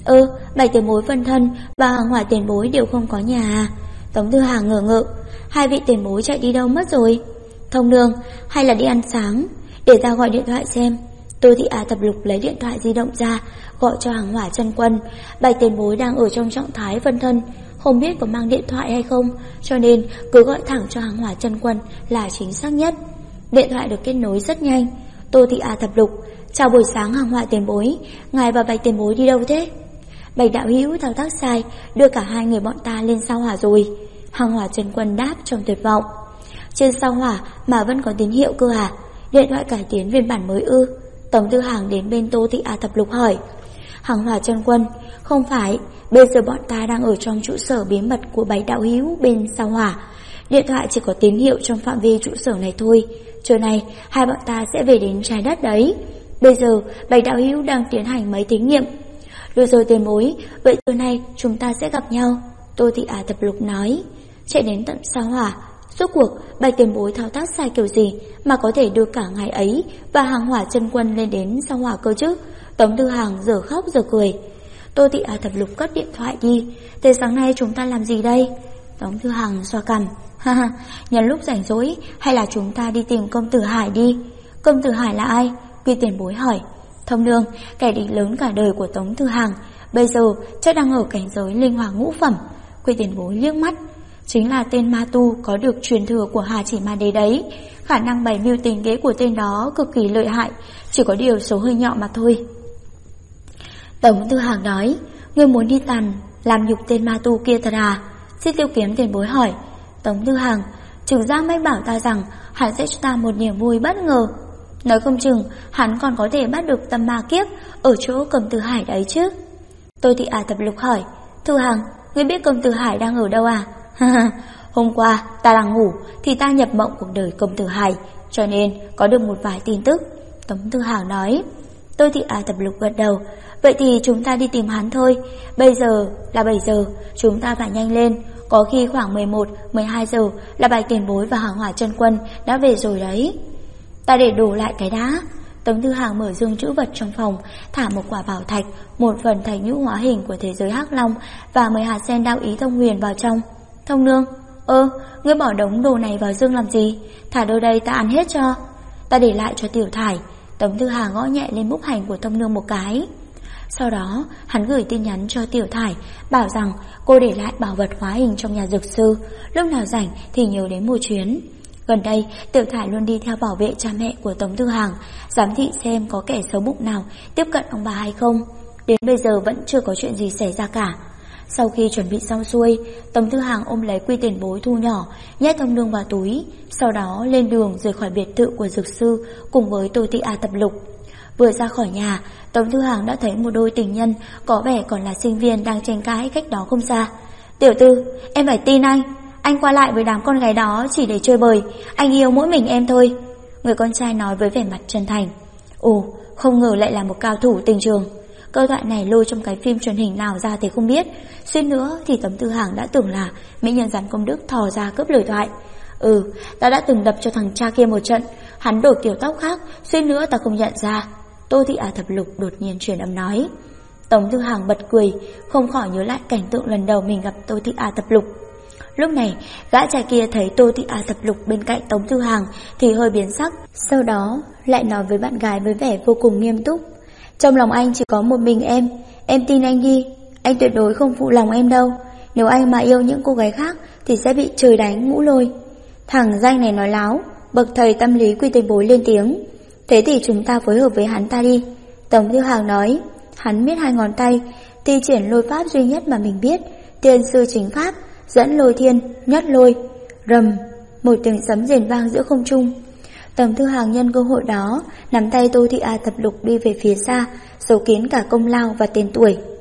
Bạch Tiền Bối phân thân và Hàng Hỏa Tiền Bối đều không có nhà à? Tống Thư Hằng ngờ ngợ. Hai vị tiền bối chạy đi đâu mất rồi? Thông Nương, hay là đi ăn sáng? Để ta gọi điện thoại xem. Tô Thị A Thập Lục lấy điện thoại di động ra, gọi cho Hàng Hỏa Chân Quân. Bạch Tiền Bối đang ở trong trạng thái phân thân, không biết có mang điện thoại hay không, cho nên cứ gọi thẳng cho Hàng Hỏa Chân Quân là chính xác nhất. Điện thoại được kết nối rất nhanh. Tô Thị A Thập Lục, chào buổi sáng Hàng Hỏa Tiền Bối, ngài và Bạch Tiền Bối đi đâu thế? Bạch đạo hữu thao tác sai, đưa cả hai người bọn ta lên sao hỏa rồi. Hàng Hỏa Chân Quân đáp trong tuyệt vọng. Trên sao hỏa mà vẫn có tín hiệu cơ à? Điện thoại cải tiến phiên bản mới ư? Tống Thư Hằng đến bên Tô Thị A Thập Lục hỏi. Hàng Hỏa Chân Quân, không phải, bây giờ bọn ta đang ở trong trụ sở bí mật của Bạch đạo hữu bên sao hỏa. Điện thoại chỉ có tín hiệu trong phạm vi trụ sở này thôi. Trưa nay hai bọn ta sẽ về đến trái đất đấy. Bây giờ Bạch đạo hữu đang tiến hành mấy thí nghiệm. Được rồi Tiền Bối, vậy trưa nay chúng ta sẽ gặp nhau. Tô Thị A Thập Lục nói. Chạy đến tận sao hỏa, rốt cuộc Bạch Tiền Bối thao tác sai kiểu gì mà có thể đưa cả ngày ấy và Hàng Hỏa Chân Quân lên đến sao hỏa cơ chứ? Tống Thư Hằng giờ khóc giờ cười. Tô Thị A Thập Lục cất điện thoại đi. Thế sáng nay chúng ta làm gì đây? Tống Thư Hằng xoa cằm. Nhân lúc rảnh rỗi hay là chúng ta đi tìm công tử Hải đi. Công tử Hải là ai? Quy Tiền Bối hỏi. Thông Nương, kẻ địch lớn cả đời của Tống Thư Hàng, bây giờ chắc đang ở cảnh giới linh hoàng ngũ phẩm. Quy tiền bối liếc mắt, chính là tên ma tu có được truyền thừa của Hà Chỉ Ma Đế đấy. Khả năng bày mưu tính kế của tên đó cực kỳ lợi hại, chỉ có điều số hơi nhọ mà thôi. Tống Thư Hàng nói, ngươi muốn đi tàn làm nhục tên ma tu kia thật à? Xích Tiêu Kiếm tiền bối hỏi. Tống Thư Hàng, Trừng Giác Mách bảo ta rằng hắn sẽ cho ta một niềm vui bất ngờ. Nói không chừng hắn còn có thể bắt được tâm ma kiếp ở chỗ Cầm Từ Hải đấy chứ. Tôi Thị Tập Lục hỏi, Thư Hàng, ngươi biết Cầm Từ Hải đang ở đâu à? Hôm qua ta đang ngủ thì ta nhập mộng cuộc đời Cầm Từ Hải, cho nên có được một vài tin tức. Tống Thư Hàng nói. Tôi Thị Tập Lục gật đầu. Vậy thì chúng ta đi tìm hắn thôi. Bây giờ là 7 giờ, chúng ta phải nhanh lên. Có khi khoảng 11, 12 giờ là Bạch tiền bối và Hàng Hỏa chân quân đã về rồi đấy. Ta để đổ lại cái đã. Tống Thư Hàng mở dương trữ vật trong phòng, thả một quả bảo thạch, một phần thạch nhũ hóa hình của thế giới Hắc Long và 10 hạt sen đao ý thông huyền vào trong. Thông Nương, ngươi bỏ đống đồ này vào dương làm gì? Thả đâu đây ta ăn hết cho. Ta để lại cho Tiểu Thải. Tống Thư Hàng gõ nhẹ lên bút hành của Thông Nương một cái. Sau đó hắn gửi tin nhắn cho Tiểu Thải, bảo rằng cô để lại bảo vật hóa hình trong nhà dược sư, lúc nào rảnh thì nhớ đến một chuyến. Gần đây Tiểu Thải luôn đi theo bảo vệ cha mẹ của Tống Thư Hàng, giám thị xem có kẻ xấu bụng nào tiếp cận ông bà hay không. Đến bây giờ vẫn chưa có chuyện gì xảy ra cả. Sau khi chuẩn bị xong xuôi, Tống Thư Hàng ôm lấy Quy tiền bối thu nhỏ, nhét Thông Nương vào túi, sau đó lên đường rời khỏi biệt thự của dược sư cùng với Tô Thị Tập Lục. Vừa ra khỏi nhà, Tống Thư Hàng đã thấy một đôi tình nhân có vẻ còn là sinh viên đang tranh cãi cách đó không xa. Tiểu Tư, em phải tin anh qua lại với đám con gái đó chỉ để chơi bời, anh yêu mỗi mình em thôi. Người con trai nói với vẻ mặt chân thành. Ồ, không ngờ lại là một cao thủ tình trường. Câu thoại này lôi trong cái phim truyền hình nào ra thì không biết. Suýt nữa thì Tống Thư Hàng đã tưởng là mỹ nhân Giản Công Đức thò ra cướp lời thoại. Ta đã từng đập cho thằng cha kia một trận, hắn đổi kiểu tóc khác, suýt nữa ta không nhận ra. Tô Thị Tập Lục đột nhiên truyền âm nói. Tống Thư Hàng bật cười, không khỏi nhớ lại cảnh tượng lần đầu mình gặp Tô Thị Tập Lục. Lúc này gã trai kia thấy Tô Thị Tập Lục bên cạnh Tống Thư Hàng thì hơi biến sắc, sau đó lại nói với bạn gái với vẻ vô cùng nghiêm túc. Trong lòng anh chỉ có một mình em tin anh đi, anh tuyệt đối không phụ lòng em đâu. Nếu anh mà yêu những cô gái khác thì sẽ bị trời đánh ngũ lôi. Thằng danh này nói láo. Bậc thầy tâm lý Quy tiền bối lên tiếng. Thế thì chúng ta phối hợp với hắn ta đi. Tống Thư Hàng nói. Hắn miết 2 ngón tay, thi triển lôi pháp duy nhất mà mình biết, Tiên sư chính pháp, dẫn lôi thiên, nhất lôi. Rầm, một tiếng sấm rền vang giữa không trung. Tống Thư Hàng nhân cơ hội đó nắm tay Tô Thị Tập Lục đi về phía xa, giấu kín cả công lao và tên tuổi.